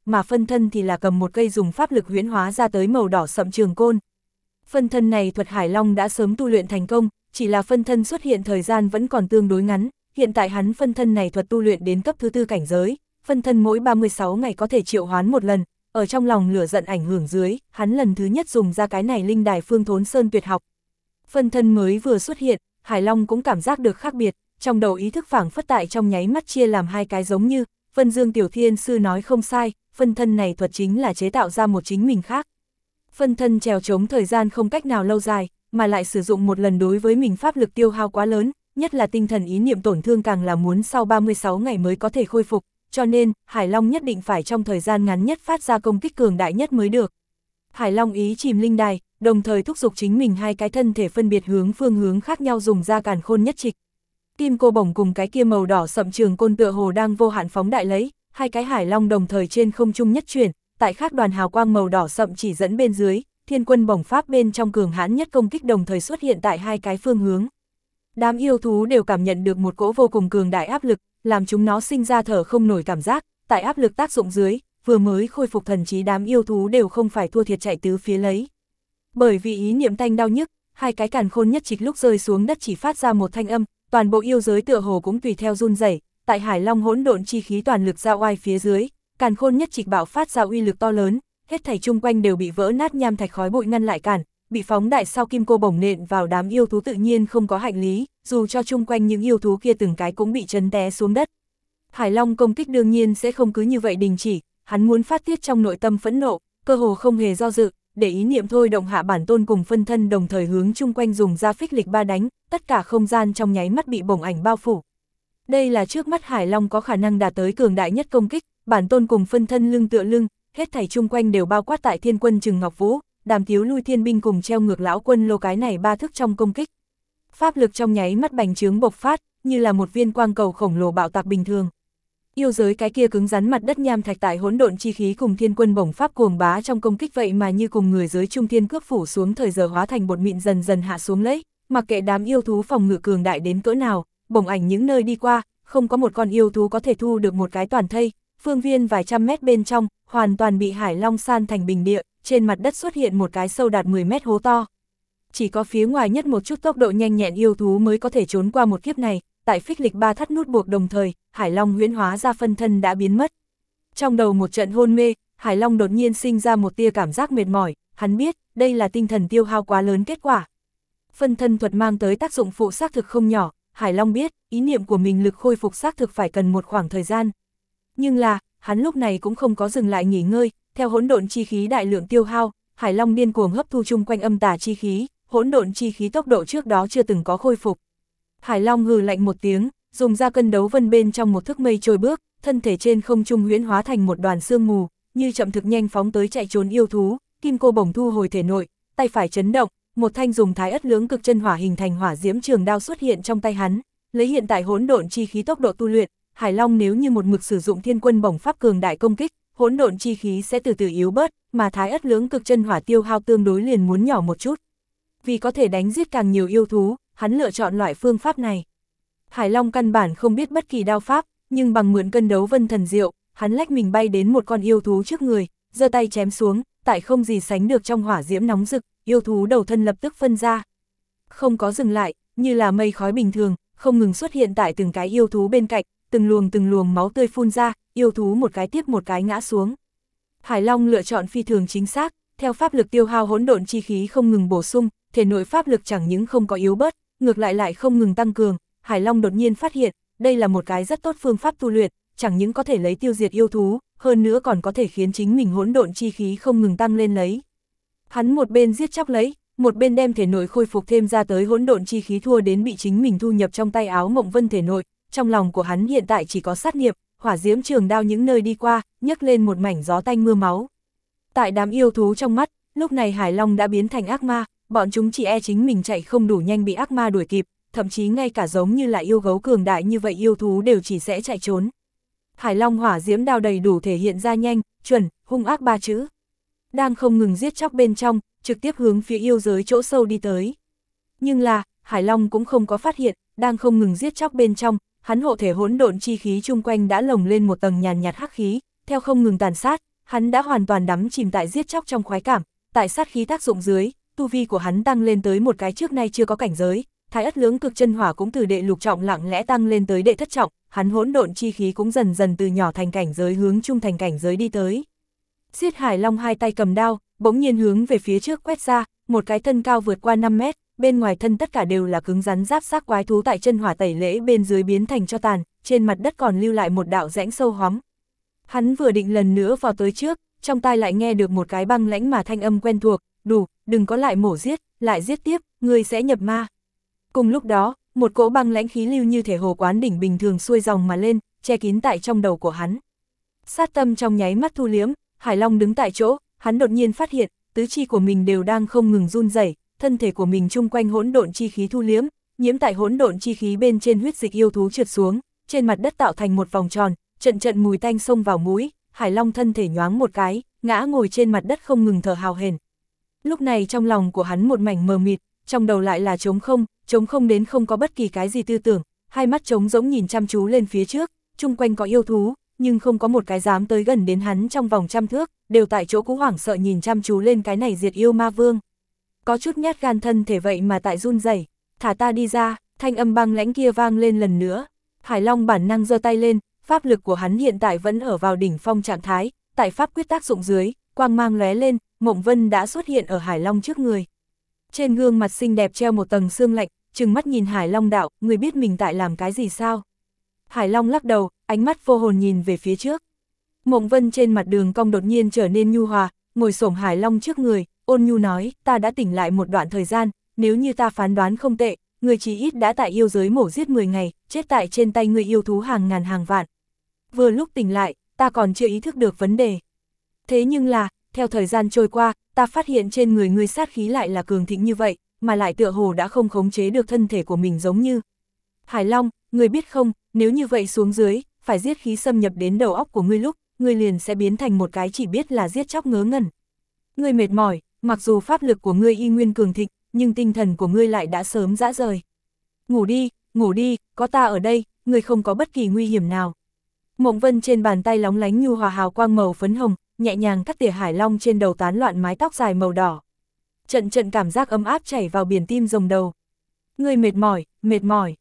mà phân thân thì là cầm một cây dùng pháp lực huyễn hóa ra tới màu đỏ sậm trường côn. Phân thân này thuật Hải Long đã sớm tu luyện thành công, chỉ là phân thân xuất hiện thời gian vẫn còn tương đối ngắn, hiện tại hắn phân thân này thuật tu luyện đến cấp thứ 4 cảnh giới, phân thân mỗi 36 ngày có thể triệu hoán một lần, ở trong lòng lửa giận ảnh hưởng dưới, hắn lần thứ nhất dùng ra cái này linh đài phương thốn sơn tuyệt học. Phân thân mới vừa xuất hiện, Hải Long cũng cảm giác được khác biệt, trong đầu ý thức phảng phất tại trong nháy mắt chia làm hai cái giống như, Vân Dương Tiểu Thiên Sư nói không sai, phân thân này thuật chính là chế tạo ra một chính mình khác. Phân thân trèo trống thời gian không cách nào lâu dài, mà lại sử dụng một lần đối với mình pháp lực tiêu hao quá lớn, nhất là tinh thần ý niệm tổn thương càng là muốn sau 36 ngày mới có thể khôi phục, cho nên, Hải Long nhất định phải trong thời gian ngắn nhất phát ra công kích cường đại nhất mới được. Hải Long ý chìm linh đài, đồng thời thúc giục chính mình hai cái thân thể phân biệt phương hướng khác nhau dùng ra càn khôn nhất trịch. Kim cô bổng cùng cái kia màu đỏ sậm trường côn tựa hồ đang vô hạn phóng đại lấy, hai cái Hải Long đồng thời trên không trung nhất chuyển, tại khác đoàn hào quang màu đỏ sậm chỉ dẫn bên dưới, thiên quân bổng pháp bên trong cường hãn nhất công kích đồng thời xuất hiện tại hai cái phương hướng. Đám yêu thú đều cảm nhận được một cỗ vô cùng cường đại áp lực, làm chúng nó sinh ra thở không nổi cảm giác, tại áp lực tác dụng dưới, vừa mới khôi phục thần trí đám yêu thú đều không phải thua thiệt chạy tứ phía lấy. Bởi vì ý niệm tanh đau nhức, hai cái càn khôn nhất trịch lúc rơi xuống đất chỉ phát ra một thanh âm, toàn bộ yêu giới tựa hồ cũng tùy theo run rẩy. Tại Hải Long hỗn độn chi khí toàn lực ra oai phía dưới, càn khôn nhất trịch bạo phát ra uy lực to lớn, hết thảy chung quanh đều bị vỡ nát nham thạch khói bụi ngăn lại cản, bị phóng đại sau kim cô bổng nện vào đám yêu thú tự nhiên không có hạnh lý, dù cho chung quanh những yêu thú kia từng cái cũng bị chấn té xuống đất. Hải Long công kích đương nhiên sẽ không cứ như vậy đình chỉ, hắn muốn phát tiết trong nội tâm phẫn nộ, cơ hồ không hề do dự, để ý niệm thôi động hạ bản tôn cùng phân thân đồng thời hướng chung quanh dùng ra phích lịch ba đánh, tất cả không gian trong nháy mắt bị bổng ảnh bao phủ. Đây là trước mắt Hải Long có khả năng đạt tới cường đại nhất công kích, bản tôn cùng phân thân lưng tựa lưng, hết thảy chung quanh đều bao quát tại thiên quân Trừng Ngọc Vũ, Đàm Tiếu Lui Thiên binh cùng treo ngược lão quân lô cái này ba thức trong công kích. Pháp lực trong nháy mắt bành trướng bộc phát, như là một viên quang cầu khổng lồ bạo tạc bình thường. Yêu giới cái kia cứng rắn mặt đất nham thạch tại hỗn độn chi khí cùng thiên quân bổng pháp cuồng bá trong công kích vậy mà như cùng người giới trung thiên cước phủ xuống thời giờ hóa thành bột mịn dần dần hạ xuống lấy, mặc kệ đám yêu thú phòng ngự cường đại đến cỡ nào, bổng ảnh những nơi đi qua, không có một con yêu thú có thể thu được một cái toàn thây, phương viên vài trăm mét bên trong, hoàn toàn bị Hải Long san thành bình địa, trên mặt đất xuất hiện một cái sâu đạt 10 mét hố to. Chỉ có phía ngoài nhất một chút tốc độ nhanh nhẹn yêu thú mới có thể trốn qua một kiếp này, tại phích lịch ba thắt nút buộc đồng thời, Hải Long huyễn hóa ra phân thân đã biến mất. Trong đầu một trận hôn mê, Hải Long đột nhiên sinh ra một tia cảm giác mệt mỏi, hắn biết, đây là tinh thần tiêu hao quá lớn kết quả. Phân thân thuật mang tới tác dụng phụ xác thực không nhỏ, Hải Long biết, ý niệm của mình lực khôi phục xác thực phải cần một khoảng thời gian. Nhưng là, hắn lúc này cũng không có dừng lại nghỉ ngơi, theo hỗn độn chi khí đại lượng tiêu hao, Hải Long điên cuồng hấp thu chung quanh âm tà chi khí, hỗn độn chi khí tốc độ trước đó chưa từng có khôi phục. Hải Long hừ lạnh một tiếng, dùng ra cân đấu vân bên trong một thức mây trôi bước, thân thể trên không trung huyễn hóa thành một đoàn sương mù, như chậm thực nhanh phóng tới chạy trốn yêu thú, kim cô bổng thu hồi thể nội, tay phải chấn động, một thanh dùng thái ất lưỡng cực chân hỏa hình thành hỏa diễm trường đao xuất hiện trong tay hắn, lấy hiện tại hỗn độn chi khí tốc độ tu luyện, Hải Long nếu như một mực sử dụng thiên quân bổng pháp cường đại công kích, hỗn độn chi khí sẽ từ từ yếu bớt, mà thái ất lưỡng cực chân hỏa tiêu hao tương đối liền muốn nhỏ một chút. Vì có thể đánh giết càng nhiều yêu thú, hắn lựa chọn loại phương pháp này. Hải Long căn bản không biết bất kỳ đao pháp, nhưng bằng mượn cân đấu vân thần diệu, hắn lách mình bay đến một con yêu thú trước người, giơ tay chém xuống, tại không gì sánh được trong hỏa diễm nóng rực, yêu thú đầu thân lập tức phân ra. Không có dừng lại, như là mây khói bình thường, không ngừng xuất hiện tại từng cái yêu thú bên cạnh, từng luồng máu tươi phun ra, yêu thú một cái tiếp một cái ngã xuống. Hải Long lựa chọn phi thường chính xác, theo pháp lực tiêu hao hỗn độn chi khí không ngừng bổ sung, thể nội pháp lực chẳng những không có yếu bớt, ngược lại không ngừng tăng cường. Hải Long đột nhiên phát hiện, đây là một cái rất tốt phương pháp tu luyện, chẳng những có thể lấy tiêu diệt yêu thú, hơn nữa còn có thể khiến chính mình hỗn độn chi khí không ngừng tăng lên lấy. Hắn một bên giết chóc lấy, một bên đem thể nội khôi phục thêm ra tới hỗn độn chi khí thua đến bị chính mình thu nhập trong tay áo Mộng Vân thể nội, trong lòng của hắn hiện tại chỉ có sát niệm, hỏa diễm trường đao những nơi đi qua, nhấc lên một mảnh gió tanh mưa máu. Tại đám yêu thú trong mắt, lúc này Hải Long đã biến thành ác ma, bọn chúng chỉ e chính mình chạy không đủ nhanh bị ác ma đuổi kịp, thậm chí ngay cả giống như là yêu gấu cường đại như vậy yêu thú đều chỉ sẽ chạy trốn. Hải Long hỏa diễm đao đầy đủ thể hiện ra nhanh, chuẩn, hung ác ba chữ. Đang không ngừng giết chóc bên trong, trực tiếp hướng phía yêu giới chỗ sâu đi tới. Nhưng là, Hải Long cũng không có phát hiện, đang không ngừng giết chóc bên trong, hắn hộ thể hỗn độn chi khí chung quanh đã lồng lên một tầng nhàn nhạt hắc khí, theo không ngừng tàn sát, hắn đã hoàn toàn đắm chìm tại giết chóc trong khoái cảm, tại sát khí tác dụng dưới, tu vi của hắn tăng lên tới một cái trước nay chưa có cảnh giới, Thái Ất Lưỡng Cực Chân Hỏa cũng từ đệ lục trọng lặng lẽ tăng lên tới đệ thất trọng, hắn hỗn độn chi khí cũng dần dần từ nhỏ thành cảnh giới hướng trung thành cảnh giới đi tới. Xiết Hải Long hai tay cầm đao, bỗng nhiên hướng về phía trước quét ra, một cái thân cao vượt qua 5 mét, bên ngoài thân tất cả đều là cứng rắn giáp xác quái thú tại chân hỏa tẩy lễ bên dưới biến thành tro tàn, trên mặt đất còn lưu lại một đạo rãnh sâu hoắm. Hắn vừa định lần nữa vào tới trước, trong tai lại nghe được một cái băng lãnh mà thanh âm quen thuộc, đủ, đừng có lại mổ giết, lại giết tiếp, ngươi sẽ nhập ma. Cùng lúc đó, một cỗ băng lãnh khí lưu như thể hồ quán đỉnh bình thường xuôi dòng mà lên, che kín tại trong đầu của hắn. Sát tâm trong nháy mắt thu liếm, Hải Long đứng tại chỗ, hắn đột nhiên phát hiện, tứ chi của mình đều đang không ngừng run rẩy, thân thể của mình chung quanh hỗn độn chi khí thu liếm, nhiễm tại hỗn độn chi khí bên trên huyết dịch yêu thú trượt xuống, trên mặt đất tạo thành một vòng tròn, trận trận mùi tanh xông vào mũi, Hải Long thân thể nhoáng một cái, ngã ngồi trên mặt đất không ngừng thở hào hển. Lúc này trong lòng của hắn một mảnh mờ mịt, trong đầu lại là trống không đến không có bất kỳ cái gì tư tưởng, hai mắt trống rỗng nhìn chăm chú lên phía trước, chung quanh có yêu thú, nhưng không có một cái dám tới gần đến hắn trong vòng 100 thước, đều tại chỗ cú hoảng sợ nhìn chăm chú lên cái này diệt yêu ma vương. Có chút nhát gan thân thể vậy mà tại run rẩy, thả ta đi ra, thanh âm băng lãnh kia vang lên lần nữa. Hải Long bản năng giơ tay lên, pháp lực của hắn hiện tại vẫn ở vào đỉnh phong trạng thái, tại pháp quyết tác dụng dưới, quang mang lóe lên, Mộng Vân đã xuất hiện ở Hải Long trước người. Trên gương mặt xinh đẹp treo một tầng sương lạnh, trừng mắt nhìn Hải Long đạo, người biết mình tại làm cái gì sao? Hải Long lắc đầu, ánh mắt vô hồn nhìn về phía trước. Mộng Vân trên mặt đường cong đột nhiên trở nên nhu hòa, ngồi xổm Hải Long trước người, ôn nhu nói, ta đã tỉnh lại một đoạn thời gian, nếu như ta phán đoán không tệ, người chí ít đã tại yêu giới mổ giết 10 ngày, chết tại trên tay người yêu thú hàng ngàn hàng vạn. Vừa lúc tỉnh lại, ta còn chưa ý thức được vấn đề. Thế nhưng là, theo thời gian trôi qua, ta phát hiện trên người ngươi sát khí lại là cường thịnh như vậy, mà lại tựa hồ đã không khống chế được thân thể của mình giống như. Hải Long, ngươi biết không, nếu như vậy xuống dưới, phải giết khí xâm nhập đến đầu óc của ngươi lúc, ngươi liền sẽ biến thành một cái chỉ biết là giết chóc ngớ ngẩn. Ngươi mệt mỏi, mặc dù pháp lực của ngươi y nguyên cường thịnh, nhưng tinh thần của ngươi lại đã sớm rã rời. Ngủ đi, có ta ở đây, ngươi không có bất kỳ nguy hiểm nào. Mộng Vân trên bàn tay lóng lánh nhu hòa hào quang màu phấn hồng, nhẹ nhàng cắt tỉa Hải Long trên đầu tán loạn mái tóc dài màu đỏ. Trận cảm giác ấm áp chảy vào biển tim rồng đầu. Ngươi mệt mỏi,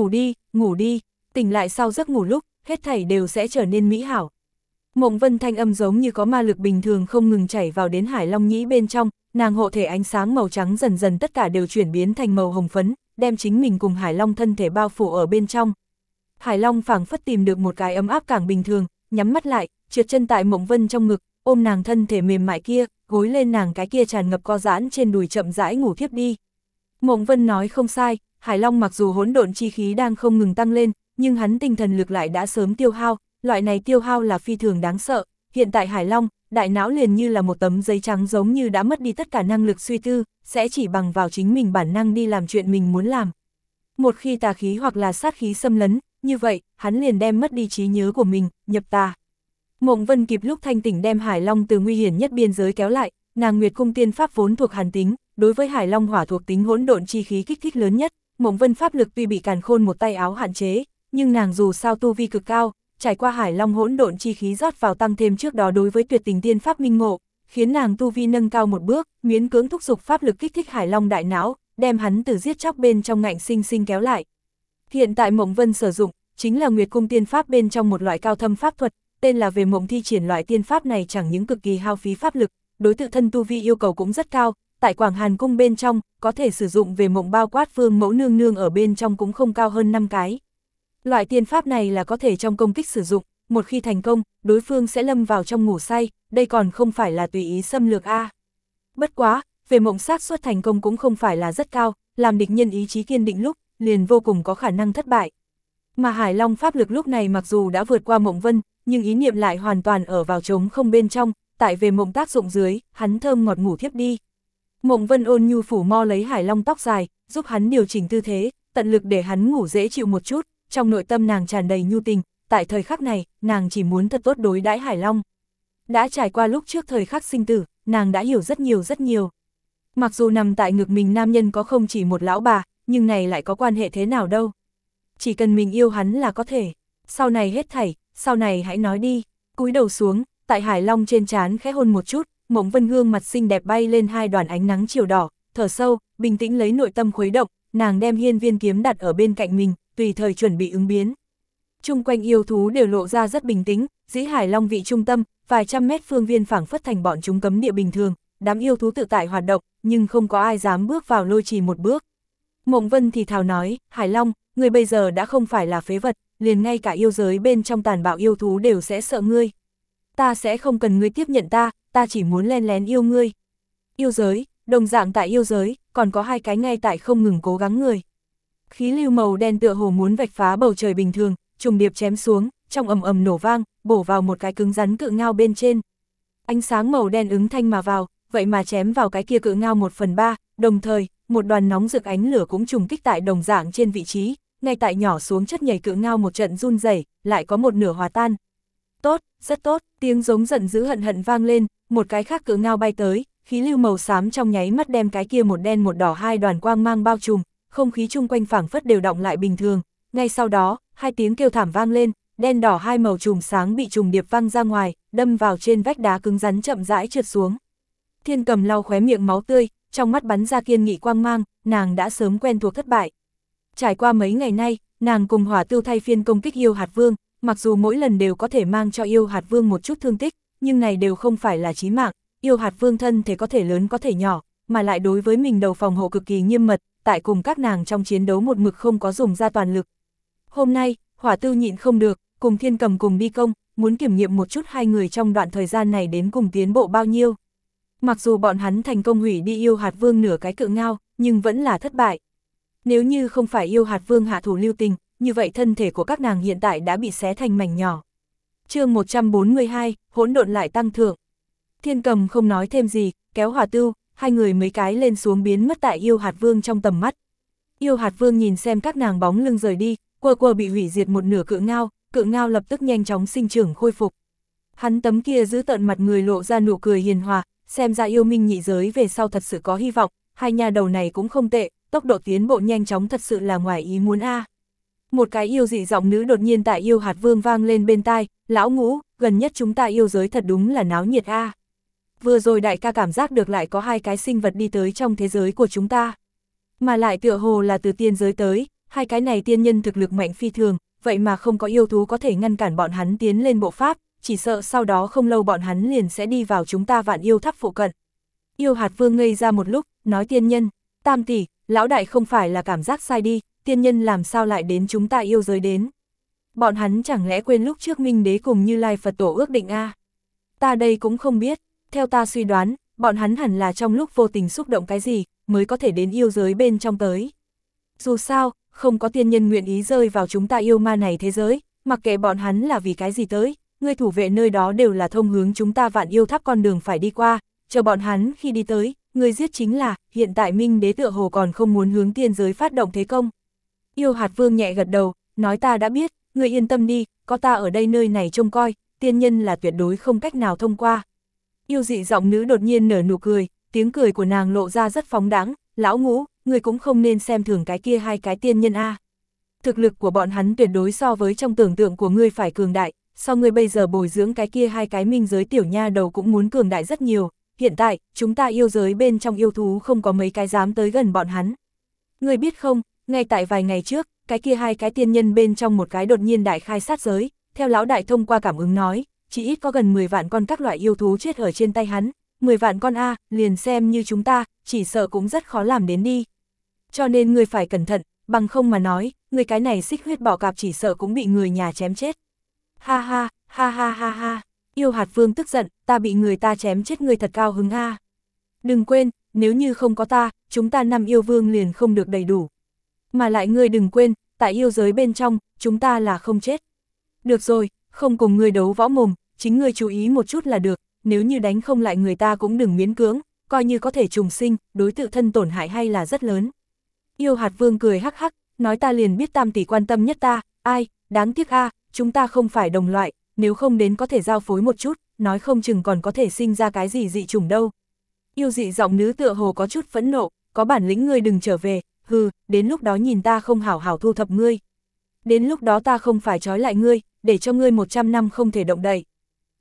ngủ đi, tỉnh lại sau giấc ngủ lúc, hết thảy đều sẽ trở nên mỹ hảo. Mộng Vân thanh âm giống như có ma lực bình thường không ngừng chảy vào đến Hải Long nhĩ bên trong, nàng hộ thể ánh sáng màu trắng dần dần tất cả đều chuyển biến thành màu hồng phấn, đem chính mình cùng Hải Long thân thể bao phủ ở bên trong. Hải Long phảng phất tìm được một cái ấm áp càng bình thường, nhắm mắt lại, trượt chân tại Mộng Vân trong ngực, ôm nàng thân thể mềm mại kia, gối lên nàng cái kia tràn ngập co giãn trên đùi chậm rãi ngủ thiếp đi. Mộng Vân nói không sai, Hải Long mặc dù hỗn độn chi khí đang không ngừng tăng lên, nhưng hắn tinh thần lực lại đã sớm tiêu hao, loại này tiêu hao là phi thường đáng sợ. Hiện tại Hải Long, đại não liền như là một tấm giấy trắng giống như đã mất đi tất cả năng lực suy tư, sẽ chỉ bằng vào chính mình bản năng đi làm chuyện mình muốn làm. Một khi tà khí hoặc là sát khí xâm lấn, như vậy, hắn liền đem mất đi trí nhớ của mình, nhập tà. Mộng Vân kịp lúc thanh tỉnh đem Hải Long từ nguy hiểm nhất biên giới kéo lại, nàng Nguyệt Cung tiên pháp vốn thuộc hàn tính, đối với Hải Long hỏa thuộc tính hỗn độn chi khí kích thích lớn nhất, Mộng Vân pháp lực tuy bị Càn Khôn một tay áo hạn chế, nhưng nàng dù sao tu vi cực cao, trải qua Hải Long hỗn độn chi khí rót vào tăng thêm trước đó đối với tuyệt tình tiên pháp minh ngộ, khiến nàng tu vi nâng cao một bước, miễn cưỡng thúc giục pháp lực kích thích Hải Long đại não, đem hắn từ giết chóc bên trong ngạnh sinh sinh kéo lại. Hiện tại Mộng Vân sử dụng chính là Nguyệt Cung tiên pháp bên trong một loại cao thâm pháp thuật, tên là về mộng thi triển. Loại tiên pháp này chẳng những cực kỳ hao phí pháp lực, đối tự thân tu vi yêu cầu cũng rất cao, tại Quảng Hàn cung bên trong, có thể sử dụng về mộng bao quát vương mẫu nương nương ở bên trong cũng không cao hơn 5 cái. Loại tiên pháp này là có thể trong công kích sử dụng, một khi thành công, đối phương sẽ lâm vào trong ngủ say, đây còn không phải là tùy ý xâm lược a. Bất quá, về mộng xác suất thành công cũng không phải là rất cao, làm địch nhân ý chí kiên định lúc, liền vô cùng có khả năng thất bại. Mà Hải Long pháp lực lúc này mặc dù đã vượt qua Mộng Vân, nhưng ý niệm lại hoàn toàn ở vào trống không bên trong, tại về mộng tác dụng dưới, hắn thơm ngọt ngủ thiếp đi. Mộng Vân ôn nhu phủ mo lấy Hải Long tóc dài, giúp hắn điều chỉnh tư thế, tận lực để hắn ngủ dễ chịu một chút, trong nội tâm nàng tràn đầy nhu tình, tại thời khắc này, nàng chỉ muốn thật tốt đối đãi Hải Long. Đã trải qua lúc trước thời khắc sinh tử, nàng đã hiểu rất nhiều. Mặc dù nằm tại ngực mình nam nhân có không chỉ một lão bà, nhưng này lại có quan hệ thế nào đâu. Chỉ cần mình yêu hắn là có thể, sau này hết thảy, sau này hãy nói đi. Cúi đầu xuống, tại Hải Long trên trán khẽ hôn một chút, Mộng Vân gương mặt xinh đẹp bay lên hai đoàn ánh nắng chiều đỏ, thở sâu, bình tĩnh lấy nội tâm khuấy động, nàng đem hiên viên kiếm đặt ở bên cạnh mình, tùy thời chuẩn bị ứng biến. Chung quanh yêu thú đều lộ ra rất bình tĩnh, dĩ Hải Long vị trung tâm, vài trăm mét phương viên phảng phất thành bọn chúng cấm địa bình thường, đám yêu thú tự tại hoạt động, nhưng không có ai dám bước vào lôi trì một bước. Mộng Vân thì thào nói, Hải Long, ngươi bây giờ đã không phải là phế vật, liền ngay cả yêu giới bên trong tàn bạo yêu thú đều sẽ sợ ngươi. Ta sẽ không cần ngươi tiếp nhận ta chỉ muốn len lén yêu ngươi. Yêu giới, đồng dạng tại yêu giới, còn có hai cái ngay tại không ngừng cố gắng người. Khí lưu màu đen tựa hồ muốn vạch phá bầu trời bình thường, trùng điệp chém xuống, trong ầm ầm nổ vang, bổ vào một cái cứng rắn cự ngao bên trên. Ánh sáng màu đen ứng thanh mà vào, vậy mà chém vào cái kia cự ngao 1/3, đồng thời, một đoàn nóng rực ánh lửa cũng trùng kích tại đồng dạng trên vị trí, ngay tại nhỏ xuống chất nhảy cự ngao một trận run rẩy, lại có một nửa hòa tan. Tốt, rất tốt, tiếng giống giận dữ hận hận vang lên, một cái khác cự ngao bay tới, khí lưu màu xám trong nháy mắt đem cái kia một đen một đỏ hai đoàn quang mang bao trùm, không khí chung quanh phảng phất đều động lại bình thường. Ngay sau đó, hai tiếng kêu thảm vang lên, đen đỏ hai màu chùm sáng bị trùng điệp văng ra ngoài, đâm vào trên vách đá cứng rắn chậm rãi trượt xuống. Thiên Cầm lau khóe miệng máu tươi, trong mắt bắn ra kiên nghị quang mang, nàng đã sớm quen thuộc thất bại. Trải qua mấy ngày nay, nàng cùng Hỏa Tưu thay phiên công kích yêu hạt vương, mặc dù mỗi lần đều có thể mang cho yêu hạt vương một chút thương tích, nhưng này đều không phải là chí mạng, yêu hạt vương thân thể có thể lớn có thể nhỏ, mà lại đối với mình đầu phòng hộ cực kỳ nghiêm mật, tại cùng các nàng trong chiến đấu một mực không có dùng ra toàn lực. Hôm nay, Hỏa Tưu nhịn không được, cùng Thiên Cầm cùng đi công, muốn kiểm nghiệm một chút hai người trong đoạn thời gian này đến cùng tiến bộ bao nhiêu. Mặc dù bọn hắn thành công hủy đi yêu hạt vương nửa cái cự ngao, nhưng vẫn là thất bại. Nếu như không phải yêu hạt vương hạ thủ lưu tình, như vậy thân thể của các nàng hiện tại đã bị xé thành mảnh nhỏ. Chương 142, hỗn độn lại tăng thượng. Thiên Cầm không nói thêm gì, kéo Hỏa Tưu, hai người mấy cái lên xuống biến mất tại yêu hạt vương trong tầm mắt. Yêu hạt vương nhìn xem các nàng bóng lưng rời đi, quơ bị hủy diệt một nửa cự ngao lập tức nhanh chóng sinh trưởng khôi phục. Hắn tấm kia giữ tận mặt người lộ ra nụ cười hiền hòa, xem ra yêu minh nhị giới về sau thật sự có hy vọng, hai nhà đầu này cũng không tệ, tốc độ tiến bộ nhanh chóng thật sự là ngoài ý muốn a. Một cái yêu dị giọng nữ đột nhiên tại yêu hạt vương vang lên bên tai, lão Ngũ, gần nhất chúng ta yêu giới thật đúng là náo nhiệt a. Vừa rồi đại ca cảm giác được lại có hai cái sinh vật đi tới trong thế giới của chúng ta. Mà lại tựa hồ là từ tiên giới tới, hai cái này tiên nhân thực lực mạnh phi thường, vậy mà không có yêu thú có thể ngăn cản bọn hắn tiến lên bộ pháp, chỉ sợ sau đó không lâu bọn hắn liền sẽ đi vào chúng ta Vạn Yêu Tháp phụ cận. Yêu hạt vương ngây ra một lúc, nói tiên nhân, Tam tỷ, lão đại không phải là cảm giác sai đi, tiên nhân làm sao lại đến chúng ta yêu giới đến. Bọn hắn chẳng lẽ quên lúc trước Minh Đế cùng Như Lai Phật Tổ ước định a? Ta đây cũng không biết, theo ta suy đoán, bọn hắn hẳn là trong lúc vô tình xúc động cái gì, mới có thể đến yêu giới bên trong tới. Dù sao, không có tiên nhân nguyện ý rơi vào chúng ta yêu ma này thế giới, mặc kệ bọn hắn là vì cái gì tới, người thủ vệ nơi đó đều là thông hướng chúng ta Vạn Yêu Tháp con đường phải đi qua, chờ bọn hắn khi đi tới, người giết chính là, hiện tại Minh Đế tựa hồ còn không muốn hướng tiên giới phát động thế công. Yêu hạt vương nhẹ gật đầu, nói ta đã biết, người yên tâm đi, có ta ở đây nơi này trông coi, tiên nhân là tuyệt đối không cách nào thông qua. Yêu dị giọng nữ đột nhiên nở nụ cười, tiếng cười của nàng lộ ra rất phóng đãng, lão Ngũ, người cũng không nên xem thường cái kia hai cái tiên nhân a. Thực lực của bọn hắn tuyệt đối so với trong tưởng tượng của ngươi phải cường đại, so ngươi bây giờ bồi dưỡng cái kia hai cái minh giới tiểu nha đầu cũng muốn cường đại rất nhiều, hiện tại, chúng ta yêu giới bên trong yêu thú không có mấy cái dám tới gần bọn hắn. Ngươi biết không, ngay tại vài ngày trước, cái kia hai cái tiên nhân bên trong một cái đột nhiên đại khai sát giới, theo lão đại thông qua cảm ứng nói, chỉ ít có gần 10 vạn con các loại yêu thú chết ở trên tay hắn, 10 vạn con a, liền xem như chúng ta, chỉ sợ cũng rất khó làm đến đi. Cho nên ngươi phải cẩn thận, bằng không mà nói, ngươi cái này xích huyết bọ cạp chỉ sợ cũng bị người nhà chém chết. Ha ha, ha ha ha ha, yêu hạt vương tức giận, ta bị người ta chém chết ngươi thật cao hứng a. Đừng quên, nếu như không có ta, chúng ta 5 yêu vương liền không được đầy đủ. Mà lại ngươi đừng quên, tại yêu giới bên trong, chúng ta là không chết. Được rồi, không cùng ngươi đấu võ mồm, chính ngươi chú ý một chút là được, nếu như đánh không lại người ta cũng đừng miễn cưỡng, coi như có thể trùng sinh, đối tự thân tổn hại hay là rất lớn. Yêu hạt vương cười hắc hắc, nói ta liền biết Tam tỷ quan tâm nhất ta, ai, đáng tiếc a, chúng ta không phải đồng loại, nếu không đến có thể giao phối một chút, nói không chừng còn có thể sinh ra cái gì dị chủng đâu. Yêu dị giọng nữ tựa hồ có chút phẫn nộ, có bản lĩnh ngươi đừng trở về, hừ, đến lúc đó nhìn ta không hảo hảo thu thập ngươi. Đến lúc đó ta không phải trói lại ngươi, để cho ngươi 100 năm không thể động đậy.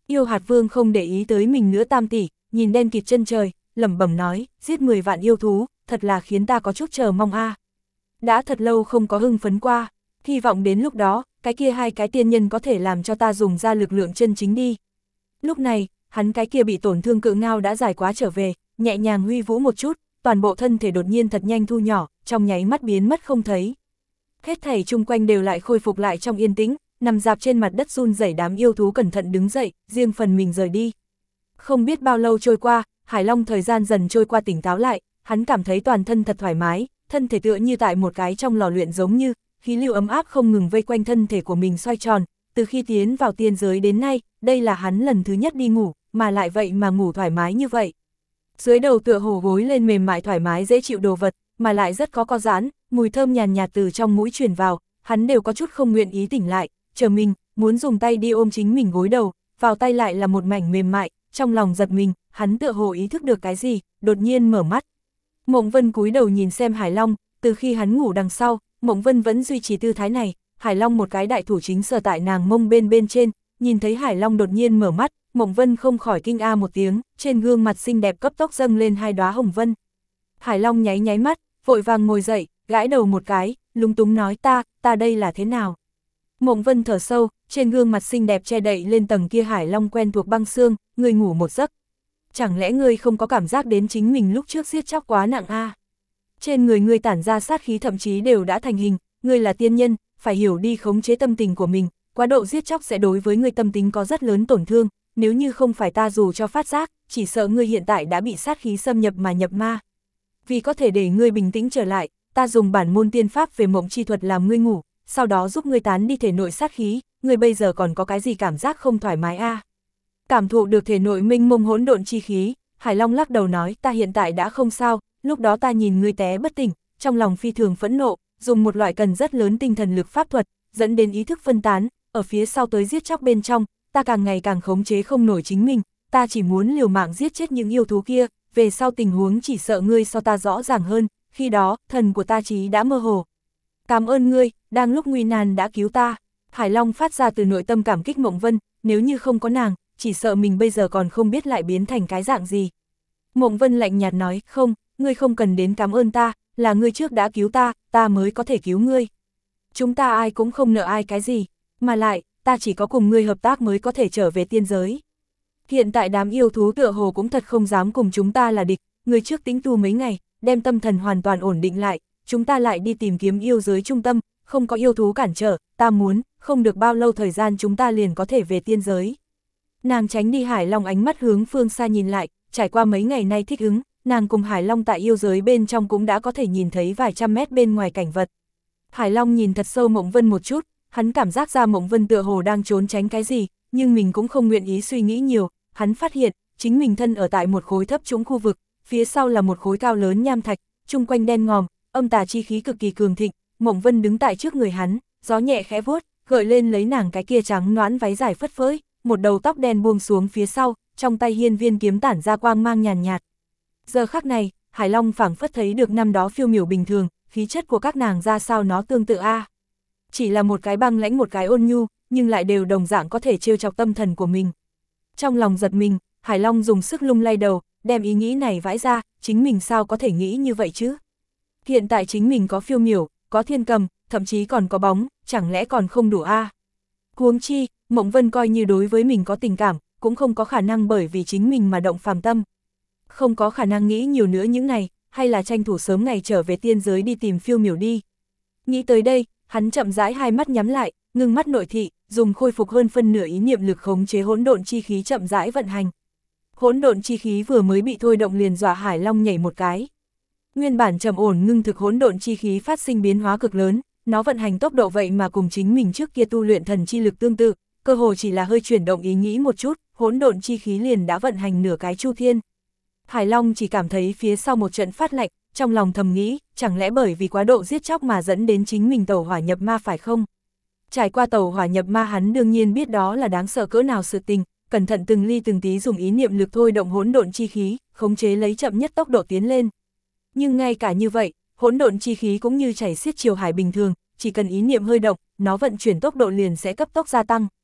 Yêu hạt vương không để ý tới mình nữa Tam tỷ, nhìn đen kịt chân trời, lẩm bẩm nói, giết 10 vạn yêu thú, thật là khiến ta có chút chờ mong a. Đã thật lâu không có hưng phấn qua, hy vọng đến lúc đó, cái kia hai cái tiên nhân có thể làm cho ta dùng ra lực lượng chân chính đi. Lúc này, hắn cái kia bị tổn thương cự ngao đã giải quá trở về, nhẹ nhàng huy vũ một chút, toàn bộ thân thể đột nhiên thật nhanh thu nhỏ, trong nháy mắt biến mất không thấy. Hết thảy chung quanh đều lại khôi phục lại trong yên tĩnh, nằm dạp trên mặt đất run rẩy đám yêu thú cẩn thận đứng dậy, riêng phần mình rời đi. Không biết bao lâu trôi qua, Hải Long thời gian dần trôi qua tỉnh táo lại, hắn cảm thấy toàn thân thật thoải mái, thân thể tựa như tại một cái trong lò luyện giống như, khí lưu ấm áp không ngừng vây quanh thân thể của mình xoay tròn, từ khi tiến vào tiên giới đến nay, đây là hắn lần thứ nhất đi ngủ, mà lại vậy mà ngủ thoải mái như vậy. Dưới đầu tựa hồ gối lên mềm mại thoải mái dễ chịu đồ vật, mà lại rất có giãn, mùi thơm nhàn nhạt từ trong mũi truyền vào, hắn đều có chút không nguyện ý tỉnh lại, chờ mình, muốn dùng tay đi ôm chính mình gối đầu, vào tay lại là một mảnh mềm mại, trong lòng giật mình, hắn tựa hồ ý thức được cái gì, đột nhiên mở mắt. Mộng Vân cúi đầu nhìn xem Hải Long, từ khi hắn ngủ đằng sau, Mộng Vân vẫn duy trì tư thái này, Hải Long một cái đại thủ chính sờ tại nàng mông bên trên, nhìn thấy Hải Long đột nhiên mở mắt, Mộng Vân không khỏi kinh a một tiếng, trên gương mặt xinh đẹp cấp tốc dâng lên hai đóa hồng vân. Hải Long nháy nháy mắt, vội vàng ngồi dậy, gãi đầu một cái, lúng túng nói ta đây là thế nào? Mộng Vân thở sâu, trên gương mặt xinh đẹp che đậy lên tầng kia Hải Long quen thuộc băng xương, ngươi ngủ một giấc. Chẳng lẽ ngươi không có cảm giác đến chính mình lúc trước giết chóc quá nặng a? Trên người ngươi tản ra sát khí thậm chí đều đã thành hình, ngươi là tiên nhân, phải hiểu đi khống chế tâm tình của mình, quá độ giết chóc sẽ đối với ngươi tâm tính có rất lớn tổn thương, nếu như không phải ta dù cho phát giác, chỉ sợ ngươi hiện tại đã bị sát khí xâm nhập mà nhập ma. Vì có thể để ngươi bình tĩnh trở lại, ta dùng bản môn tiên pháp về mộng chi thuật làm ngươi ngủ, sau đó giúp ngươi tán đi thể nội sát khí, ngươi bây giờ còn có cái gì cảm giác không thoải mái a? Cảm thụ được thể nội mênh mông hỗn độn chi khí, Hải Long lắc đầu nói, ta hiện tại đã không sao, lúc đó ta nhìn ngươi té bất tỉnh, trong lòng phi thường phẫn nộ, dùng một loại cần rất lớn tinh thần lực pháp thuật, dẫn đến ý thức phân tán, ở phía sau tới giết chóc bên trong, ta càng ngày càng khống chế không nổi chính mình, ta chỉ muốn liều mạng giết chết những yêu thú kia, về sau tình huống chỉ sợ ngươi so ta rõ ràng hơn, khi đó, thần của ta trí đã mơ hồ. Cảm ơn ngươi, đang lúc nguy nan đã cứu ta. Hải Long phát ra từ nội tâm cảm kích Mộng Vân, nếu như không có nàng, chỉ sợ mình bây giờ còn không biết lại biến thành cái dạng gì. Mộng Vân lạnh nhạt nói, không, ngươi không cần đến cảm ơn ta, là ngươi trước đã cứu ta, ta mới có thể cứu ngươi. Chúng ta ai cũng không nợ ai cái gì, mà lại, ta chỉ có cùng ngươi hợp tác mới có thể trở về tiên giới. Hiện tại đám yêu thú tựa hồ cũng thật không dám cùng chúng ta là địch, ngươi trước tĩnh tu mấy ngày, đem tâm thần hoàn toàn ổn định lại, chúng ta lại đi tìm kiếm yêu giới trung tâm, không có yêu thú cản trở, ta muốn, không được bao lâu thời gian chúng ta liền có thể về tiên giới. Nàng tránh đi Hải Long ánh mắt hướng phương xa nhìn lại, trải qua mấy ngày nay thích ứng, nàng cùng Hải Long tại yêu giới bên trong cũng đã có thể nhìn thấy vài trăm mét bên ngoài cảnh vật. Hải Long nhìn thật sâu Mộng Vân một chút, hắn cảm giác ra Mộng Vân tựa hồ đang trốn tránh cái gì, nhưng mình cũng không nguyện ý suy nghĩ nhiều, hắn phát hiện, chính mình thân ở tại một khối thấp trũng khu vực, phía sau là một khối cao lớn nham thạch, chung quanh đen ngòm, âm tà chi khí cực kỳ cường thịnh, Mộng Vân đứng tại trước người hắn, gió nhẹ khẽ vuốt, gợi lên lấy nàng cái kia trắng nõn váy dài phất phới, một đầu tóc đen buông xuống phía sau, trong tay hiên viên kiếm tản ra quang mang nhàn nhạt. Giờ khắc này, Hải Long phảng phất thấy được năm đó phiêu miểu bình thường, khí chất của các nàng ra sao nó tương tự a. Chỉ là một cái băng lãnh một cái ôn nhu, nhưng lại đều đồng dạng có thể trêu chọc tâm thần của mình. Trong lòng giật mình, Hải Long dùng sức lung lay đầu, đem ý nghĩ này vãi ra, chính mình sao có thể nghĩ như vậy chứ? Hiện tại chính mình có phiêu miểu, có thiên cầm, thậm chí còn có bóng, chẳng lẽ còn không đủ a? Huống chi, Mộng Vân coi như đối với mình có tình cảm, cũng không có khả năng bởi vì chính mình mà động phàm tâm. Không có khả năng nghĩ nhiều nữa những ngày, hay là tranh thủ sớm ngày trở về tiên giới đi tìm phiêu miểu đi. Nghĩ tới đây, hắn chậm rãi hai mắt nhắm lại, ngưng mắt nội thị, dùng khôi phục hơn phân nửa ý niệm lực khống chế hỗn độn chi khí chậm rãi vận hành. Hỗn độn chi khí vừa mới bị thôi động liền dọa Hải Long nhảy một cái. Nguyên bản trầm ổn ngưng thực hỗn độn chi khí phát sinh biến hóa cực lớn, nó vận hành tốc độ vậy mà cùng chính mình trước kia tu luyện thần chi lực tương tự, cơ hồ chỉ là hơi chuyển động ý nghĩ một chút, hỗn độn chi khí liền đã vận hành nửa cái chu thiên. Hải Long chỉ cảm thấy phía sau một trận phát lạnh, trong lòng thầm nghĩ, chẳng lẽ bởi vì quá độ giết chóc mà dẫn đến chính mình tẩu hỏa nhập ma phải không? Trải qua tẩu hỏa nhập ma hắn đương nhiên biết đó là đáng sợ cỡ nào sự tình, cẩn thận từng ly từng tí dùng ý niệm lực thôi động hỗn độn chi khí, khống chế lấy chậm nhất tốc độ tiến lên. Nhưng ngay cả như vậy, hỗn độn chi khí cũng như chảy xiết chiều hải bình thường, chỉ cần ý niệm hơi động, nó vận chuyển tốc độ liền sẽ cấp tốc gia tăng.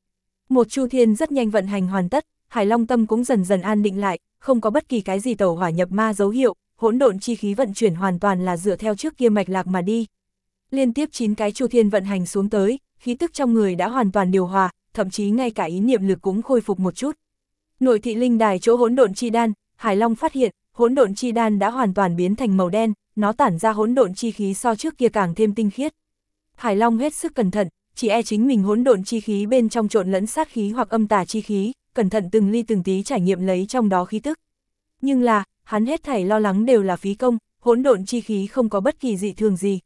Một chu thiên rất nhanh vận hành hoàn tất, Hải Long tâm cũng dần dần an định lại, không có bất kỳ cái gì tẩu hỏa nhập ma dấu hiệu, hỗn độn chi khí vận chuyển hoàn toàn là dựa theo trước kia mạch lạc mà đi. Liên tiếp 9 cái chu thiên vận hành xuống tới, khí tức trong người đã hoàn toàn điều hòa, thậm chí ngay cả ý niệm lực cũng khôi phục một chút. Nội thị linh đài chỗ hỗn độn chi đan, Hải Long phát hiện, hỗn độn chi đan đã hoàn toàn biến thành màu đen, nó tản ra hỗn độn chi khí so trước kia càng thêm tinh khiết. Hải Long hết sức cẩn thận, chỉ e chính mình hỗn độn chi khí bên trong trộn lẫn sát khí hoặc âm tà chi khí, cẩn thận từng ly từng tí trải nghiệm lấy trong đó khí tức. Nhưng là, hắn hết thảy lo lắng đều là phí công, hỗn độn chi khí không có bất kỳ dị thường gì.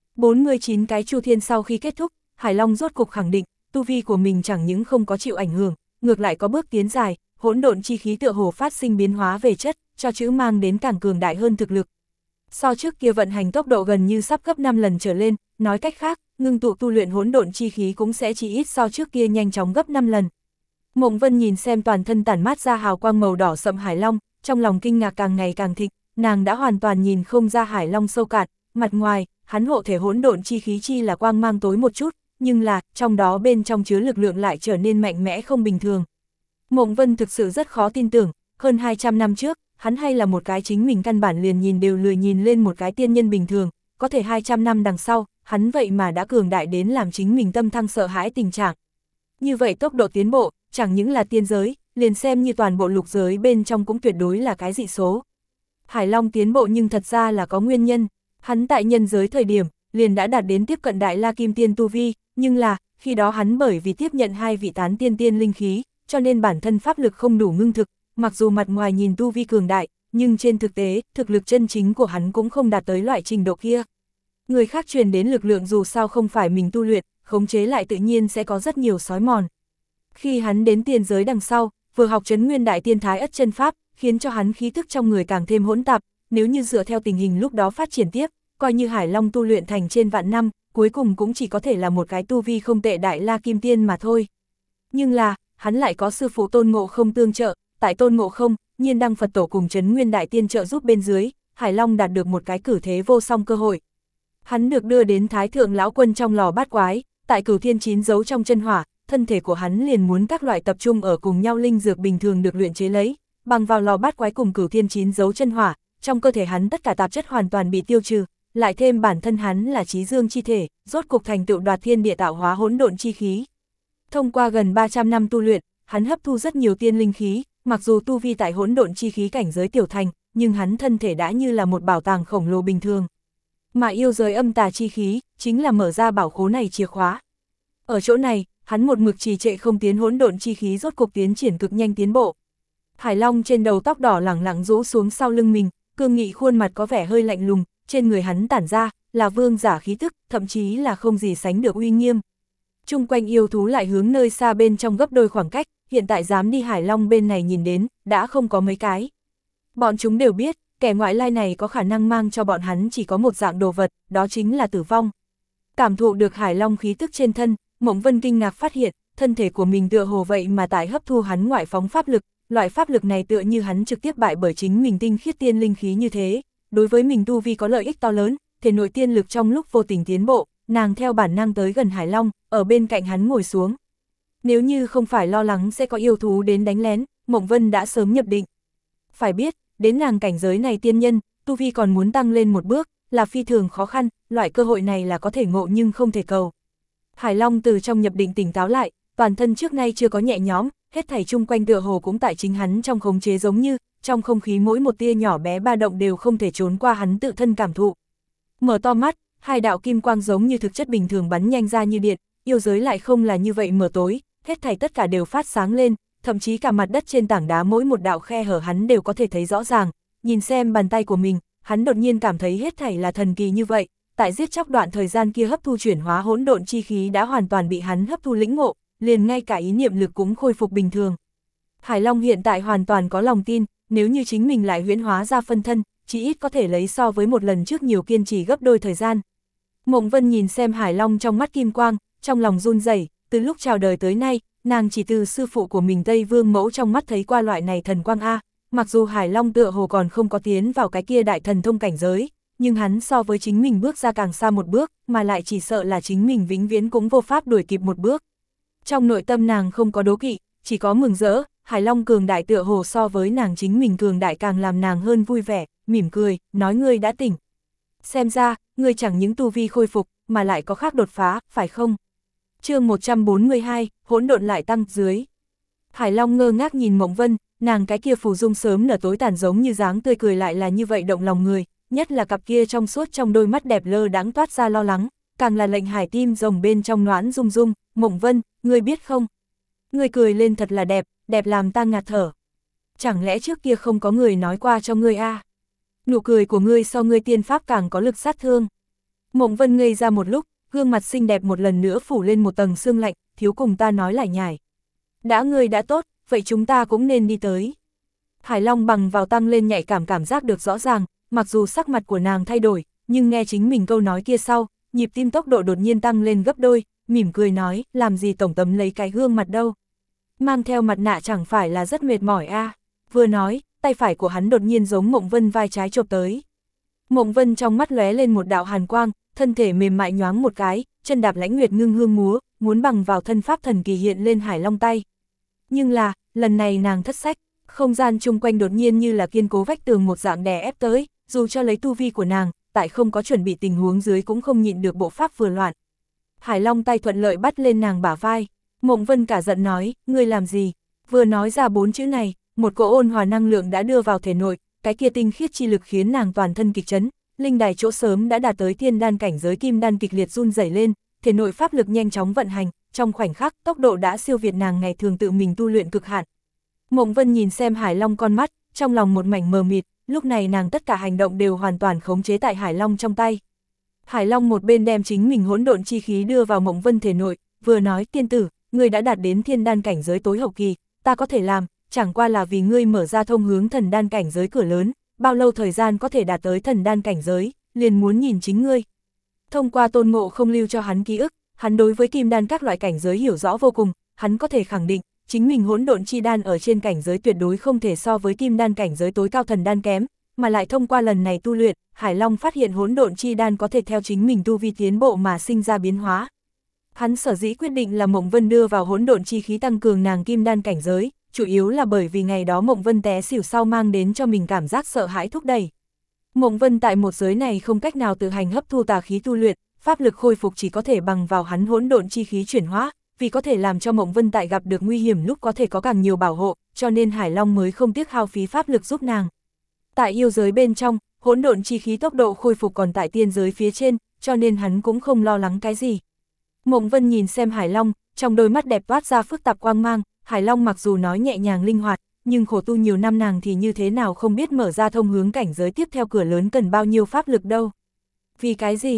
49 cái chu thiên sau khi kết thúc, Hải Long rốt cục khẳng định, tu vi của mình chẳng những không có chịu ảnh hưởng, ngược lại có bước tiến dài, hỗn độn chi khí tựa hồ phát sinh biến hóa về chất, cho chữ mang đến càng cường đại hơn thực lực. So trước kia vận hành tốc độ gần như sắp gấp 5 lần trở lên, nói cách khác, ngưng tụ tu luyện hỗn độn chi khí cũng sẽ chỉ ít so trước kia nhanh chóng gấp 5 lần. Mộng Vân nhìn xem toàn thân tản mát ra hào quang màu đỏ sậm Hải Long, trong lòng kinh ngạc càng ngày càng thịnh, nàng đã hoàn toàn nhìn không ra Hải Long sâu cạn, mặt ngoài, hắn hộ thể hỗn độn chi khí chi là quang mang tối một chút, nhưng là, trong đó bên trong chứa lực lượng lại trở nên mạnh mẽ không bình thường. Mộng Vân thực sự rất khó tin tưởng, hơn 200 năm trước, hắn hay là một cái chính mình căn bản liền nhìn đều lười nhìn lên một cái tiên nhân bình thường, có thể 200 năm đằng sau, hắn vậy mà đã cường đại đến làm chính mình tâm thăng sợ hãi tình trạng. Như vậy tốc độ tiến bộ, chẳng những là tiên giới, liền xem như toàn bộ lục giới bên trong cũng tuyệt đối là cái dị số. Hải Long tiến bộ nhưng thật ra là có nguyên nhân, hắn tại nhân giới thời điểm, liền đã đạt đến tiếp cận đại la kim tiên tu vi, nhưng là, khi đó hắn bởi vì tiếp nhận 2 vị tán tiên tiên linh khí, cho nên bản thân pháp lực không đủ ngưng thực, mặc dù mặt ngoài nhìn tu vi cường đại, nhưng trên thực tế, thực lực chân chính của hắn cũng không đạt tới loại trình độ kia. Người khác truyền đến lực lượng dù sao không phải mình tu luyện, khống chế lại tự nhiên sẽ có rất nhiều xói mòn. Khi hắn đến tiên giới đằng sau, vừa học Trấn Nguyên Đại Tiên Thái Ất chân pháp, khiến cho hắn khí thức trong người càng thêm hỗn tạp, nếu như dựa theo tình hình lúc đó phát triển tiếp, coi như Hải Long tu luyện thành trên vạn năm, cuối cùng cũng chỉ có thể là một cái tu vi không tệ đại la kim tiên mà thôi. Nhưng là, hắn lại có sư phụ Tôn Ngộ Không tương trợ, tại Tôn Ngộ Không, Nhiên Đăng Phật Tổ cùng Trấn Nguyên Đại Tiên trợ giúp bên dưới, Hải Long đạt được một cái cử thế vô song cơ hội. Hắn được đưa đến Thái Thượng Lão Quân trong lò bát quái, tại Cửu Thiên Chín Dấu trong chân hỏa, thân thể của hắn liền muốn các loại tập trung ở cùng nhau linh dược bình thường được luyện chế lấy, bằng vào lò bát quái cùng Cửu Thiên Chín Dấu chân hỏa, trong cơ thể hắn tất cả tạp chất hoàn toàn bị tiêu trừ, lại thêm bản thân hắn là trí dương chi thể, rốt cục thành tựu đoạt thiên địa tạo hóa hỗn độn chi khí. Thông qua gần 300 năm tu luyện, hắn hấp thu rất nhiều tiên linh khí, mặc dù tu vi tại hỗn độn chi khí cảnh giới tiểu thành, nhưng hắn thân thể đã như là một bảo tàng khổng lồ bình thường. Mà yêu giới âm tà chi khí, chính là mở ra bảo khố này chìa khóa. Ở chỗ này, hắn một mực trì trệ không tiến hỗn độn chi khí rốt cục tiến triển cực nhanh tiến bộ. Hải Long trên đầu tóc đỏ lẳng lặng rũ xuống sau lưng mình, cương nghị khuôn mặt có vẻ hơi lạnh lùng, trên người hắn tản ra là vương giả khí tức, thậm chí là không gì sánh được uy nghiêm. Chung quanh yêu thú lại hướng nơi xa bên trong gấp đôi khoảng cách, hiện tại dám đi Hải Long bên này nhìn đến, đã không có mấy cái. Bọn chúng đều biết, kẻ ngoại lai này có khả năng mang cho bọn hắn chỉ có một dạng đồ vật, đó chính là tử vong. Cảm thụ được Hải Long khí tức trên thân, Mộng Vân kinh ngạc phát hiện, thân thể của mình tựa hồ vậy mà tại hấp thu hắn ngoại phóng pháp lực, loại pháp lực này tựa như hắn trực tiếp bại bởi chính mình tinh khiết tiên linh khí như thế, đối với mình tu vi có lợi ích to lớn, thể nội tiên lực trong lúc vô tình tiến bộ, nàng theo bản năng tới gần Hải Long, ở bên cạnh hắn ngồi xuống. Nếu như không phải lo lắng sẽ có yêu thú đến đánh lén, Mộng Vân đã sớm nhập định. Phải biết, đến nàng cảnh giới này tiên nhân, tu vi còn muốn tăng lên một bước, là phi thường khó khăn, loại cơ hội này là có thể ngộ nhưng không thể cầu. Hải Long từ trong nhập định tỉnh táo lại, toàn thân trước nay chưa có nhẹ nhõm, hết thảy chung quanh tựa hồ cũng tại chính hắn trong khống chế, giống như, trong không khí mỗi một tia nhỏ bé ba động đều không thể trốn qua hắn tự thân cảm thụ. Mở to mắt, hai đạo kim quang giống như thực chất bình thường bắn nhanh ra như điện, yêu giới lại không là như vậy mở tối, hết thảy tất cả đều phát sáng lên, thậm chí cả mặt đất trên tảng đá mỗi một đạo khe hở hắn đều có thể thấy rõ ràng, nhìn xem bàn tay của mình, hắn đột nhiên cảm thấy hết thảy là thần kỳ như vậy, tại giết chóc đoạn thời gian kia hấp thu chuyển hóa hỗn độn chi khí đã hoàn toàn bị hắn hấp thu lĩnh ngộ, liền ngay cả ý niệm lực cũng khôi phục bình thường. Hải Long hiện tại hoàn toàn có lòng tin, nếu như chính mình lại huyễn hóa ra phân thân, chỉ ít có thể lấy so với một lần trước nhiều kiên trì gấp đôi thời gian. Mộng Vân nhìn xem Hải Long trong mắt kim quang, trong lòng run rẩy, từ lúc chào đời tới nay, nàng chỉ từ sư phụ của mình Tây Vương Mẫu trong mắt thấy qua loại này thần quang A, mặc dù Hải Long tựa hồ còn không có tiến vào cái kia đại thần thông cảnh giới, nhưng hắn so với chính mình bước ra càng xa một bước, mà lại chỉ sợ là chính mình vĩnh viễn cũng vô pháp đuổi kịp một bước. Trong nội tâm nàng không có đố kỵ, chỉ có mừng rỡ, Hải Long cường đại tựa hồ so với nàng chính mình cường đại càng làm nàng hơn vui vẻ, mỉm cười, nói ngươi đã tỉnh. Xem ra, ngươi chẳng những tu vi khôi phục, mà lại có khác đột phá, phải không? Chương 142, hỗn độn lại tăng dưới. Hải Long ngơ ngác nhìn Mộng Vân, nàng cái kia phù dung sớm nở tối tàn giống như dáng tươi cười lại là như vậy động lòng người, nhất là cặp kia trong suốt trong đôi mắt đẹp lơ đãng toát ra lo lắng, càng là lệnh Hải tim rồng bên trong noãn rung rung. Mộng Vân, ngươi biết không? Ngươi cười lên thật là đẹp, đẹp làm ta ngạt thở. Chẳng lẽ trước kia không có người nói qua cho ngươi à? Nụ cười của ngươi so ngươi tiên pháp càng có lực sát thương. Mộng Vân ngây ra một lúc, gương mặt xinh đẹp một lần nữa phủ lên một tầng sương lạnh, thiếu cùng ta nói lại nhải. Đã ngươi đã tốt, vậy chúng ta cũng nên đi tới. Hải Long bằng vào tăng lên nhạy cảm giác được rõ ràng, mặc dù sắc mặt của nàng thay đổi, nhưng nghe chính mình câu nói kia sau, nhịp tim tốc độ đột nhiên tăng lên gấp đôi, mỉm cười nói, làm gì tổng tấm lấy cái gương mặt đâu. Mang theo mặt nạ chẳng phải là rất mệt mỏi à. Vừa nói, tay phải của hắn đột nhiên giống Mộng Vân vai trái chộp tới. Mộng Vân trong mắt lóe lên một đạo hàn quang, thân thể mềm mại nhoáng một cái, chân đạp lãnh nguyệt ngưng hương múa, muốn bằng vào thân pháp thần kỳ hiện lên Hải Long tay. Nhưng là, lần này nàng thất sách, không gian chung quanh đột nhiên như là kiên cố vách tường một dạng đè ép tới, dù cho lấy tu vi của nàng, tại không có chuẩn bị tình huống dưới cũng không nhịn được bộ pháp vừa loạn. Hải Long tay thuận lợi bắt lên nàng bả vai, Mộng Vân cả giận nói, ngươi làm gì? Vừa nói ra 4 chữ này, một cỗ ôn hòa năng lượng đã đưa vào thể nội, cái kia tinh khiết chi lực khiến nàng toàn thân kịch chấn, linh đài chỗ sớm đã đạt tới thiên đan cảnh giới kim đan kịch liệt run rẩy lên, thể nội pháp lực nhanh chóng vận hành, trong khoảnh khắc tốc độ đã siêu việt nàng ngày thường tự mình tu luyện cực hạn. Mộng Vân nhìn xem Hải Long con mắt, trong lòng một mảnh mờ mịt, lúc này nàng tất cả hành động đều hoàn toàn khống chế tại Hải Long trong tay. Hải Long một bên đem chính mình hỗn độn chi khí đưa vào Mộng Vân thể nội, vừa nói, tiên tử, ngươi đã đạt đến thiên đan cảnh giới tối hậu kỳ, ta có thể làm, chẳng qua là vì ngươi mở ra thông hướng thần đan cảnh giới cửa lớn, bao lâu thời gian có thể đạt tới thần đan cảnh giới, liền muốn nhìn chính ngươi. Thông qua Tôn Ngộ không lưu cho hắn ký ức, hắn đối với kim đan các loại cảnh giới hiểu rõ vô cùng, hắn có thể khẳng định, chính mình hỗn độn chi đan ở trên cảnh giới tuyệt đối không thể so với kim đan cảnh giới tối cao thần đan kém, mà lại thông qua lần này tu luyện, Hải Long phát hiện hỗn độn chi đan có thể theo chính mình tu vi tiến bộ mà sinh ra biến hóa. Hắn sở dĩ quyết định là Mộng Vân đưa vào hỗn độn chi khí tăng cường nàng kim đan cảnh giới, chủ yếu là bởi vì ngày đó Mộng Vân té xỉu sau mang đến cho mình cảm giác sợ hãi thúc đẩy. Mộng Vân tại một giới này không cách nào tự hành hấp thu tà khí tu luyện, pháp lực khôi phục chỉ có thể bằng vào hắn hỗn độn chi khí chuyển hóa, vì có thể làm cho Mộng Vân tại gặp được nguy hiểm lúc có thể có càng nhiều bảo hộ, cho nên Hải Long mới không tiếc hao phí pháp lực giúp nàng. Tại yêu giới bên trong, hỗn độn chi khí tốc độ khôi phục còn tại tiên giới phía trên, cho nên hắn cũng không lo lắng cái gì. Mộng Vân nhìn xem Hải Long, trong đôi mắt đẹp toát ra phức tạp quang mang, Hải Long mặc dù nói nhẹ nhàng linh hoạt, nhưng khổ tu nhiều năm nàng thì như thế nào không biết mở ra thông hướng cảnh giới tiếp theo cửa lớn cần bao nhiêu pháp lực đâu. Vì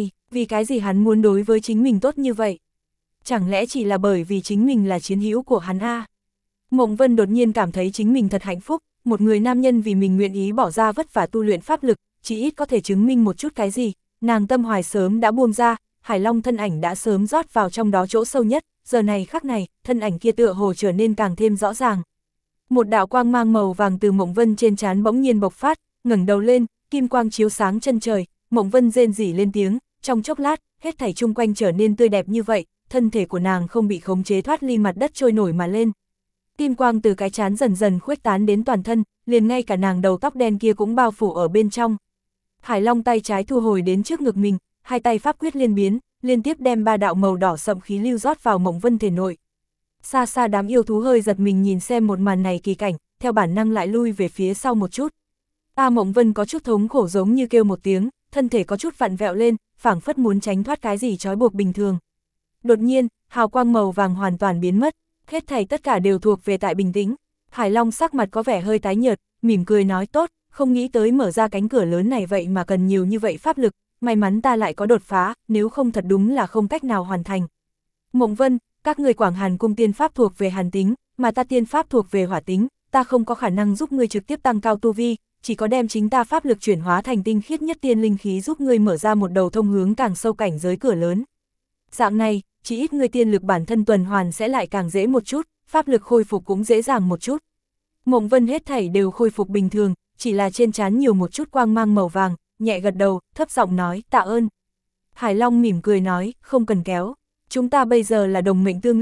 cái gì hắn muốn đối với chính mình tốt như vậy? Chẳng lẽ chỉ là bởi vì chính mình là chiến hữu của hắn à? Mộng Vân đột nhiên cảm thấy chính mình thật hạnh phúc, một người nam nhân vì mình nguyện ý bỏ ra vất vả tu luyện pháp lực, chỉ ít có thể chứng minh một chút cái gì, nàng tâm hoài sớm đã buông ra, Hải Long thân ảnh đã sớm rót vào trong đó chỗ sâu nhất, giờ này khắc này, thân ảnh kia tựa hồ trở nên càng thêm rõ ràng. Một đạo quang mang màu vàng từ Mộng Vân trên trán bỗng nhiên bộc phát, ngẩng đầu lên, kim quang chiếu sáng chân trời, Mộng Vân rên rỉ lên tiếng, trong chốc lát, hết thảy chung quanh trở nên tươi đẹp như vậy, thân thể của nàng không bị khống chế thoát ly mặt đất trôi nổi mà lên. Kim quang từ cái trán dần dần khuếch tán đến toàn thân, liền ngay cả nàng đầu tóc đen kia cũng bao phủ ở bên trong. Hải Long tay trái thu hồi đến trước ngực mình, hai tay pháp quyết liên biến, liên tiếp đem 3 đạo màu đỏ sậm khí lưu rót vào Mộng Vân thể nội. Xa xa đám yêu thú hơi giật mình nhìn xem một màn này kỳ cảnh, theo bản năng lại lui về phía sau một chút. Mộng Vân có chút thống khổ giống như kêu một tiếng, thân thể có chút vặn vẹo lên, phảng phất muốn tránh thoát cái gì trói buộc bình thường. Đột nhiên, hào quang màu vàng hoàn toàn biến mất, hết thảy tất cả đều thuộc về tại bình tĩnh. Hải Long sắc mặt có vẻ hơi tái nhợt, mỉm cười nói tốt, không nghĩ tới mở ra cánh cửa lớn này vậy mà cần nhiều như vậy pháp lực, may mắn ta lại có đột phá, nếu không thật đúng là không cách nào hoàn thành. Mộng Vân, các người Quảng Hàn cung tiên pháp thuộc về hàn tính, mà ta tiên pháp thuộc về hỏa tính, ta không có khả năng giúp ngươi trực tiếp tăng cao tu vi, chỉ có đem chính ta pháp lực chuyển hóa thành tinh khiết nhất tiên linh khí giúp ngươi mở ra một đầu thông hướng càng sâu cảnh giới cửa lớn. Dạng này, chỉ ít ngươi tiên lực bản thân tuần hoàn sẽ lại càng dễ một chút, pháp lực khôi phục cũng dễ dàng một chút. Mộng Vân hết thảy đều khôi phục bình thường, chỉ là trên trán nhiều một chút quang mang màu vàng, nhẹ gật đầu, thấp giọng nói, tạ ơn. Hải Long mỉm cười nói, không cần kéo, chúng ta bây giờ là đồng mệnh tương liên,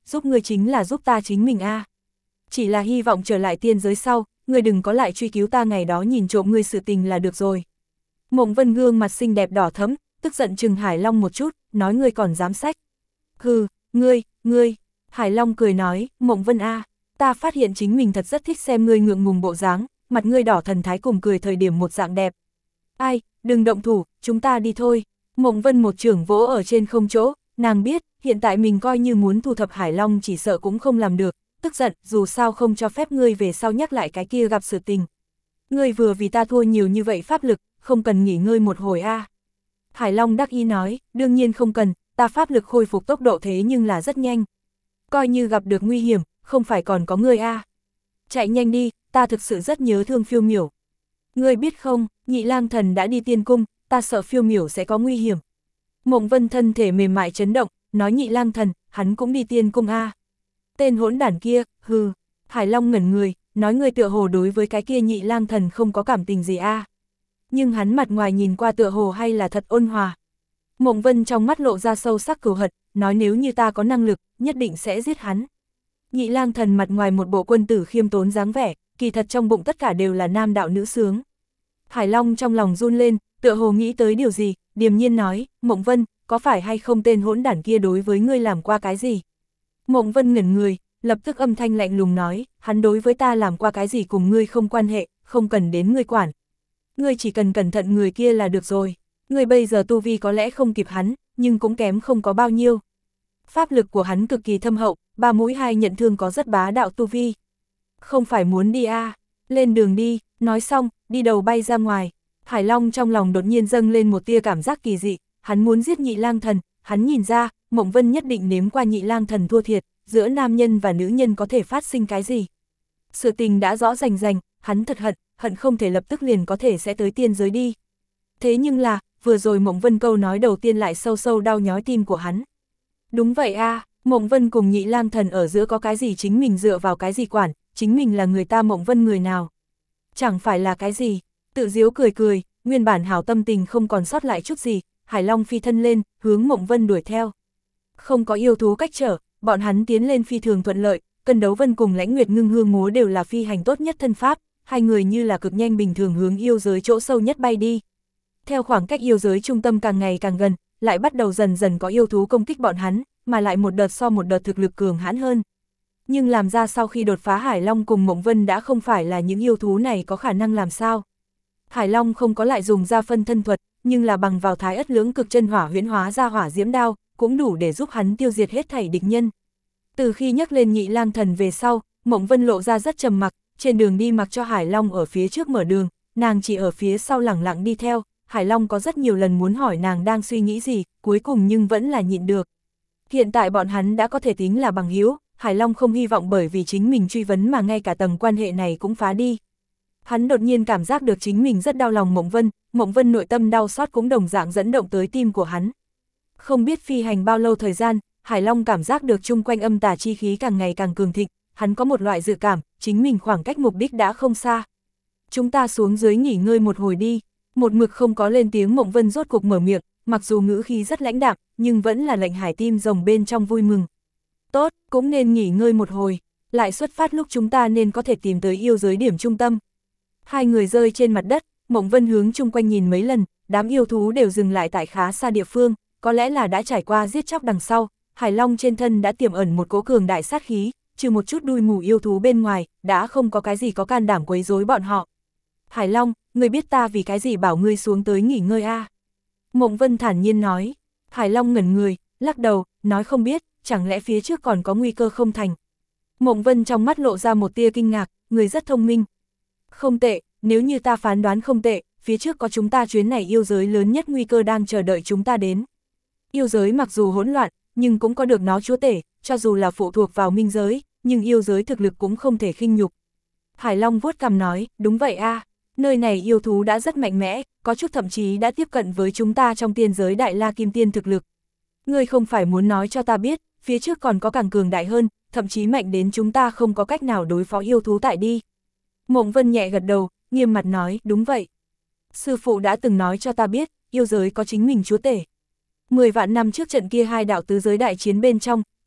giúp ngươi chính là giúp ta chính mình a. Chỉ là hy vọng trở lại tiên giới sau, ngươi đừng có lại truy cứu ta ngày đó nhìn trộm ngươi sự tình là được rồi. Mộng Vân gương mặt xinh đẹp đỏ thẫm, tức giận chừng Hải Long một chút, nói ngươi còn dám sách. Hừ, ngươi, Hải Long cười nói, Mộng Vân a, ta phát hiện chính mình thật rất thích xem ngươi ngượng ngùng bộ dáng, mặt ngươi đỏ thần thái cùng cười thời điểm một dạng đẹp. Ai, đừng động thủ, chúng ta đi thôi. Mộng Vân một chưởng vỗ ở trên không chỗ, nàng biết, hiện tại mình coi như muốn thu thập Hải Long chỉ sợ cũng không làm được, tức giận, dù sao không cho phép ngươi về sau nhắc lại cái kia gặp sự tình. Ngươi vừa vì ta thua nhiều như vậy pháp lực, không cần nghỉ ngơi một hồi a. Hải Long đắc ý nói, đương nhiên không cần, ta pháp lực khôi phục tốc độ thế nhưng là rất nhanh. Coi như gặp được nguy hiểm, không phải còn có ngươi a. Chạy nhanh đi, ta thực sự rất nhớ thương Phiêu Miểu. Ngươi biết không, Nhị Lang Thần đã đi tiên cung, ta sợ Phiêu Miểu sẽ có nguy hiểm. Mộng Vân thân thể mềm mại chấn động, nói Nhị Lang Thần, hắn cũng đi tiên cung a. Tên hỗn đản kia, hừ. Hải Long ngẩn người, nói ngươi tựa hồ đối với cái kia Nhị Lang Thần không có cảm tình gì a. Nhưng hắn mặt ngoài nhìn qua tựa hồ hay là thật ôn hòa. Mộng Vân trong mắt lộ ra sâu sắc cừu hận, nói nếu như ta có năng lực, nhất định sẽ giết hắn. Nhị Lang Thần mặt ngoài một bộ quân tử khiêm tốn dáng vẻ, kỳ thật trong bụng tất cả đều là nam đạo nữ sướng. Hải Long trong lòng run lên, tựa hồ nghĩ tới điều gì, điềm nhiên nói, Mộng Vân, có phải hay không tên hỗn đản kia đối với ngươi làm qua cái gì? Mộng Vân ngẩn người, lập tức âm thanh lạnh lùng nói, hắn đối với ta làm qua cái gì cùng ngươi không quan hệ, không cần đến ngươi quản. Ngươi chỉ cần cẩn thận người kia là được rồi, ngươi bây giờ tu vi có lẽ không kịp hắn, nhưng cũng kém không có bao nhiêu. Pháp lực của hắn cực kỳ thâm hậu, 3 mũi 2 nhận thương có rất bá đạo tu vi. Không phải muốn đi a, lên đường đi, nói xong, đi đầu bay ra ngoài. Hải Long trong lòng đột nhiên dâng lên một tia cảm giác kỳ dị, hắn muốn giết Nhị Lang Thần, hắn nhìn ra, Mộng Vân nhất định nếm qua Nhị Lang Thần thua thiệt, giữa nam nhân và nữ nhân có thể phát sinh cái gì. Sự tình đã rõ rành rành, hắn thật hận không thể lập tức liền có thể sẽ tới tiên giới đi. Thế nhưng là, vừa rồi Mộng Vân câu nói đầu tiên lại sâu sâu đau nhói tim của hắn. Đúng vậy a, Mộng Vân cùng Nhị Lang Thần ở giữa có cái gì chính mình dựa vào cái gì quản, chính mình là người ta Mộng Vân người nào. Chẳng phải là cái gì, tự giễu cười, nguyên bản hảo tâm tình không còn sót lại chút gì, Hải Long phi thân lên, hướng Mộng Vân đuổi theo. Không có yêu thú cách trở, bọn hắn tiến lên phi thường thuận lợi, Cân Đấu Vân cùng Lãnh Nguyệt Ngưng Hương Múa đều là phi hành tốt nhất thân pháp, hai người như là cực nhanh bình thường hướng yêu giới chỗ sâu nhất bay đi. Theo khoảng cách yêu giới trung tâm càng ngày càng gần, lại bắt đầu dần dần có yêu thú công kích bọn hắn, mà lại một đợt so một đợt thực lực cường hãn hơn. Nhưng làm ra sau khi đột phá Hải Long cùng Mộng Vân đã không phải là những yêu thú này có khả năng làm sao. Hải Long không có lại dùng ra phân thân thuật, nhưng là bằng vào Thái Ất Lưỡng Cực Chân Hỏa huyễn hóa ra hỏa diễm đao, cũng đủ để giúp hắn tiêu diệt hết thảy địch nhân. Từ khi nhắc lên Nhị Lang Thần về sau, Mộng Vân lộ ra rất trầm mặc, trên đường đi mặc cho Hải Long ở phía trước mở đường, nàng chỉ ở phía sau lẳng lặng đi theo. Hải Long có rất nhiều lần muốn hỏi nàng đang suy nghĩ gì, cuối cùng nhưng vẫn là nhịn được. Hiện tại bọn hắn đã có thể tính là bằng hữu, Hải Long không hy vọng bởi vì chính mình truy vấn mà ngay cả tầng quan hệ này cũng phá đi. Hắn đột nhiên cảm giác được chính mình rất đau lòng Mộng Vân nội tâm đau xót cũng đồng dạng dẫn động tới tim của hắn. Không biết phi hành bao lâu thời gian, Hải Long cảm giác được chung quanh âm tà chi khí càng ngày càng cường thịnh, hắn có một loại dự cảm, chính mình khoảng cách mục đích đã không xa. Chúng ta xuống dưới nghỉ ngơi một hồi đi. Một mực không có lên tiếng Mộng Vân rốt cục mở miệng, mặc dù ngữ khí rất lãnh đạm, nhưng vẫn là lệnh Hải tim rồng bên trong vui mừng. Tốt, cũng nên nghỉ ngơi một hồi, lại xuất phát lúc chúng ta nên có thể tìm tới yêu giới điểm trung tâm. Hai người rơi trên mặt đất, Mộng Vân hướng chung quanh nhìn mấy lần, đám yêu thú đều dừng lại tại khá xa địa phương, có lẽ là đã trải qua giết chóc đằng sau, Hải Long trên thân đã tiềm ẩn một cỗ cường đại sát khí, trừ một chút đuôi mù yêu thú bên ngoài, đã không có cái gì có can đảm quấy rối bọn họ. Hải Long, ngươi biết ta vì cái gì bảo ngươi xuống tới nghỉ ngơi a? Mộng Vân thản nhiên nói. Hải Long ngẩn người, lắc đầu, nói không biết, chẳng lẽ phía trước còn có nguy cơ không thành. Mộng Vân trong mắt lộ ra một tia kinh ngạc, người rất thông minh. Không tệ, nếu như ta phán đoán không tệ, phía trước có chúng ta chuyến này yêu giới lớn nhất nguy cơ đang chờ đợi chúng ta đến. Yêu giới mặc dù hỗn loạn, nhưng cũng có được nó chúa tể, cho dù là phụ thuộc vào minh giới, nhưng yêu giới thực lực cũng không thể khinh nhục. Hải Long vuốt cằm nói, đúng vậy a. Nơi này yêu thú đã rất mạnh mẽ, có chút thậm chí đã tiếp cận với chúng ta trong tiên giới Đại La Kim Tiên thực lực. Ngươi không phải muốn nói cho ta biết, phía trước còn có càng cường đại hơn, thậm chí mạnh đến chúng ta không có cách nào đối phó yêu thú tại đi. Mộng Vân nhẹ gật đầu, nghiêm mặt nói, đúng vậy. Sư phụ đã từng nói cho ta biết, yêu giới có chính mình chúa tể. 10 vạn năm trước trận kia hai đạo tứ giới đại chiến bên trong,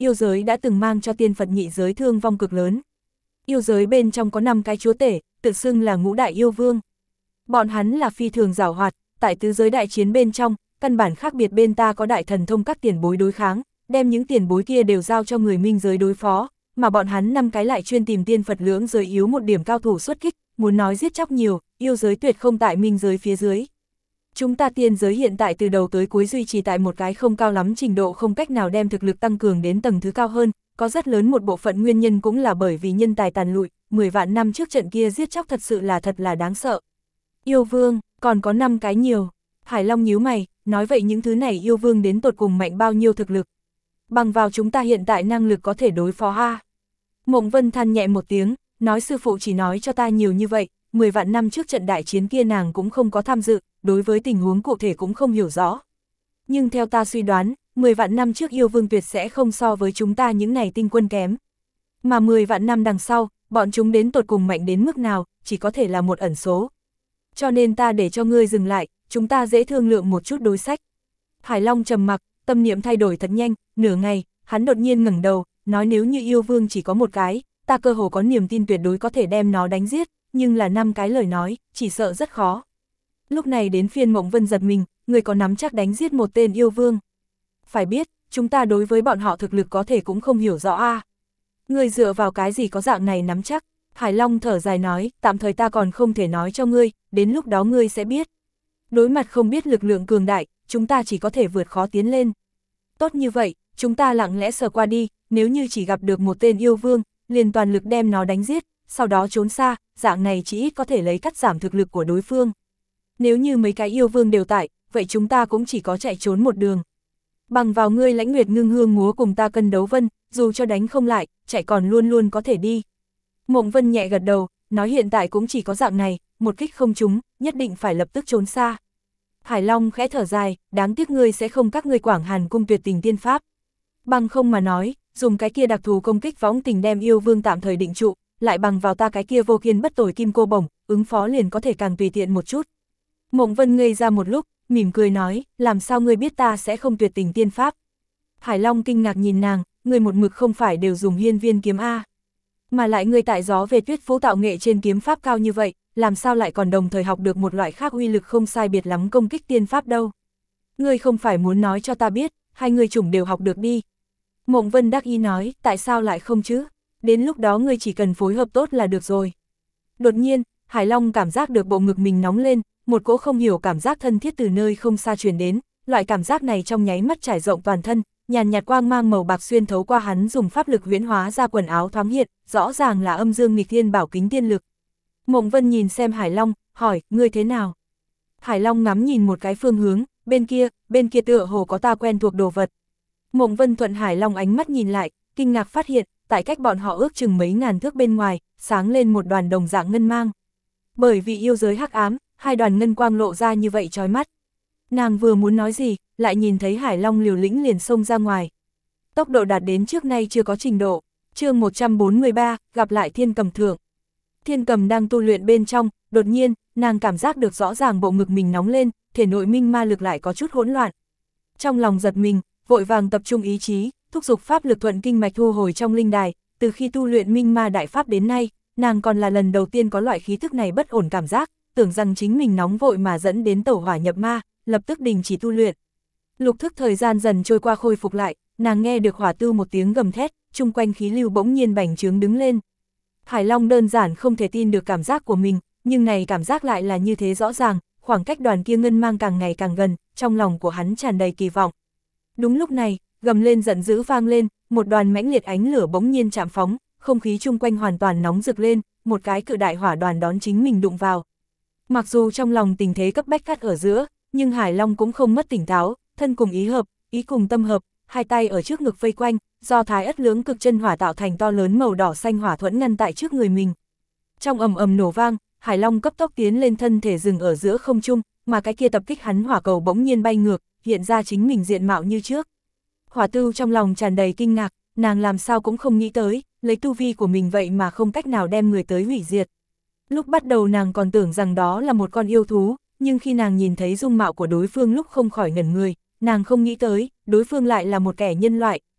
yêu giới đã từng mang cho tiên Phật nhị giới thương vong cực lớn. Yêu giới bên trong có 5 cái chúa tể, tự xưng là ngũ đại yêu vương. Bọn hắn là phi thường giảo hoạt, tại tứ giới đại chiến bên trong, căn bản khác biệt bên ta có đại thần thông các tiền bối đối kháng, đem những tiền bối kia đều giao cho người minh giới đối phó, mà bọn hắn 5 cái lại chuyên tìm tiên Phật lưỡng giới yếu một điểm cao thủ xuất kích, muốn nói giết chóc nhiều, yêu giới tuyệt không tại minh giới phía dưới. Chúng ta tiên giới hiện tại từ đầu tới cuối duy trì tại một cái không cao lắm trình độ, không cách nào đem thực lực tăng cường đến tầng thứ cao hơn, có rất lớn một bộ phận nguyên nhân cũng là bởi vì nhân tài tàn lụi, 10 vạn năm trước trận kia giết chóc thật là đáng sợ. Yêu vương, còn có 5 cái nhiều. Hải Long nhíu mày, nói vậy những thứ này yêu vương đến tột cùng mạnh bao nhiêu thực lực. Bằng vào chúng ta hiện tại năng lực có thể đối phó ha. Mộng Vân than nhẹ một tiếng, nói sư phụ chỉ nói cho ta nhiều như vậy, 10 vạn năm trước trận đại chiến kia nàng cũng không có tham dự, đối với tình huống cụ thể cũng không hiểu rõ. Nhưng theo ta suy đoán, 10 vạn năm trước yêu vương tuyệt sẽ không so với chúng ta những này tinh quân kém. Mà 10 vạn năm đằng sau, bọn chúng đến tột cùng mạnh đến mức nào, chỉ có thể là một ẩn số. Cho nên ta để cho ngươi dừng lại, chúng ta dễ thương lượng một chút đối sách. Hải Long trầm mặc, tâm niệm thay đổi thật nhanh, nửa ngày, hắn đột nhiên ngẩng đầu, nói nếu như yêu vương chỉ có một cái, ta cơ hồ có niềm tin tuyệt đối có thể đem nó đánh giết, nhưng là 5 cái lời nói, chỉ sợ rất khó. Lúc này đến phiên Mộng Vân giật mình, người có nắm chắc đánh giết một tên yêu vương. Phải biết, chúng ta đối với bọn họ thực lực có thể cũng không hiểu rõ a. Người dựa vào cái gì có dạng này nắm chắc? Hải Long thở dài nói, tạm thời ta còn không thể nói cho ngươi, đến lúc đó ngươi sẽ biết. Đối mặt không biết lực lượng cường đại, chúng ta chỉ có thể vượt khó tiến lên. Tốt như vậy, chúng ta lặng lẽ sờ qua đi, nếu như chỉ gặp được một tên yêu vương, liền toàn lực đem nó đánh giết, sau đó trốn xa, dạng này chỉ ít có thể lấy cắt giảm thực lực của đối phương. Nếu như mấy cái yêu vương đều tại, vậy chúng ta cũng chỉ có chạy trốn một đường. Bằng vào ngươi Lãnh Nguyệt Ngưng Hương múa cùng ta cân đấu vân, dù cho đánh không lại, chạy còn luôn luôn có thể đi. Mộng Vân nhẹ gật đầu, nói hiện tại cũng chỉ có dạng này, một kích không trúng, nhất định phải lập tức trốn xa. Hải Long khẽ thở dài, đáng tiếc ngươi sẽ không các ngươi Quảng Hàn cung tuyệt tình tiên pháp. Bằng không mà nói, dùng cái kia đặc thù công kích võng tình đem yêu vương tạm thời định trụ, lại bằng vào ta cái kia vô kiên bất tồi kim cô bổng, ứng phó liền có thể càng tùy tiện một chút. Mộng Vân ngây ra một lúc, mỉm cười nói, làm sao ngươi biết ta sẽ không tuyệt tình tiên pháp? Hải Long kinh ngạc nhìn nàng, ngươi một mực không phải đều dùng hiên viên kiếm A. Mà lại ngươi tại gió về tuyết phố tạo nghệ trên kiếm pháp cao như vậy, làm sao lại còn đồng thời học được một loại khác uy lực không sai biệt lắm công kích tiên pháp đâu? Ngươi không phải muốn nói cho ta biết, hai người chủng đều học được đi. Mộng Vân đắc ý nói, tại sao lại không chứ? Đến lúc đó ngươi chỉ cần phối hợp tốt là được rồi. Đột nhiên, Hải Long cảm giác được bộ ngực mình nóng lên, một cỗ không hiểu cảm giác thân thiết từ nơi không xa truyền đến, loại cảm giác này trong nháy mắt trải rộng toàn thân, nhàn nhạt quang mang màu bạc xuyên thấu qua hắn dùng pháp lực huyễn hóa ra quần áo thoáng hiện, rõ ràng là âm dương nghịch thiên bảo kính tiên lực. Mộng Vân nhìn xem Hải Long, hỏi, ngươi thế nào? Hải Long ngắm nhìn một cái phương hướng, bên kia tựa hồ có ta quen thuộc đồ vật. Mộng Vân thuận Hải Long ánh mắt nhìn lại, kinh ngạc phát hiện, tại cách bọn họ ước chừng mấy ngàn thước bên ngoài, sáng lên một đoàn đồng dạng ngân mang. Bởi vì yêu giới hắc ám, hai đoàn ngân quang lộ ra như vậy chói mắt. Nàng vừa muốn nói gì, lại nhìn thấy Hải Long liều lĩnh liền xông ra ngoài. Tốc độ đạt đến trước nay chưa có trình độ. Chương 143, gặp lại Thiên Cầm thượng. Thiên Cầm đang tu luyện bên trong, đột nhiên, nàng cảm giác được rõ ràng bộ ngực mình nóng lên, thể nội minh ma lực lại có chút hỗn loạn. Trong lòng giật mình, vội vàng tập trung ý chí, thúc giục pháp lực thuận kinh mạch thu hồi trong linh đài, từ khi tu luyện minh ma đại pháp đến nay, nàng còn là lần đầu tiên có loại khí thức này bất ổn cảm giác, tưởng rằng chính mình nóng vội mà dẫn đến tẩu hỏa nhập ma, lập tức đình chỉ tu luyện. Lục thức thời gian dần trôi qua khôi phục lại, nàng nghe được hỏa tư một tiếng gầm thét, chung quanh khí lưu bỗng nhiên bành trướng đứng lên. Hải Long đơn giản không thể tin được cảm giác của mình, nhưng này cảm giác lại là như thế rõ ràng, khoảng cách đoàn kia ngân mang càng ngày càng gần, trong lòng của hắn tràn đầy kỳ vọng. Đúng lúc này, gầm lên giận dữ vang lên, một đoàn mãnh liệt ánh lửa bỗng nhiên chạm phóng, không khí chung quanh hoàn toàn nóng rực lên, một cái cự đại hỏa đoàn đón chính mình đụng vào. Mặc dù trong lòng tình thế cấp bách cắt ở giữa, nhưng Hải Long cũng không mất tỉnh táo, thân cùng ý hợp, ý cùng tâm hợp, hai tay ở trước ngực vây quanh, do Thái Ất Lưỡng Cực Chân Hỏa tạo thành to lớn màu đỏ xanh hỏa thuẫn ngăn tại trước người mình. Trong ầm ầm nổ vang, Hải Long cấp tốc tiến lên, thân thể dừng ở giữa không trung, mà cái kia tập kích hắn hỏa cầu bỗng nhiên bay ngược, hiện ra chính mình diện mạo như trước. Hỏa Tư trong lòng tràn đầy kinh ngạc, nàng làm sao cũng không nghĩ tới, lấy tu vi của mình vậy mà không cách nào đem người tới hủy diệt. Lúc bắt đầu nàng còn tưởng rằng đó là một con yêu thú, nhưng khi nàng nhìn thấy dung mạo của đối phương lúc không khỏi ngẩn người, nàng không nghĩ tới, đối phương lại là một kẻ nhân loại,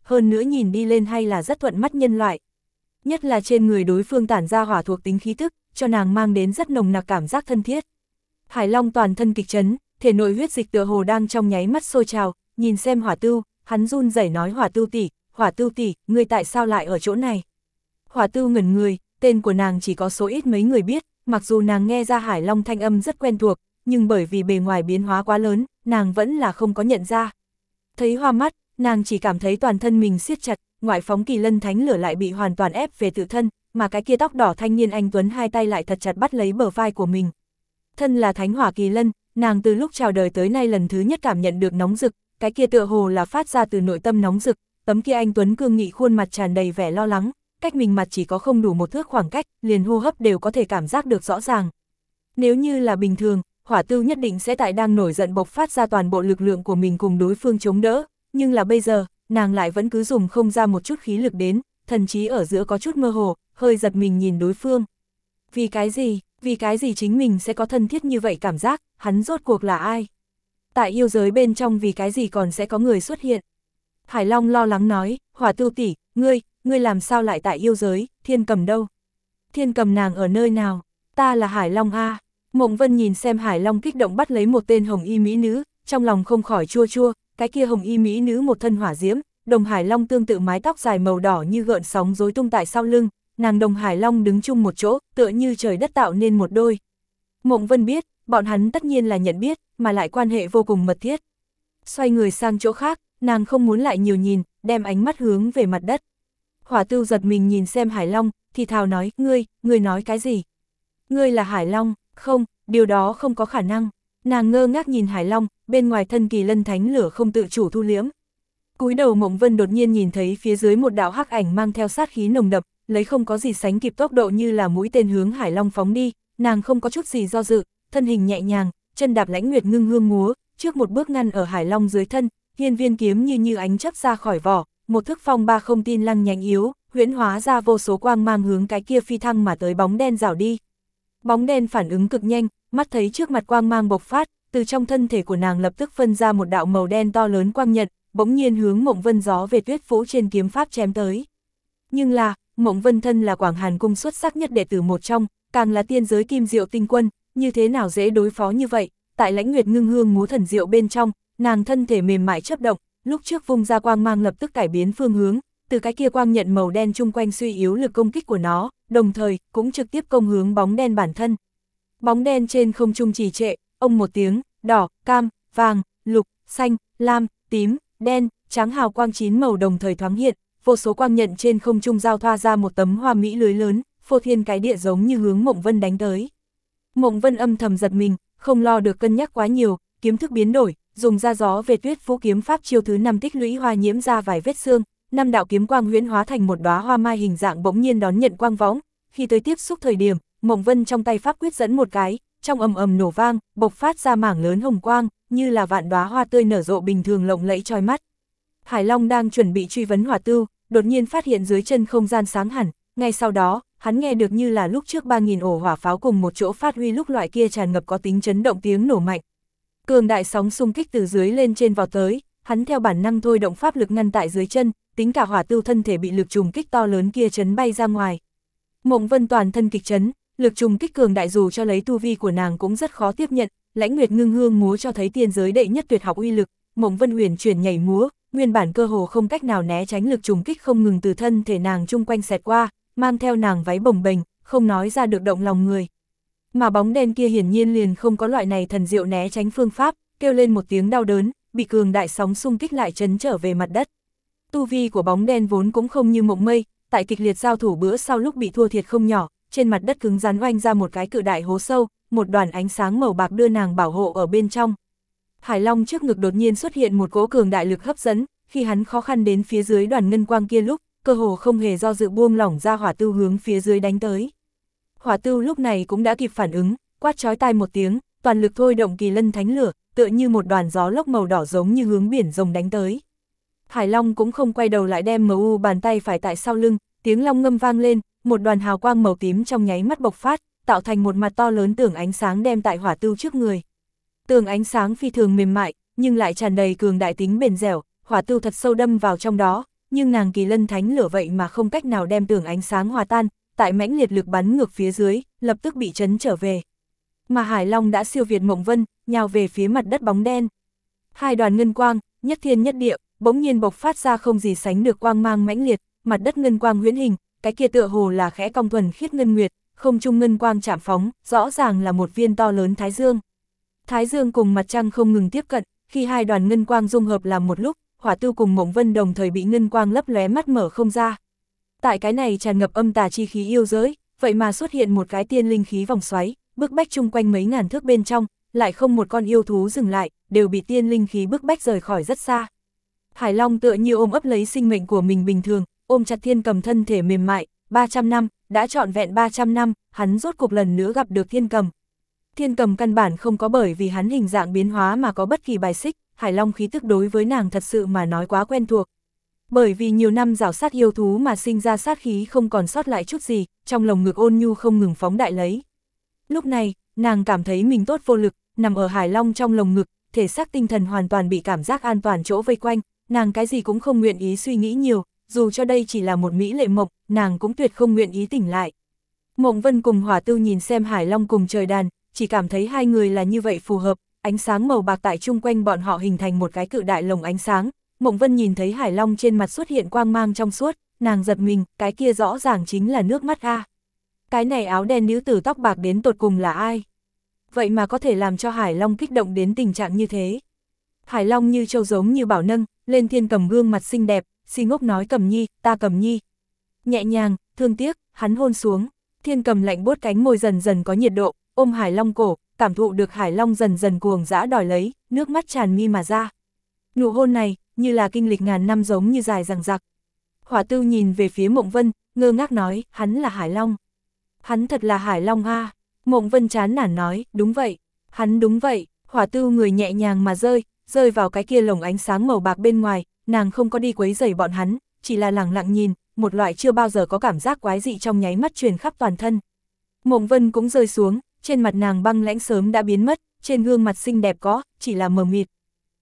hơn nữa nhìn đi lên hay là rất thuận mắt nhân loại. Nhất là trên người đối phương tản ra hỏa thuộc tính khí tức, cho nàng mang đến rất nồng nặc cảm giác thân thiết. Hải Long toàn thân kịch chấn, thể nội huyết dịch tựa hồ đang trong nháy mắt sôi trào, nhìn xem Hỏa Tưu, hắn run rẩy nói Hỏa Tưu tỷ, ngươi tại sao lại ở chỗ này? Hỏa Tưu ngẩn người, tên của nàng chỉ có số ít mấy người biết, mặc dù nàng nghe ra Hải Long thanh âm rất quen thuộc, nhưng bởi vì bề ngoài biến hóa quá lớn, nàng vẫn là không có nhận ra. Thấy hoa mắt, nàng chỉ cảm thấy toàn thân mình siết chặt, ngoại phóng kỳ lân thánh lửa lại bị hoàn toàn ép về tự thân, mà cái kia tóc đỏ thanh niên anh tuấn hai tay lại thật chặt bắt lấy bờ vai của mình. Thân là thánh hỏa kỳ lân, nàng từ lúc chào đời tới nay lần thứ nhất cảm nhận được nóng rực, cái kia tựa hồ là phát ra từ nội tâm nóng rực, tấm kia anh tuấn cương nghị khuôn mặt tràn đầy vẻ lo lắng, cách mình mặt chỉ có không đủ một thước khoảng cách, liền hô hấp đều có thể cảm giác được rõ ràng. Nếu như là bình thường, Hỏa Tưu nhất định sẽ tại đang nổi giận bộc phát ra toàn bộ lực lượng của mình cùng đối phương chống đỡ, nhưng là bây giờ, nàng lại vẫn cứ dùng không ra một chút khí lực đến, thần trí ở giữa có chút mơ hồ, hơi giật mình nhìn đối phương. Vì cái gì chính mình sẽ có thân thiết như vậy cảm giác, hắn rốt cuộc là ai? Tại yêu giới bên trong vì cái gì còn sẽ có người xuất hiện? Hải Long lo lắng nói, Hỏa Tưu tỷ, ngươi làm sao lại tại yêu giới, Thiên Cầm đâu? Thiên Cầm nàng ở nơi nào? Ta là Hải Long a. Mộng Vân nhìn xem Hải Long kích động bắt lấy một tên hồng y mỹ nữ, trong lòng không khỏi chua chua, cái kia hồng y mỹ nữ một thân hỏa diễm, đồng Hải Long tương tự mái tóc dài màu đỏ như gợn sóng rối tung tại sau lưng, nàng đồng Hải Long đứng chung một chỗ, tựa như trời đất tạo nên một đôi. Mộng Vân biết, bọn hắn tất nhiên là nhận biết, mà lại quan hệ vô cùng mật thiết. Xoay người sang chỗ khác, nàng không muốn lại nhiều nhìn, đem ánh mắt hướng về mặt đất. Hỏa Tưu giật mình nhìn xem Hải Long, thì thào nói, ngươi nói cái gì? Ngươi là Hải Long? Không, điều đó không có khả năng. Nàng ngơ ngác nhìn Hải Long, bên ngoài thân kỳ lân thánh lửa không tự chủ thu liễm. Cúi đầu Mộng Vân đột nhiên nhìn thấy phía dưới một đạo hắc ảnh mang theo sát khí nồng đậm, lấy không có gì sánh kịp tốc độ như là mũi tên hướng Hải Long phóng đi, nàng không có chút gì do dự, thân hình nhẹ nhàng, chân đạp lãnh nguyệt ngưng hương múa, trước một bước ngăn ở Hải Long dưới thân, hiên viên kiếm như ánh chớp ra khỏi vỏ, một thức phong ba không tin lăng nhánh yếu, huyễn hóa ra vô số quang mang hướng cái kia phi thăng mà tới bóng đen rảo đi. Bóng đen phản ứng cực nhanh, mắt thấy trước mặt quang mang bộc phát, từ trong thân thể của nàng lập tức phân ra một đạo màu đen to lớn quang nhận, bỗng nhiên hướng Mộng Vân gió về tuyết phủ trên kiếm pháp chém tới. Nhưng là, Mộng Vân thân là Quảng Hàn cung xuất sắc nhất đệ tử một trong, càng là tiên giới kim diệu tinh quân, như thế nào dễ đối phó như vậy, tại lãnh nguyệt ngưng hương múa thần diệu bên trong, nàng thân thể mềm mại chấp động, lúc trước vung ra quang mang lập tức cải biến phương hướng, từ cái kia quang nhận màu đen chung quanh suy yếu lực công kích của nó, đồng thời cũng trực tiếp công hướng bóng đen bản thân. Bóng đen trên không trung trì trệ, ông một tiếng, đỏ, cam, vàng, lục, xanh, lam, tím, đen, trắng hào quang 9 màu đồng thời thoáng hiện, vô số quang nhận trên không trung giao thoa ra một tấm hoa mỹ lưới lớn, phô thiên cái địa giống như hướng Mộng Vân đánh tới. Mộng Vân âm thầm giật mình, không lo được cân nhắc quá nhiều, kiếm thức biến đổi, dùng ra gió về tuyết phú kiếm pháp chiêu thứ 5 tích lũy hoa nhiễm ra vài vết xương, 5 đạo kiếm quang huyễn hóa thành một đóa hoa mai hình dạng bỗng nhiên đón nhận quang võng, khi tới tiếp xúc thời điểm, Mộng Vân trong tay pháp quyết dẫn một cái, trong ầm ầm nổ vang, bộc phát ra mảng lớn hồng quang, như là vạn đóa hoa tươi nở rộ bình thường lộng lẫy chói mắt. Hải Long đang chuẩn bị truy vấn Hỏa Tưu, đột nhiên phát hiện dưới chân không gian sáng hẳn, ngay sau đó, hắn nghe được như là lúc trước 3000 ổ hỏa pháo cùng một chỗ phát huy lúc loại kia tràn ngập có tính chấn động tiếng nổ mạnh. Cường đại sóng xung kích từ dưới lên trên vào tới, hắn theo bản năng thôi động pháp lực ngăn tại dưới chân, tính cả Hỏa Tưu thân thể bị lực trùng kích to lớn kia chấn bay ra ngoài. Mộng Vân toàn thân kịch chấn, lực trùng kích cường đại dù cho lấy tu vi của nàng cũng rất khó tiếp nhận, lãnh nguyệt ngưng hương múa cho thấy tiên giới đệ nhất tuyệt học uy lực, Mộng Vân huyền chuyển nhảy múa, nguyên bản cơ hồ không cách nào né tránh lực trùng kích không ngừng từ thân thể nàng chung quanh xẹt qua, mang theo nàng váy bồng bềnh, không nói ra được động lòng người. Mà bóng đen kia hiển nhiên liền không có loại này thần diệu né tránh phương pháp, kêu lên một tiếng đau đớn, bị cường đại sóng xung kích lại chấn trở về mặt đất. Tu vi của bóng đen vốn cũng không như Mộng Mây, tại kịch liệt giao thủ bữa sau lúc bị thua thiệt không nhỏ, trên mặt đất cứng rắn oanh ra một cái cự đại hố sâu, một đoàn ánh sáng màu bạc đưa nàng bảo hộ ở bên trong. Hải Long trước ngực đột nhiên xuất hiện một cỗ cường đại lực hấp dẫn, khi hắn khó khăn đến phía dưới đoàn ngân quang kia lúc, cơ hồ không hề do dự buông lỏng ra Hỏa Tưu hướng phía dưới đánh tới. Hỏa Tưu lúc này cũng đã kịp phản ứng, quát chói tai một tiếng, toàn lực thôi động kỳ lân thánh lửa, tựa như một đoàn gió lốc màu đỏ giống như hướng biển rồng đánh tới. Hải Long cũng không quay đầu lại đem MU bàn tay phải tại sau lưng, tiếng long ngâm vang lên, một đoàn hào quang màu tím trong nháy mắt bộc phát, tạo thành một mặt to lớn tường ánh sáng đem tại Hỏa Tưu trước người. Tường ánh sáng phi thường mềm mại, nhưng lại tràn đầy cường đại tính bền dẻo, Hỏa Tưu thật sâu đâm vào trong đó, nhưng nàng kỳ lân thánh lửa vậy mà không cách nào đem tường ánh sáng hòa tan, tại mãnh liệt lực bắn ngược phía dưới, lập tức bị chấn trở về. Mà Hải Long đã siêu việt Mộng Vân, nhào về phía mặt đất bóng đen. Hai đoàn ngân quang, nhất thiên nhất địa, bỗng nhiên bộc phát ra không gì sánh được quang mang mãnh liệt, mặt đất ngân quang huyễn hình, cái kia tựa hồ là khẽ cong thuần khiết ngân nguyệt, không trung ngân quang chạm phóng, rõ ràng là một viên to lớn thái dương. Thái dương cùng mặt trăng không ngừng tiếp cận, khi hai đoàn ngân quang dung hợp làm một lúc, Hỏa Tư cùng Mộng Vân đồng thời bị ngân quang lấp lóe mắt mở không ra. Tại cái này tràn ngập âm tà chi khí yêu giới, vậy mà xuất hiện một cái tiên linh khí vòng xoáy, bức bách chung quanh mấy ngàn thước bên trong, lại không một con yêu thú dừng lại, đều bị tiên linh khí bức bách rời khỏi rất xa. Hải Long tựa như ôm ấp lấy sinh mệnh của mình bình thường, ôm chặt Thiên Cầm thân thể mềm mại, 300 năm, đã trọn vẹn 300 năm, hắn rốt cuộc lần nữa gặp được Thiên Cầm. Thiên Cầm căn bản không có bởi vì hắn hình dạng biến hóa mà có bất kỳ bài xích, Hải Long khí tức đối với nàng thật sự mà nói quá quen thuộc. Bởi vì nhiều năm rào sát yêu thú mà sinh ra sát khí không còn sót lại chút gì, trong lồng ngực ôn nhu không ngừng phóng đại lấy. Lúc này, nàng cảm thấy mình tốt vô lực, nằm ở Hải Long trong lồng ngực, thể xác tinh thần hoàn toàn bị cảm giác an toàn chỗ vây quanh, nàng cái gì cũng không nguyện ý suy nghĩ nhiều, dù cho đây chỉ là một mỹ lệ mộng, nàng cũng tuyệt không nguyện ý tỉnh lại. Mộng Vân cùng Hỏa Tư nhìn xem Hải Long cùng trời đàn, chỉ cảm thấy hai người là như vậy phù hợp, ánh sáng màu bạc tại chung quanh bọn họ hình thành một cái cự đại lồng ánh sáng. Mộng Vân nhìn thấy Hải Long trên mặt xuất hiện quang mang trong suốt, nàng giật mình, cái kia rõ ràng chính là nước mắt a. Cái này áo đen nữ tử tóc bạc đến tột cùng là ai? Vậy mà có thể làm cho Hải Long kích động đến tình trạng như thế. Hải Long như trâu giống như bảo nâng, lên Thiên Cầm gương mặt xinh đẹp, si ngốc nói Cầm Nhi, ta Cầm Nhi. Nhẹ nhàng, thương tiếc, hắn hôn xuống, Thiên Cầm lạnh buốt cánh môi dần dần có nhiệt độ, ôm Hải Long cổ, cảm thụ được Hải Long dần dần cuồng dã đòi lấy, nước mắt tràn mi mà ra. Nụ hôn này, như là kinh lịch ngàn năm giống như dài dằng dặc. Hỏa Tư nhìn về phía Mộng Vân, ngơ ngác nói, hắn là Hải Long. Hắn thật là Hải Long a. Mộng Vân chán nản nói, đúng vậy, hắn đúng vậy. Hỏa Tư người nhẹ nhàng mà rơi vào cái kia lồng ánh sáng màu bạc bên ngoài, nàng không có đi quấy rầy bọn hắn, chỉ là lẳng lặng nhìn, một loại chưa bao giờ có cảm giác quái dị trong nháy mắt truyền khắp toàn thân. Mộng Vân cũng rơi xuống, trên mặt nàng băng lãnh sớm đã biến mất, trên gương mặt xinh đẹp có, chỉ là mờ mịt.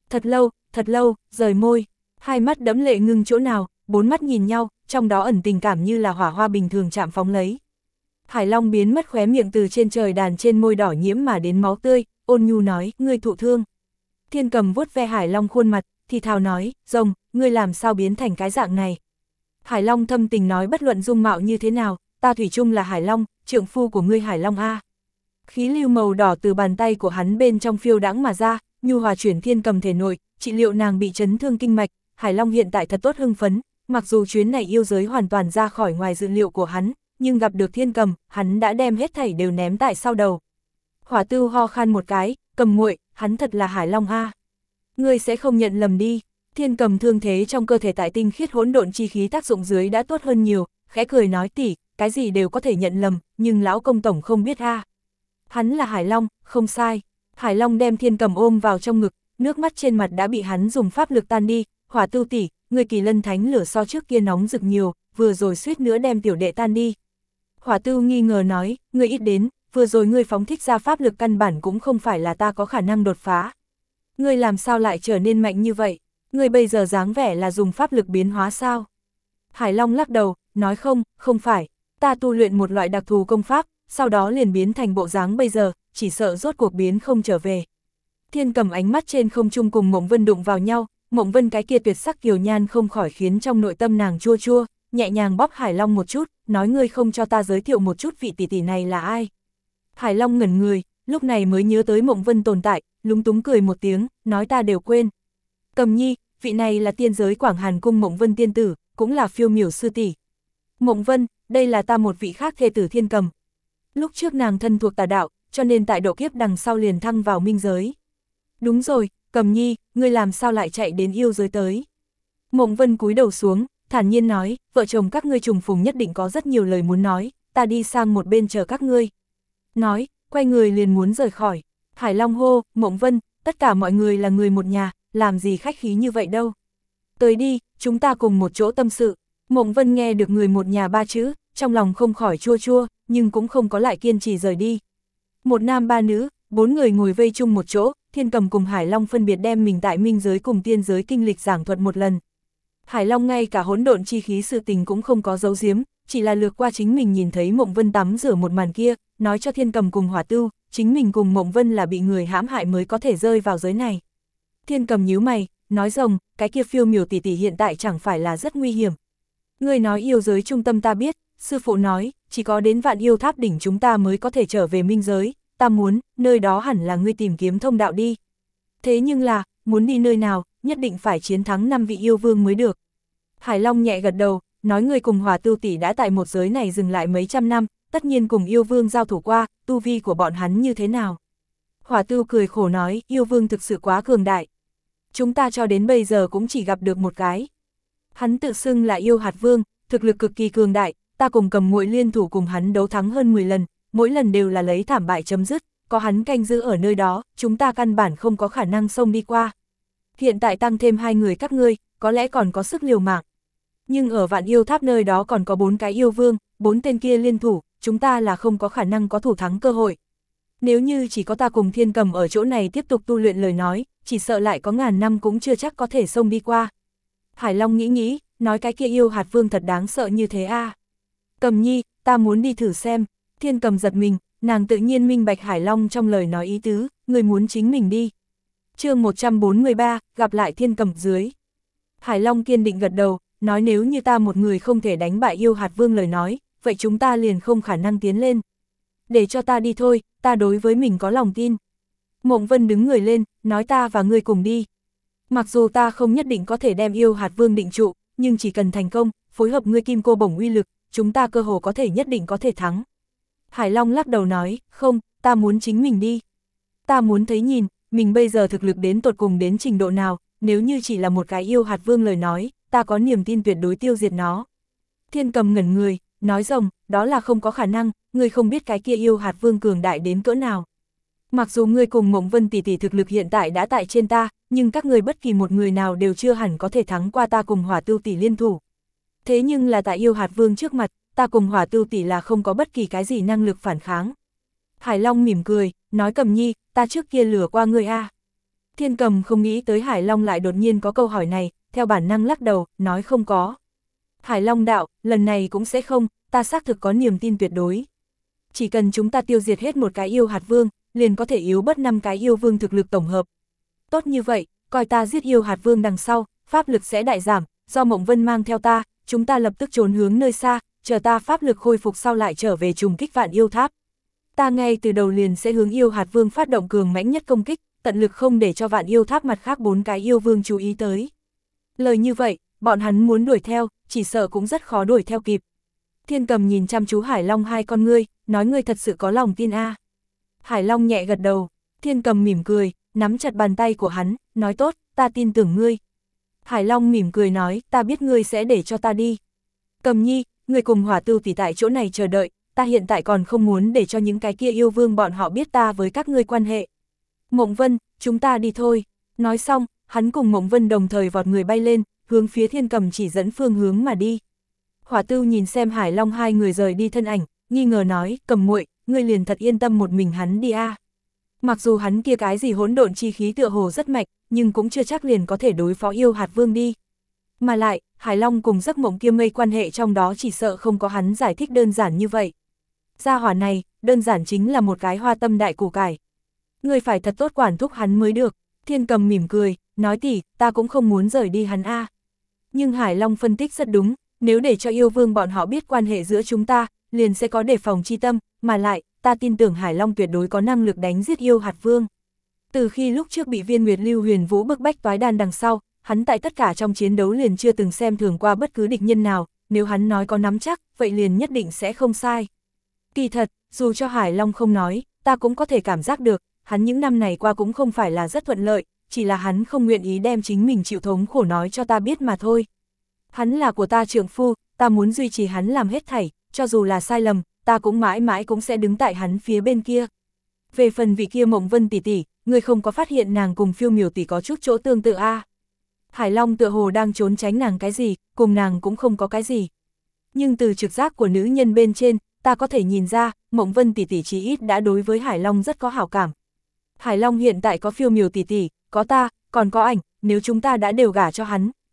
Thật lâu, rời môi, hai mắt đẫm lệ ngưng chỗ nào, bốn mắt nhìn nhau, trong đó ẩn tình cảm như là hỏa hoa bình thường chạm phóng lấy. Hải Long biến mất khóe miệng từ trên trời đàn trên môi đỏ nhiễm mà đến máu tươi, ôn nhu nói, ngươi thụ thương. Thiên Cầm vuốt ve Hải Long khuôn mặt, thì thào nói, rồng, ngươi làm sao biến thành cái dạng này. Hải Long thâm tình nói bất luận dung mạo như thế nào, ta thủy chung là Hải Long, trượng phu của ngươi Hải Long a. Khí lưu màu đỏ từ bàn tay của hắn bên trong phiêu đãng mà ra, nhu hòa chuyển Thiên Cầm thể nội, trị liệu nàng bị chấn thương kinh mạch. Hải Long hiện tại thật tốt hưng phấn, mặc dù chuyến này yêu giới hoàn toàn ra khỏi ngoài dự liệu của hắn, nhưng gặp được Thiên Cầm, hắn đã đem hết thảy đều ném tại sau đầu. Hỏa Tư ho khan một cái, Cầm muội, hắn thật là Hải Long a. Ngươi sẽ không nhận lầm đi. Thiên Cầm thương thế trong cơ thể tại tinh khiết hỗn độn chi khí tác dụng dưới đã tốt hơn nhiều, khẽ cười nói tỷ, cái gì đều có thể nhận lầm, nhưng lão công tổng không biết a. Hắn là Hải Long, không sai. Hải Long đem Thiên Cầm ôm vào trong ngực, nước mắt trên mặt đã bị hắn dùng pháp lực tan đi. Hỏa Tư tỷ, người kỳ lân thánh lửa so trước kia nóng rực nhiều, vừa rồi suýt nữa đem tiểu đệ tan đi. Hỏa Tư nghi ngờ nói, ngươi ít đến, vừa rồi ngươi phóng thích ra pháp lực căn bản cũng không phải là ta có khả năng đột phá. Ngươi làm sao lại trở nên mạnh như vậy, ngươi bây giờ dáng vẻ là dùng pháp lực biến hóa sao? Hải Long lắc đầu, nói không phải, ta tu luyện một loại đặc thù công pháp, sau đó liền biến thành bộ dáng bây giờ, chỉ sợ rốt cuộc biến không trở về. Thiên Cầm ánh mắt trên không trung cùng Mộng Vân đụng vào nhau, Mộng Vân cái kia tuyệt sắc kiều nhan không khỏi khiến trong nội tâm nàng chua chua, nhẹ nhàng bóp Hải Long một chút, nói ngươi không cho ta giới thiệu một chút vị tỷ tỷ này là ai. Hải Long ngẩn người, lúc này mới nhớ tới Mộng Vân tồn tại, lúng túng cười một tiếng, nói ta đều quên. Cầm Nhi, vị này là tiên giới Quảng Hàn Cung Mộng Vân tiên tử, cũng là phiêu miểu sư tỷ. Mộng Vân, đây là ta một vị khác thê tử Thiên Cầm. Lúc trước nàng thân thuộc tà đạo, cho nên tại độ kiếp đằng sau liền thăng vào minh giới. Đúng rồi, Cầm Nhi, ngươi làm sao lại chạy đến yêu giới tới? Mộng Vân cúi đầu xuống, thản nhiên nói, vợ chồng các ngươi trùng phùng nhất định có rất nhiều lời muốn nói, ta đi sang một bên chờ các ngươi. Nói, quay người liền muốn rời khỏi. Hải Long hô, Mộng Vân, tất cả mọi người là người một nhà, làm gì khách khí như vậy đâu. Tới đi, chúng ta cùng một chỗ tâm sự. Mộng Vân nghe được người một nhà ba chữ, trong lòng không khỏi chua chua, nhưng cũng không có lại kiên trì rời đi. Một nam ba nữ, bốn người ngồi vây chung một chỗ, Thiên Cầm cùng Hải Long phân biệt đem mình tại minh giới cùng tiên giới kinh lịch giảng thuật một lần. Hải Long ngay cả hỗn độn chi khí sự tình cũng không có giấu giếm, chỉ là lược qua chính mình nhìn thấy Mộng Vân tắm rửa một màn kia, nói cho Thiên Cầm cùng Hỏa Tưu, chính mình cùng Mộng Vân là bị người hãm hại mới có thể rơi vào giới này. Thiên Cầm nhíu mày, nói rồng, cái kia Phiêu Miểu tỷ tỷ hiện tại chẳng phải là rất nguy hiểm. Người nói yêu giới trung tâm ta biết, sư phụ nói, chỉ có đến Vạn Yêu Tháp đỉnh chúng ta mới có thể trở về minh giới, ta muốn, nơi đó hẳn là ngươi tìm kiếm thông đạo đi. Thế nhưng là, muốn đi nơi nào, nhất định phải chiến thắng 5 vị yêu vương mới được. Hải Long nhẹ gật đầu, nói người cùng Hỏa Tưu tỷ đã tại một giới này dừng lại mấy trăm năm, tất nhiên cùng yêu vương giao thủ qua, tu vi của bọn hắn như thế nào. Hỏa Tưu cười khổ nói, yêu vương thực sự quá cường đại. Chúng ta cho đến bây giờ cũng chỉ gặp được một cái. Hắn tự xưng là yêu hạt vương, thực lực cực kỳ cường đại, ta cùng Cầm Muội liên thủ cùng hắn đấu thắng hơn 10 lần, mỗi lần đều là lấy thảm bại chấm dứt, có hắn canh giữ ở nơi đó, chúng ta căn bản không có khả năng xông đi qua. Hiện tại tăng thêm 2 người các ngươi, có lẽ còn có sức liều mạng. Nhưng ở Vạn Yêu Tháp nơi đó còn có 4 cái yêu vương, 4 tên kia liên thủ, chúng ta là không có khả năng có thủ thắng cơ hội. Nếu như chỉ có ta cùng Thiên Cầm ở chỗ này tiếp tục tu luyện lời nói, chỉ sợ lại có ngàn năm cũng chưa chắc có thể xông đi qua. Hải Long nghĩ, nói cái kia yêu hạt vương thật đáng sợ như thế à. Cầm nhi, ta muốn đi thử xem. Thiên Cầm giật mình, nàng tự nhiên minh bạch Hải Long trong lời nói ý tứ, người muốn chính mình đi. Chương 143, gặp lại Thiên Cầm dưới. Hải Long kiên định gật đầu, nói nếu như ta một người không thể đánh bại yêu hạt vương lời nói, vậy chúng ta liền không khả năng tiến lên. Để cho ta đi thôi, ta đối với mình có lòng tin. Mộng Vân đứng người lên, nói ta và ngươi cùng đi. Mặc dù ta không nhất định có thể đem yêu hạt vương định trụ, nhưng chỉ cần thành công, phối hợp ngươi kim cô bổng uy lực, chúng ta cơ hồ có thể nhất định có thể thắng. Hải Long lắc đầu nói, không, ta muốn chính mình đi. Ta muốn thấy nhìn, mình bây giờ thực lực đến tột cùng đến trình độ nào, nếu như chỉ là một cái yêu hạt vương lời nói, ta có niềm tin tuyệt đối tiêu diệt nó. Thiên Cầm ngẩn người, nói rồng, đó là không có khả năng, ngươi không biết cái kia yêu hạt vương cường đại đến cỡ nào. Mặc dù ngươi cùng Mộng Vân tỷ tỷ thực lực hiện tại đã tại trên ta, nhưng các ngươi bất kỳ một người nào đều chưa hẳn có thể thắng qua ta cùng Hỏa Tưu tỷ liên thủ. Thế nhưng là tại yêu hạt vương trước mặt, ta cùng Hỏa Tưu tỷ là không có bất kỳ cái gì năng lực phản kháng. Hải Long mỉm cười, nói Cầm nhi, ta trước kia lừa qua ngươi a. Thiên Cầm không nghĩ tới Hải Long lại đột nhiên có câu hỏi này, theo bản năng lắc đầu, nói không có. Hải Long đạo, lần này cũng sẽ không, ta xác thực có niềm tin tuyệt đối. Chỉ cần chúng ta tiêu diệt hết một cái yêu hạt vương, liền có thể yếu bớt 5 cái yêu vương thực lực tổng hợp. Tốt như vậy, coi ta giết yêu hạt vương đằng sau, pháp lực sẽ đại giảm, do Mộng Vân mang theo ta, chúng ta lập tức trốn hướng nơi xa, chờ ta pháp lực khôi phục sau lại trở về trùng kích Vạn Yêu Tháp. Ta ngay từ đầu liền sẽ hướng yêu hạt vương phát động cường mãnh nhất công kích, tận lực không để cho Vạn Yêu Tháp mặt khác 4 cái yêu vương chú ý tới. Lời như vậy, bọn hắn muốn đuổi theo, chỉ sợ cũng rất khó đuổi theo kịp. Thiên Cầm nhìn chăm chú Hải Long hai con ngươi, nói ngươi thật sự có lòng tin a. Hải Long nhẹ gật đầu, Thiên Cầm mỉm cười, nắm chặt bàn tay của hắn, nói tốt, ta tin tưởng ngươi. Hải Long mỉm cười nói, ta biết ngươi sẽ để cho ta đi. Cầm nhi, ngươi cùng Hỏa Tưu tỷ tại chỗ này chờ đợi, ta hiện tại còn không muốn để cho những cái kia yêu vương bọn họ biết ta với các ngươi quan hệ. Mộng Vân, chúng ta đi thôi. Nói xong, hắn cùng Mộng Vân đồng thời vọt người bay lên, hướng phía Thiên Cầm chỉ dẫn phương hướng mà đi. Hỏa Tưu nhìn xem Hải Long hai người rời đi thân ảnh, nghi ngờ nói, Cầm muội, ngươi liền thật yên tâm một mình hắn đi a. Mặc dù hắn kia cái gì hỗn độn chi khí tựa hồ rất mạnh, nhưng cũng chưa chắc liền có thể đối phó yêu hạt vương đi. Mà lại, Hải Long cùng giấc mộng kia mây quan hệ trong đó chỉ sợ không có hắn giải thích đơn giản như vậy. Gia hỏa này, đơn giản chính là một cái hoa tâm đại củ cải. Ngươi phải thật tốt quản thúc hắn mới được. Thiên Cầm mỉm cười, nói tỷ, ta cũng không muốn rời đi hắn a. Nhưng Hải Long phân tích rất đúng, nếu để cho yêu vương bọn họ biết quan hệ giữa chúng ta, liền sẽ có đề phòng chi tâm, mà lại, ta tin tưởng Hải Long tuyệt đối có năng lực đánh giết yêu hạt vương. Từ khi lúc trước bị Viên Nguyệt Lưu Huyền Vũ bức bách toái đan đằng sau, hắn tại tất cả trong chiến đấu liền chưa từng xem thường qua bất cứ địch nhân nào, nếu hắn nói có nắm chắc, vậy liền nhất định sẽ không sai. Kỳ thật, dù cho Hải Long không nói, ta cũng có thể cảm giác được, hắn những năm này qua cũng không phải là rất thuận lợi, chỉ là hắn không nguyện ý đem chính mình chịu thống khổ nói cho ta biết mà thôi. Hắn là của ta trượng phu, ta muốn duy trì hắn làm hết thảy, cho dù là sai lầm, ta cũng mãi mãi cũng sẽ đứng tại hắn phía bên kia. Về phần vị kia Mộng Vân tỷ tỷ, ngươi không có phát hiện nàng cùng Phiêu Miểu tỷ có chút chỗ tương tự a? Hải Long tựa hồ đang trốn tránh nàng cái gì, cùng nàng cũng không có cái gì. Nhưng từ trực giác của nữ nhân bên trên, ta có thể nhìn ra, Mộng Vân tỷ tỷ chí ít đã đối với Hải Long rất có hảo cảm. Hải Long hiện tại có Phiêu Miểu tỷ tỷ, có ta, còn có ảnh, nếu chúng ta đã đều gả cho hắn,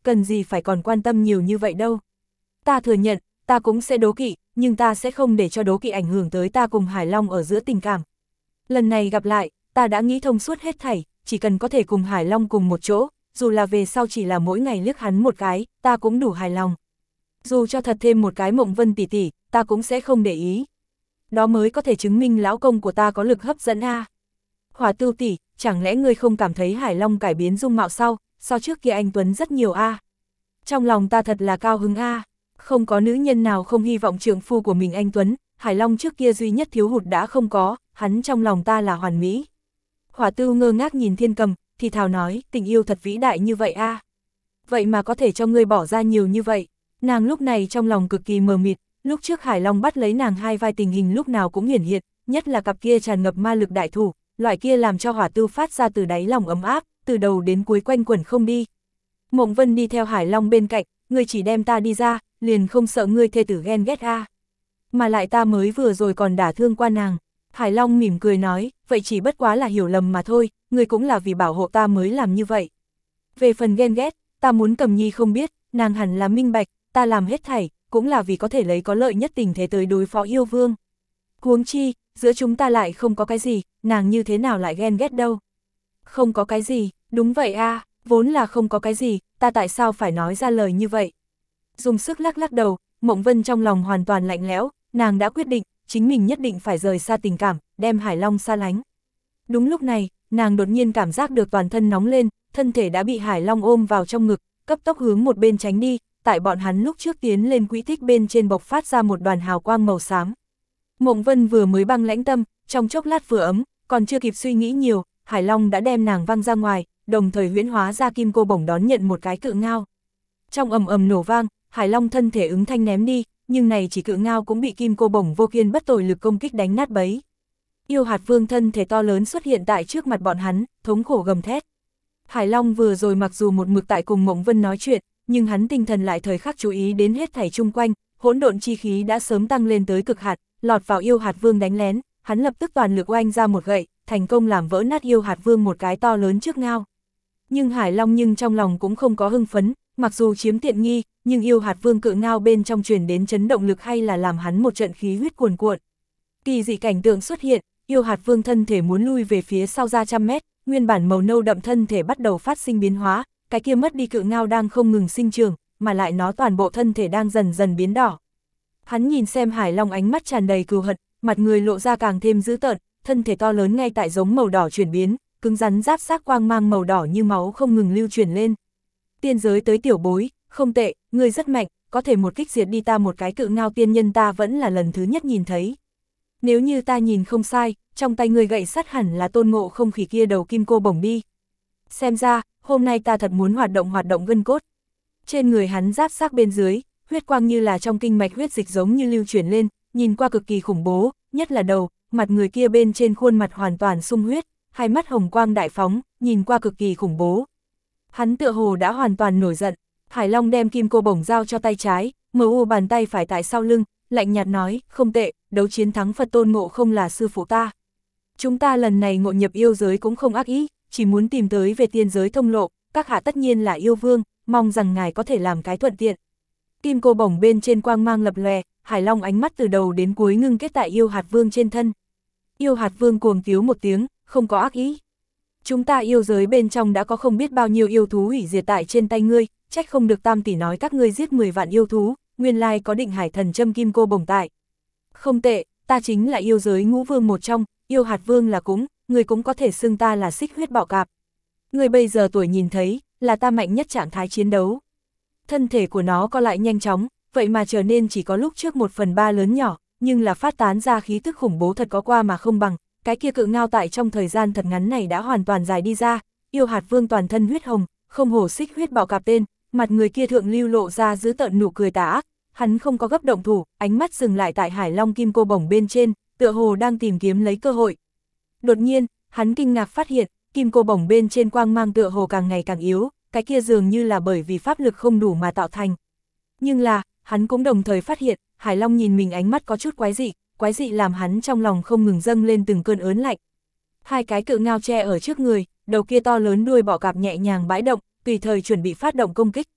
cần gì phải còn quan tâm nhiều như vậy đâu. Ta thừa nhận, ta cũng sẽ đố kỵ, nhưng ta sẽ không để cho đố kỵ ảnh hưởng tới ta cùng Hải Long ở giữa tình cảm. Lần này gặp lại, ta đã nghĩ thông suốt hết thảy, chỉ cần có thể cùng Hải Long cùng một chỗ, dù là về sau chỉ là mỗi ngày liếc hắn một cái, ta cũng đủ hài lòng. Dù cho thật thêm một cái Mộng Vân tỷ tỷ, ta cũng sẽ không để ý. Đó mới có thể chứng minh lão công của ta có lực hấp dẫn a. Hỏa Tưu tỷ, chẳng lẽ ngươi không cảm thấy Hải Long cải biến dung mạo so trước kia anh tuấn rất nhiều a? Trong lòng ta thật là cao hứng a. Không có nữ nhân nào không hy vọng trượng phu của mình anh tuấn, Hải Long trước kia duy nhất thiếu hụt đã không có, hắn trong lòng ta là hoàn mỹ. Hỏa Tưu ngơ ngác nhìn Thiên Cầm, thì thào nói, tình yêu thật vĩ đại như vậy a. Vậy mà có thể cho ngươi bỏ ra nhiều như vậy. Nàng lúc này trong lòng cực kỳ mờ mịt, lúc trước Hải Long bắt lấy nàng hai vai tình hình lúc nào cũng hiển hiện, nhất là cặp kia tràn ngập ma lực đại thủ, loại kia làm cho Hỏa Tưu phát ra từ đáy lòng ấm áp, từ đầu đến cuối quanh quẩn không đi. Mộng Vân đi theo Hải Long bên cạnh, ngươi chỉ đem ta đi ra, liền không sợ ngươi thê tử ghen ghét a. Mà lại ta mới vừa rồi còn đả thương qua nàng. Hải Long mỉm cười nói, vậy chỉ bất quá là hiểu lầm mà thôi, ngươi cũng là vì bảo hộ ta mới làm như vậy. Về phần ghen ghét, ta muốn Cầm Nhi không biết, nàng hẳn là minh bạch, ta làm hết thảy, cũng là vì có thể lấy có lợi nhất tình thế tới đối phó yêu vương. Huống chi, giữa chúng ta lại không có cái gì, nàng như thế nào lại ghen ghét đâu. Không có cái gì, đúng vậy a, vốn là không có cái gì, ta tại sao phải nói ra lời như vậy. Dùng sức lắc lắc đầu, Mộng Vân trong lòng hoàn toàn lạnh lẽo, nàng đã quyết định, chính mình nhất định phải rời xa tình cảm, đem Hải Long xa lánh. Đúng lúc này, nàng đột nhiên cảm giác được toàn thân nóng lên, thân thể đã bị Hải Long ôm vào trong ngực, cấp tốc hướng một bên tránh đi, tại bọn hắn lúc trước tiến lên quỹ tích bên trên bộc phát ra một đoàn hào quang màu xám. Mộng Vân vừa mới băng lãnh tâm, trong chốc lát vừa ấm, còn chưa kịp suy nghĩ nhiều, Hải Long đã đem nàng văng ra ngoài, đồng thời huyễn hóa ra kim cô bổng đón nhận một cái cự ngao. Trong ầm ầm nổ vang, Hải Long thân thể ứng thanh ném đi, nhưng này chỉ cự ngao cũng bị kim cô bổng vô kiên bất tồi lực công kích đánh nát bấy. Yêu hạt vương thân thể to lớn xuất hiện tại trước mặt bọn hắn, thống khổ gầm thét. Hải Long vừa rồi mặc dù một mực tại cùng Mộng Vân nói chuyện, nhưng hắn tinh thần lại thời khắc chú ý đến hết thảy chung quanh, hỗn độn chi khí đã sớm tăng lên tới cực hạn, lọt vào yêu hạt vương đánh lén, hắn lập tức toàn lực oanh ra một gậy, thành công làm vỡ nát yêu hạt vương một cái to lớn trước ngao. Nhưng Hải Long trong lòng cũng không có hưng phấn, mặc dù chiếm tiện nghi, nhưng yêu hạt vương cự ngao bên trong truyền đến chấn động lực hay là làm hắn một trận khí huyết cuồn cuộn. Kỳ dị cảnh tượng xuất hiện, yêu hạt vương thân thể muốn lui về phía sau ra trăm mét, nguyên bản màu nâu đậm thân thể bắt đầu phát sinh biến hóa, cái kia mất đi cự ngao đang không ngừng sinh trưởng, mà lại nó toàn bộ thân thể đang dần dần biến đỏ. Hắn nhìn xem Hải Long ánh mắt tràn đầy cừu hận, mặt người lộ ra càng thêm dữ tợn, thân thể to lớn ngay tại giống màu đỏ chuyển biến, cứng rắn giáp xác quang mang màu đỏ như máu không ngừng lưu chuyển lên. Tiên giới tới tiểu bối, không tệ, ngươi rất mạnh, có thể một kích diệt đi ta một cái cự ngao tiên nhân ta vẫn là lần thứ nhất nhìn thấy. Nếu như ta nhìn không sai, trong tay ngươi gậy sắt hẳn là Tôn Ngộ Không khỉ kia đầu kim cô bổng đi. Xem ra, hôm nay ta thật muốn hoạt động gân cốt. Trên người hắn giáp xác bên dưới, huyết quang như là trong kinh mạch huyết dịch giống như lưu chuyển lên, nhìn qua cực kỳ khủng bố, nhất là đầu, mặt người kia bên trên khuôn mặt hoàn toàn sung huyết, hai mắt hồng quang đại phóng, nhìn qua cực kỳ khủng bố. Hắn tựa hồ đã hoàn toàn nổi giận, Hải Long đem kim cô bổng giao cho tay trái, MU bàn tay phải tại sau lưng, lạnh nhạt nói, không tệ, đấu chiến thắng Phật Tôn Ngộ Không là sư phụ ta. Chúng ta lần này ngộ nhập yêu giới cũng không ác ý, chỉ muốn tìm tới về tiên giới thông lộ, các hạ tất nhiên là yêu vương, mong rằng ngài có thể làm cái thuận tiện. Kim cô bổng bên trên quang mang lập lòe, Hải Long ánh mắt từ đầu đến cuối ngưng kết tại yêu hạt vương trên thân. Yêu hạt vương cuồng tiếu một tiếng, không có ác ý. Chúng ta yêu giới bên trong đã có không biết bao nhiêu yêu thú hủy diệt tại trên tay ngươi, trách không được Tam tỷ nói các ngươi giết 10 vạn yêu thú, nguyên lai có Định Hải thần châm kim cô bổng tại. Không tệ, ta chính là yêu giới ngũ vương một trong, yêu hạt vương là người cũng có thể xưng ta là xích huyết bạo cạp. Ngươi bây giờ tuổi nhìn thấy, là ta mạnh nhất trạng thái chiến đấu. Thân thể của nó co lại nhanh chóng, vậy mà trở nên chỉ có lúc trước 1/3 lớn nhỏ, nhưng là phát tán ra khí tức khủng bố thật có qua mà không bằng, cái kia cự ngao tại trong thời gian thật ngắn này đã hoàn toàn dài đi ra, yêu hạt vương toàn thân huyết hồng, không hổ xích huyết bạo cạp tên, mặt người kia thượng lưu lộ ra giữ tợn nụ cười tà ác, hắn không có gấp động thủ, ánh mắt dừng lại tại Hải Long kim cô bổng bên trên, tựa hồ đang tìm kiếm lấy cơ hội. Đột nhiên, hắn kinh ngạc phát hiện, kim cô bổng bên trên quang mang tựa hồ càng ngày càng yếu, cái kia dường như là bởi vì pháp lực không đủ mà tạo thành. Nhưng là, hắn cũng đồng thời phát hiện, Hải Long nhìn mình ánh mắt có chút quái dị làm hắn trong lòng không ngừng dâng lên từng cơn ớn lạnh. Hai cái cự ngao tre ở trước người, đầu kia to lớn đuôi bọ cạp nhẹ nhàng bãi động, tùy thời chuẩn bị phát động công kích.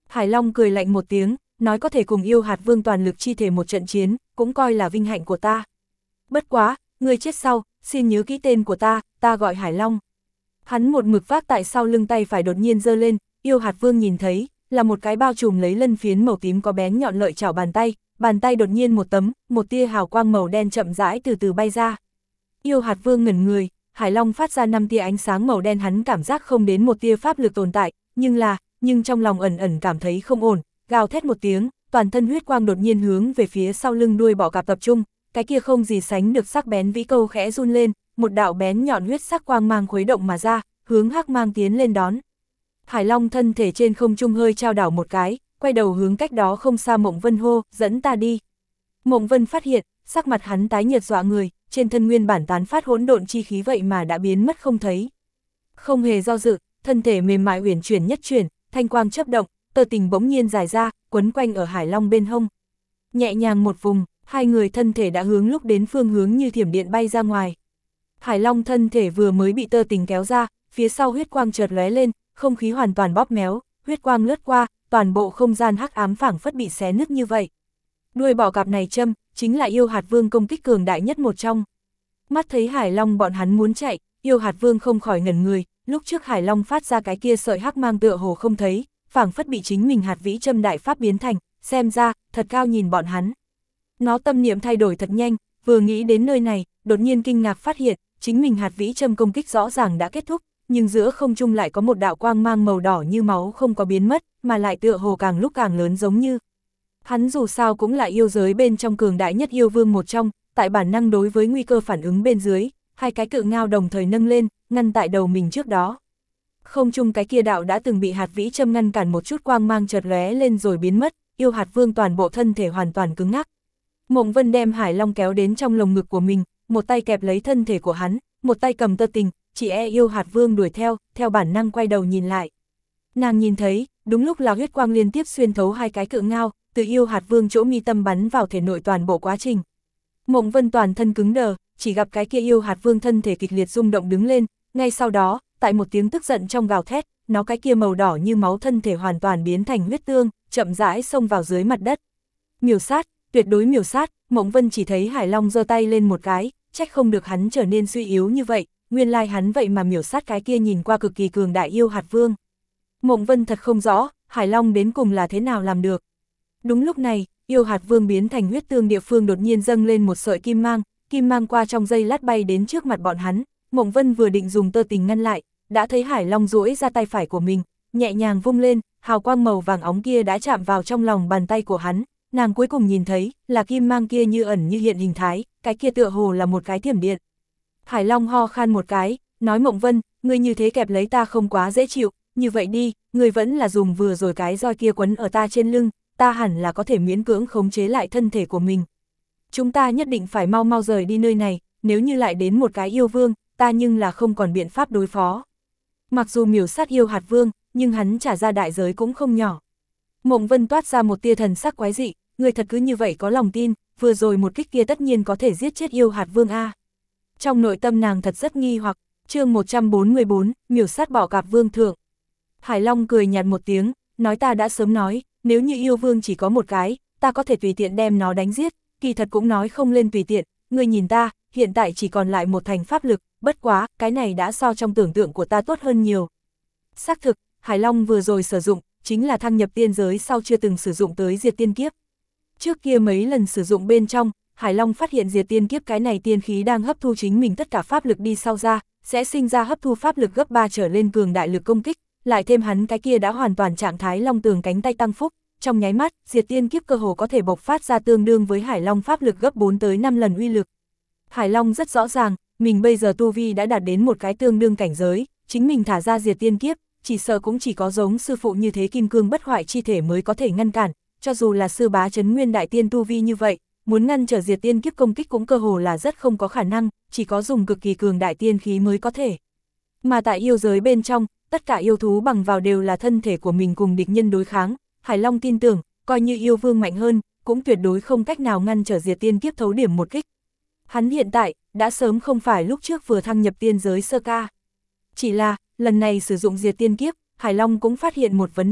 Hải Long cười lạnh một tiếng, nói có thể cùng yêu hạt vương toàn lực chi thể một trận chiến, cũng coi là vinh hạnh của ta. Bất quá, ngươi chết sau, xin nhớ kỹ tên của ta gọi Hải Long. Hắn một mực vác tại sau lưng tay phải đột nhiên giơ lên, yêu hạt vương nhìn thấy, là một cái bao trùm lấy lân phiến màu tím có bén nhọn lợi chảo bàn tay đột nhiên một tia hào quang màu đen chậm rãi từ từ bay ra. Yêu hạt vương ngẩn người, Hải Long phát ra 5 tia ánh sáng màu đen, hắn cảm giác không đến một tia pháp lực tồn tại, nhưng trong lòng ẩn ẩn cảm thấy không ổn, gào thét một tiếng, toàn thân huyết quang đột nhiên hướng về phía sau lưng đuôi bọ cạp tập trung, cái kia không gì sánh được sắc bén vĩ câu khẽ run lên, một đạo bén nhọn huyết sắc quang mang khuấy động mà ra, hướng hắc mang tiến lên đón. Hải Long thân thể trên không trung hơi trao đảo một cái, quay đầu hướng cách đó không xa Mộng Vân hô, dẫn ta đi. Mộng Vân phát hiện, sắc mặt hắn tái nhợt dọa người, trên thân nguyên bản tán phát hỗn độn chi khí vậy mà đã biến mất không thấy. Không hề do dự, thân thể mềm mại uyển chuyển nhất chuyển, thanh quang chớp động, tơ tình bỗng nhiên dài ra, quấn quanh ở Hải Long bên hông. Nhẹ nhàng một vùng, hai người thân thể đã hướng lúc đến phương hướng như thiểm điện bay ra ngoài. Hải Long thân thể vừa mới bị tơ tình kéo ra, phía sau huyết quang chợt lóe lên, không khí hoàn toàn bóp méo, huyết quang lướt qua, toàn bộ không gian hắc ám phảng phất bị xé nứt như vậy. Đuôi bọ cạp này châm, chính là yêu hạt vương công kích cường đại nhất một trong. Mắt thấy Hải Long bọn hắn muốn chạy, yêu hạt vương không khỏi ngẩn người, lúc trước Hải Long phát ra cái kia sợi hắc mang tựa hồ không thấy, phảng phất bị chính mình hạt vĩ châm đại pháp biến thành, xem ra, thật cao nhìn bọn hắn. Nó tâm niệm thay đổi thật nhanh, vừa nghĩ đến nơi này, đột nhiên kinh ngạc phát hiện, chính mình hạt vĩ châm công kích rõ ràng đã kết thúc, nhưng giữa không trung lại có một đạo quang mang màu đỏ như máu không có biến mất, mà lại tựa hồ càng lúc càng lớn giống như. Hắn dù sao cũng là yêu giới bên trong cường đại nhất yêu vương một trong, tại bản năng đối với nguy cơ phản ứng bên dưới, hai cái cự ngao đồng thời nâng lên, ngăn tại đầu mình trước đó. Không trung cái kia đạo đã từng bị hạt vĩ châm ngăn cản một chút quang mang chợt lóe lên rồi biến mất, yêu hạt vương toàn bộ thân thể hoàn toàn cứng ngắc. Mộng Vân đem Hải Long kéo đến trong lồng ngực của mình, một tay kẹp lấy thân thể của hắn, một tay cầm tơ tình, chỉ yêu hạt vương đuổi theo bản năng quay đầu nhìn lại. Nàng nhìn thấy, đúng lúc là huyết quang liên tiếp xuyên thấu hai cái cự ngao, từ yêu hạt vương chỗ mi tâm bắn vào thể nội toàn bộ quá trình. Mộng Vân toàn thân cứng đờ, chỉ gặp cái kia yêu hạt vương thân thể kịch liệt rung động đứng lên, ngay sau đó, tại một tiếng tức giận trong gào thét, nó cái kia màu đỏ như máu thân thể hoàn toàn biến thành huyết tương, chậm rãi xông vào dưới mặt đất. Miểu sát, tuyệt đối miểu sát, Mộng Vân chỉ thấy Hải Long giơ tay lên một cái, trách không được hắn trở nên suy yếu như vậy, nguyên lai hắn vậy mà miểu sát cái kia nhìn qua cực kỳ cường đại yêu hạt vương. Mộng Vân thật không rõ, Hải Long đến cùng là thế nào làm được. Đúng lúc này, yêu hạt vương biến thành huyết tương địa phương đột nhiên dâng lên một sợi kim mang qua trong giây lát bay đến trước mặt bọn hắn. Mộng Vân vừa định dùng tơ tình ngăn lại, đã thấy Hải Long duỗi ra tay phải của mình, nhẹ nhàng vung lên, hào quang màu vàng óng kia đã chạm vào trong lòng bàn tay của hắn. Nàng cuối cùng nhìn thấy, là kim mang kia như ẩn như hiện hình thái, cái kia tựa hồ là một cái thiểm điện. Hải Long ho khan một cái, nói Mộng Vân, ngươi như thế kẹp lấy ta không quá dễ chịu, như vậy đi, ngươi vẫn là dùng vừa rồi cái roi kia quấn ở ta trên lưng, ta hẳn là có thể miễn cưỡng khống chế lại thân thể của mình. Chúng ta nhất định phải mau mau rời đi nơi này, nếu như lại đến một cái yêu vương, ta nhưng là không còn biện pháp đối phó. Mặc dù miểu sát yêu hạt vương, nhưng hắn trả ra đại giới cũng không nhỏ. Mộng Vân toát ra một tia thần sắc quái dị, người thật cứ như vậy có lòng tin, vừa rồi một kích kia tất nhiên có thể giết chết yêu hạt vương a. Trong nội tâm nàng thật rất nghi hoặc, chương 144, miểu sát bọ cạp vương thượng. Hải Long cười nhạt một tiếng, nói ta đã sớm nói, nếu như yêu vương chỉ có một cái, ta có thể tùy tiện đem nó đánh giết, kỳ thật cũng nói không lên tùy tiện, ngươi nhìn ta, hiện tại chỉ còn lại một thành pháp lực, bất quá, cái này đã so trong tưởng tượng của ta tốt hơn nhiều. Xác thực, Hải Long vừa rồi sử dụng, chính là thăng nhập tiên giới sau chưa từng sử dụng tới diệt tiên kiếp. Trước kia mấy lần sử dụng bên trong, Hải Long phát hiện diệt tiên kiếp cái này tiên khí đang hấp thu chính mình tất cả pháp lực đi sau ra, sẽ sinh ra hấp thu pháp lực gấp 3 trở lên cường đại lực công kích, lại thêm hắn cái kia đã hoàn toàn trạng thái long tường cánh tay tăng phúc, trong nháy mắt, diệt tiên kiếp cơ hồ có thể bộc phát ra tương đương với Hải Long pháp lực gấp 4 tới 5 lần uy lực. Hải Long rất rõ ràng, mình bây giờ tu vi đã đạt đến một cái tương đương cảnh giới, chính mình thả ra diệt tiên kiếp, chỉ sợ cũng chỉ có giống sư phụ như thế kim cương bất hoại chi thể mới có thể ngăn cản, cho dù là sư bá Trấn Nguyên đại tiên tu vi như vậy, muốn ngăn trở diệt tiên kiếp công kích cũng cơ hồ là rất không có khả năng, chỉ có dùng cực kỳ cường đại tiên khí mới có thể. Mà tại yêu giới bên trong, tất cả yêu thú bằng vào đều là thân thể của mình cùng địch nhân đối kháng, Hải Long tin tưởng, coi như yêu vương mạnh hơn, cũng tuyệt đối không cách nào ngăn trở diệt tiên kiếp thấu điểm một kích. Hắn hiện tại, đã sớm không phải lúc trước vừa thăng nhập tiên giới sơ ca. Chỉ là, lần này sử dụng diệt tiên kiếp, Hải Long cũng phát hiện một vấn đề,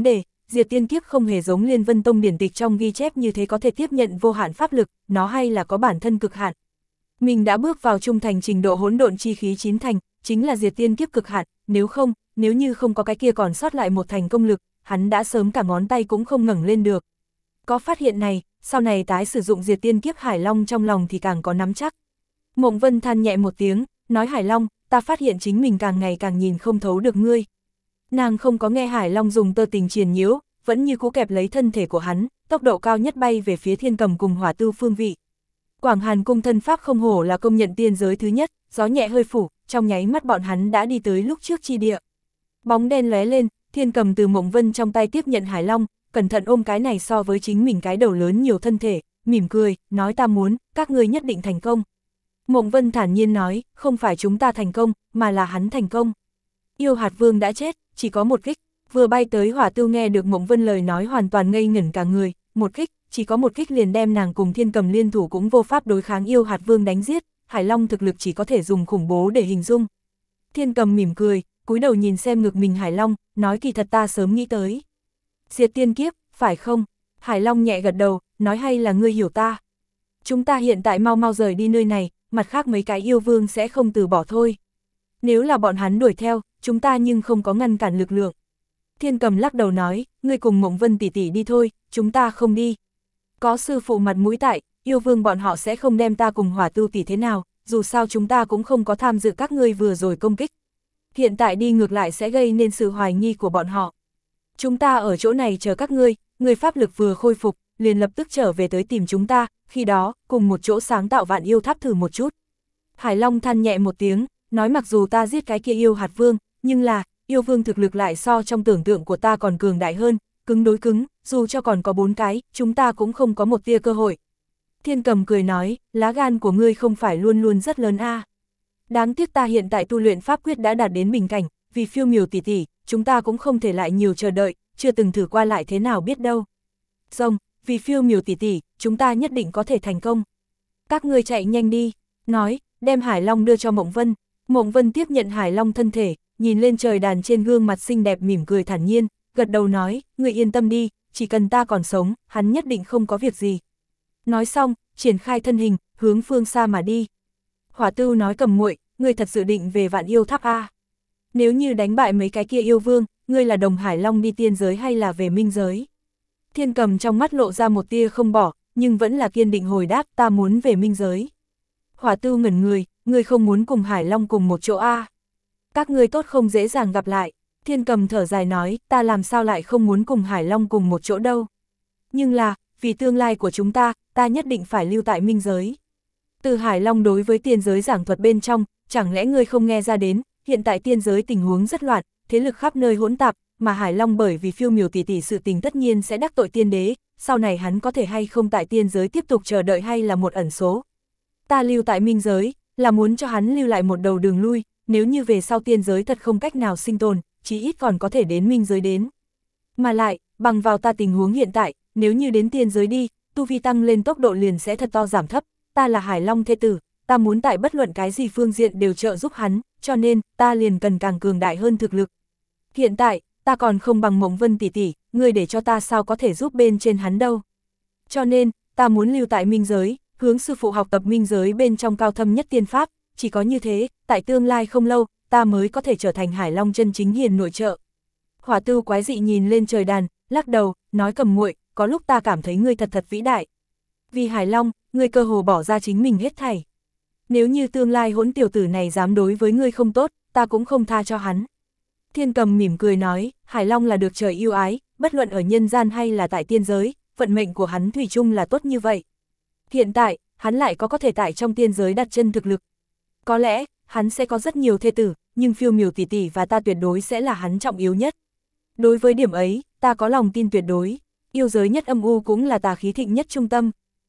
Diệt Tiên Kiếp không hề giống Liên Vân Tông điển tịch trong ghi chép như thế có thể tiếp nhận vô hạn pháp lực, nó hay là có bản thân cực hạn. Mình đã bước vào trung thành trình độ hỗn độn chi khí 9 thành, chính là Diệt Tiên Kiếp cực hạn, nếu như không có cái kia còn sót lại một thành công lực, hắn đã sớm cả ngón tay cũng không ngẩng lên được. Có phát hiện này, sau này tái sử dụng Diệt Tiên Kiếp Hải Long trong lòng thì càng có nắm chắc. Mộng Vân than nhẹ một tiếng, nói Hải Long, ta phát hiện chính mình càng ngày càng nhìn không thấu được ngươi. Nàng không có nghe Hải Long dùng tơ tình triền nhiễu, vẫn như cũ kẹp lấy thân thể của hắn, tốc độ cao nhất bay về phía Thiên Cầm cùng Hỏa Tưu phương vị. Quảng Hàn cung thân pháp không hổ là công nhận tiên giới thứ nhất, gió nhẹ hơi phủ, trong nháy mắt bọn hắn đã đi tới lúc trước chi địa. Bóng đen lóe lên, Thiên Cầm từ Mộng Vân trong tay tiếp nhận Hải Long, cẩn thận ôm cái này so với chính mình cái đầu lớn nhiều thân thể, mỉm cười, nói ta muốn, các ngươi nhất định thành công. Mộng Vân thản nhiên nói, không phải chúng ta thành công, mà là hắn thành công. Yêu hạt vương đã chết, chỉ có một kích. Vừa bay tới Hỏa Tưu nghe được Mộng Vân lời nói hoàn toàn ngây ngẩn cả người, một kích, chỉ có một kích liền đem nàng cùng Thiên Cầm liên thủ cũng vô pháp đối kháng yêu hạt vương đánh giết, Hải Long thực lực chỉ có thể dùng khủng bố để hình dung. Thiên Cầm mỉm cười, cúi đầu nhìn xem ngực mình Hải Long, nói kỳ thật ta sớm nghĩ tới. Diệt Tiên Kiếp, phải không? Hải Long nhẹ gật đầu, nói hay là ngươi hiểu ta. Chúng ta hiện tại mau mau rời đi nơi này, mặt khác mấy cái yêu vương sẽ không từ bỏ thôi. Nếu là bọn hắn đuổi theo, chúng ta nhưng không có ngăn cản lực lượng. Thiên Cầm lắc đầu nói, ngươi cùng Mộng Vân tỷ tỷ đi thôi, chúng ta không đi. Có sư phụ mặt mũi tại, yêu vương bọn họ sẽ không đem ta cùng Hỏa Tưu tỷ thế nào, dù sao chúng ta cũng không có tham dự các ngươi vừa rồi công kích. Hiện tại đi ngược lại sẽ gây nên sự hoài nghi của bọn họ. Chúng ta ở chỗ này chờ các ngươi pháp lực vừa khôi phục, liền lập tức trở về tới tìm chúng ta, khi đó, cùng một chỗ sáng tạo vạn yêu tháp thử một chút. Hải Long than nhẹ một tiếng, nói mặc dù ta giết cái kia yêu hạt vương, nhưng là, yêu vương thực lực lại so trong tưởng tượng của ta còn cường đại hơn, cứng đối cứng, dù cho còn có 4 cái, chúng ta cũng không có một tia cơ hội. Thiên Cầm cười nói, lá gan của ngươi không phải luôn luôn rất lớn a. Đáng tiếc ta hiện tại tu luyện pháp quyết đã đạt đến bình cảnh, vì Phiêu Miểu tỷ tỷ, chúng ta cũng không thể lại nhiều chờ đợi, chưa từng thử qua lại thế nào biết đâu. Rồng, vì Phiêu Miểu tỷ tỷ, chúng ta nhất định có thể thành công. Các ngươi chạy nhanh đi, nói, đem Hải Long đưa cho Mộng Vân. Mộng Vân tiếp nhận Hải Long thân thể, nhìn lên trời đàn trên gương mặt xinh đẹp mỉm cười thản nhiên, gật đầu nói, ngươi yên tâm đi, chỉ cần ta còn sống, hắn nhất định không có việc gì. Nói xong, triển khai thân hình, hướng phương xa mà đi. Hỏa Tưu nói Cầm muội, ngươi thật dự định về Vạn Yêu Tháp a? Nếu như đánh bại mấy cái kia yêu vương, ngươi là đồng Hải Long đi tiên giới hay là về minh giới? Thiên Cầm trong mắt lộ ra một tia không bỏ, nhưng vẫn là kiên định hồi đáp, ta muốn về minh giới. Hỏa Tưu ngẩn người, ngươi không muốn cùng Hải Long cùng một chỗ a? Các ngươi tốt không dễ dàng gặp lại. Thiên Cầm thở dài nói, ta làm sao lại không muốn cùng Hải Long cùng một chỗ đâu. Nhưng là, vì tương lai của chúng ta, ta nhất định phải lưu tại minh giới. Từ Hải Long đối với tiên giới giảng thuật bên trong, chẳng lẽ ngươi không nghe ra đến, hiện tại tiên giới tình huống rất loạn, thế lực khắp nơi hỗn tạp, mà Hải Long bởi vì Phiêu Miểu tỷ tỷ sự tình tất nhiên sẽ đắc tội tiên đế, sau này hắn có thể hay không tại tiên giới tiếp tục chờ đợi hay là một ẩn số. Ta lưu tại minh giới, là muốn cho hắn lưu lại một đầu đường lui, nếu như về sau tiên giới thật không cách nào sinh tồn, chí ít còn có thể đến minh giới đến. Mà lại, bằng vào ta tình huống hiện tại, nếu như đến tiên giới đi, tu vi tăng lên tốc độ liền sẽ thật to giảm thấp, ta là Hải Long thê tử, ta muốn tại bất luận cái gì phương diện đều trợ giúp hắn, cho nên, ta liền cần càng cường đại hơn thực lực. Hiện tại, ta còn không bằng Mộng Vân tỷ tỷ, ngươi để cho ta sao có thể giúp bên trên hắn đâu. Cho nên, ta muốn lưu tại minh giới, hướng sư phụ học tập minh giới bên trong cao thâm nhất tiên pháp, chỉ có như thế, tại tương lai không lâu, ta mới có thể trở thành Hải Long chân chính hiền nội trợ. Hỏa Tưu quái dị nhìn lên trời đàn, lắc đầu, nói Cầm muội, có lúc ta cảm thấy ngươi thật thật vĩ đại. Vì Hải Long, ngươi cơ hồ bỏ ra chính mình hết thảy. Nếu như tương lai hỗn tiểu tử này dám đối với ngươi không tốt, ta cũng không tha cho hắn. Thiên Cầm mỉm cười nói, Hải Long là được trời yêu ái, bất luận ở nhân gian hay là tại tiên giới, vận mệnh của hắn thủy chung là tốt như vậy. Hiện tại, hắn lại có thể tại trong tiên giới đặt chân thực lực. Có lẽ, hắn sẽ có rất nhiều thê tử, nhưng Phiêu Miểu tỷ tỷ và ta tuyệt đối sẽ là hắn trọng yếu nhất. Đối với điểm ấy, ta có lòng tin tuyệt đối, yêu giới nhất âm u cũng là tà khí thịnh nhất trung tâm.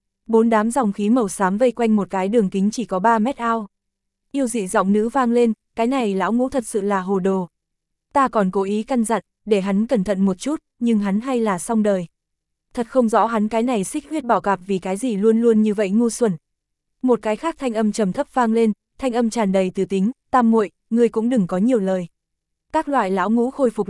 4 đám dòng khí màu xám vây quanh một cái đường kính chỉ có 3 mét ao. Yêu dị giọng nữ vang lên, cái này lão ngũ thật sự là hồ đồ. Ta còn cố ý căn dặn, để hắn cẩn thận một chút, nhưng hắn hay là xong đời. Thật không rõ hắn cái này xích huyết bảo cạp vì cái gì luôn luôn như vậy ngu xuẩn. Một cái khác thanh âm trầm thấp vang lên, thanh âm tràn đầy từ tính, Tam muội, ngươi cũng đừng có nhiều lời. Các loại lão ngũ khôi phục lại,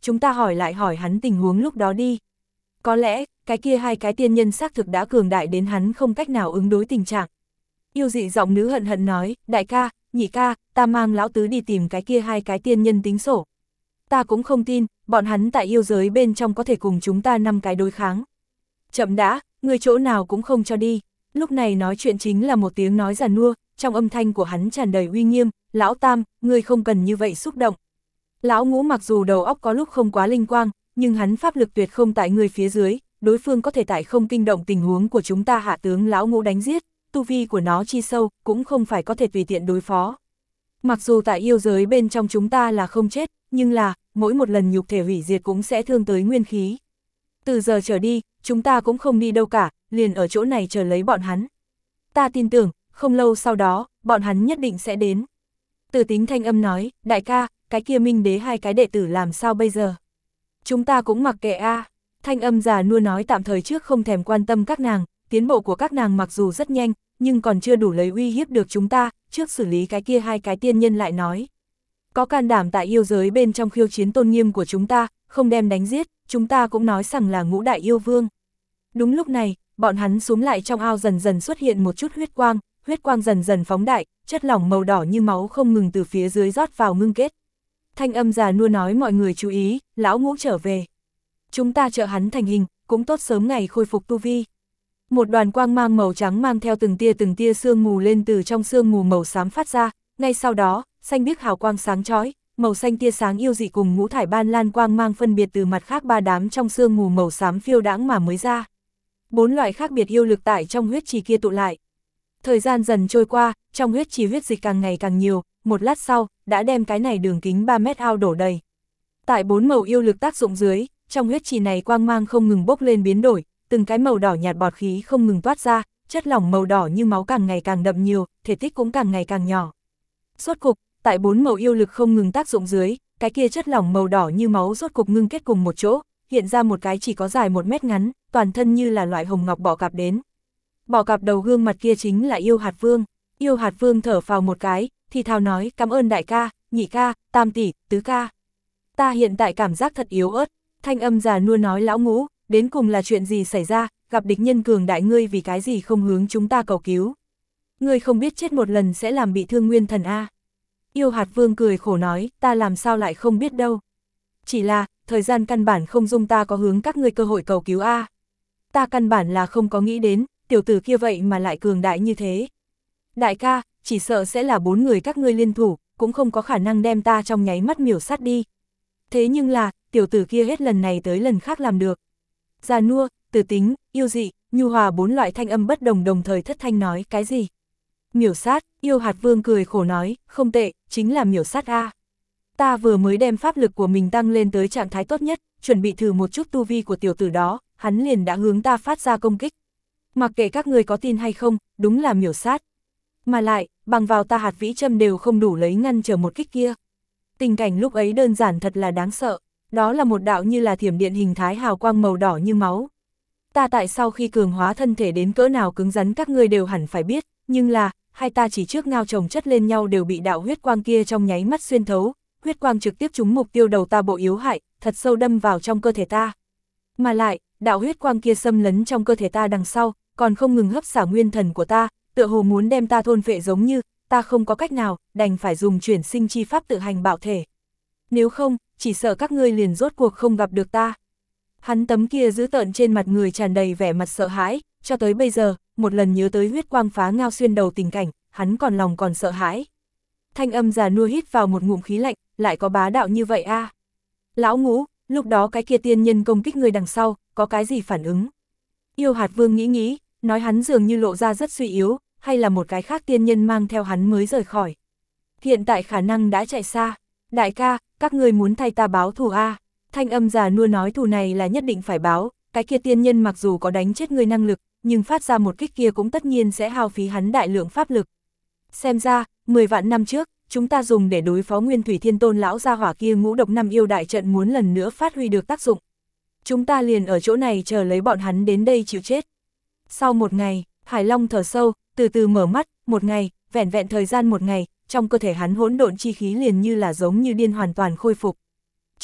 chúng ta hỏi lại hỏi hắn tình huống lúc đó đi. Có lẽ, cái kia hai cái tiên nhân xác thực đã cường đại đến hắn không cách nào ứng đối tình trạng. Yêu dị giọng nữ hận hận nói, đại ca, nhị ca, ta mang lão tứ đi tìm cái kia hai cái tiên nhân tính sổ. Ta cũng không tin, bọn hắn tại yêu giới bên trong có thể cùng chúng ta 5 cái đối kháng. Chậm đã, người chỗ nào cũng không cho đi. Lúc này nói chuyện chính là một tiếng nói giàn nua, trong âm thanh của hắn tràn đầy uy nghiêm, lão tam, ngươi không cần như vậy xúc động. Lão ngũ mặc dù đầu óc có lúc không quá linh quang, nhưng hắn pháp lực tuyệt không tại người phía dưới, đối phương có thể tại không kinh động tình huống của chúng ta hạ tướng lão ngũ đánh giết, tu vi của nó chi sâu, cũng không phải có thể tùy tiện đối phó. Mặc dù tại yêu giới bên trong chúng ta là không chết, nhưng là, mỗi một lần nhục thể hủy diệt cũng sẽ thương tới nguyên khí. Từ giờ trở đi, chúng ta cũng không đi đâu cả, liền ở chỗ này chờ lấy bọn hắn. Ta tin tưởng, không lâu sau đó, bọn hắn nhất định sẽ đến. Từ Tính thanh âm nói, đại ca, cái kia Minh Đế hai cái đệ tử làm sao bây giờ? Chúng ta cũng mặc kệ a. Thanh âm già nua nói tạm thời trước không thèm quan tâm các nàng, tiến bộ của các nàng mặc dù rất nhanh, nhưng còn chưa đủ lấy uy hiếp được chúng ta, trước xử lý cái kia hai cái tiên nhân lại nói. Có can đảm tại yêu giới bên trong khiêu chiến tôn nghiêm của chúng ta, không đem đánh giết, chúng ta cũng nói rằng là ngũ đại yêu vương. Đúng lúc này, bọn hắn xuống lại trong ao dần dần xuất hiện một chút huyết quang dần dần phóng đại, chất lỏng màu đỏ như máu không ngừng từ phía dưới rót vào ngưng kết. Thanh âm già nua nói mọi người chú ý, lão ngũ trở về. Chúng ta trợ hắn thành hình, cũng tốt sớm ngày khôi phục tu vi. Một đoàn quang mang màu trắng mang theo từng tia sương mù lên từ trong sương mù màu xám phát ra, ngay sau đó, xanh biếc hào quang sáng chói, màu xanh tia sáng yêu dị cùng ngũ thải ban lan quang mang phân biệt từ mặt khác 3 đám trong sương mù màu xám phiêu đãng mà mới ra. 4 loại khác biệt yêu lực tại trong huyết trì kia tụ lại. Thời gian dần trôi qua, trong huyết trì huyết dịch càng ngày càng nhiều, một lát sau, đã đem cái này đường kính 3 mét ao đổ đầy. Tại 4 màu yêu lực tác dụng dưới, trong huyết trì này quang mang không ngừng bốc lên biến đổi, từng cái màu đỏ nhạt bọt khí không ngừng toát ra, chất lỏng màu đỏ như máu càng ngày càng đậm nhiều, thể tích cũng càng ngày càng nhỏ. Rốt cục, tại 4 màu yêu lực không ngừng tác dụng dưới, cái kia chất lỏng màu đỏ như máu rốt cục ngưng kết cùng một chỗ, hiện ra một cái chỉ có dài 1 mét ngắn, toàn thân như là loại hồng ngọc bọ cạp đến. Bọ cạp đầu gương mặt kia chính là yêu hạt vương. Yêu hạt vương thở phào một cái, thì thào nói cảm ơn đại ca, nhị ca, tam tỷ, tứ ca. Ta hiện tại cảm giác thật yếu ớt. Thanh âm già nua nói lão ngũ, đến cùng là chuyện gì xảy ra, gặp địch nhân cường đại ngươi vì cái gì không hướng chúng ta cầu cứu. Ngươi không biết chết một lần sẽ làm bị thương nguyên thần a. Yêu hạt vương cười khổ nói, ta làm sao lại không biết đâu. Chỉ là, thời gian căn bản không dung ta có hướng các ngươi cơ hội cầu cứu a. Ta căn bản là không có nghĩ đến, tiểu tử kia vậy mà lại cường đại như thế. Đại ca, chỉ sợ sẽ là 4 người các ngươi liên thủ, cũng không có khả năng đem ta trong nháy mắt miểu sát đi. Thế nhưng là, tiểu tử kia hết lần này tới lần khác làm được. Già nua, Từ Tính, yêu dị, nhu hòa 4 loại thanh âm bất đồng đồng thời thất thanh nói cái gì? Miểu sát, yêu hạt vương cười khổ nói, không tệ, chính là miểu sát a. Ta vừa mới đem pháp lực của mình tăng lên tới trạng thái tốt nhất, chuẩn bị thử một chút tu vi của tiểu tử đó, hắn liền đã hướng ta phát ra công kích. Mặc kệ các người có tin hay không, đúng là miểu sát. Mà lại, bằng vào ta hạt vĩ châm đều không đủ lấy ngăn trở một kích kia. Tình cảnh lúc ấy đơn giản thật là đáng sợ, đó là một đạo như là thiểm điện hình thái hào quang màu đỏ như máu. Ta tại sau khi cường hóa thân thể đến cỡ nào cứng rắn các ngươi đều hẳn phải biết, nhưng là, hai ta chỉ trước ngao chồng chất lên nhau đều bị đạo huyết quang kia trong nháy mắt xuyên thấu, huyết quang trực tiếp trúng mục tiêu đầu ta bộ yếu hại, thật sâu đâm vào trong cơ thể ta. Mà lại, đạo huyết quang kia xâm lấn trong cơ thể ta đằng sau, còn không ngừng hấp xả nguyên thần của ta, tựa hồ muốn đem ta thôn phệ giống như, ta không có cách nào, đành phải dùng chuyển sinh chi pháp tự hành bạo thể. Nếu không, chỉ sợ các ngươi liền rốt cuộc không gặp được ta. Hắn tấm kia giữ tợn trên mặt người tràn đầy vẻ mặt sợ hãi, cho tới bây giờ, một lần nhớ tới huyết quang phá ngao xuyên đầu tình cảnh, hắn còn lòng còn sợ hãi. Thanh âm già nua hít vào một ngụm khí lạnh, lại có bá đạo như vậy a. Lão ngũ, lúc đó cái kia tiên nhân công kích người đằng sau, có cái gì phản ứng? Yêu hạt vương nghĩ, nói hắn dường như lộ ra rất suy yếu, hay là một cái khác tiên nhân mang theo hắn mới rời khỏi. Hiện tại khả năng đã chạy xa. Đại ca, các ngươi muốn thay ta báo thù a. Thanh âm già nua nói thù này là nhất định phải báo, cái kia tiên nhân mặc dù có đánh chết người năng lực, nhưng phát ra một kích kia cũng tất nhiên sẽ hao phí hắn đại lượng pháp lực. Xem ra, 10 vạn năm trước, chúng ta dùng để đối phó Nguyên Thủy Thiên Tôn lão gia hỏa kia ngũ độc năm yêu đại trận muốn lần nữa phát huy được tác dụng. Chúng ta liền ở chỗ này chờ lấy bọn hắn đến đây chịu chết. Sau một ngày, Hải Long thở sâu, từ từ mở mắt, một ngày, vẹn vẹn thời gian một ngày, trong cơ thể hắn hỗn độn chi khí liền như là giống như điên hoàn toàn khôi phục.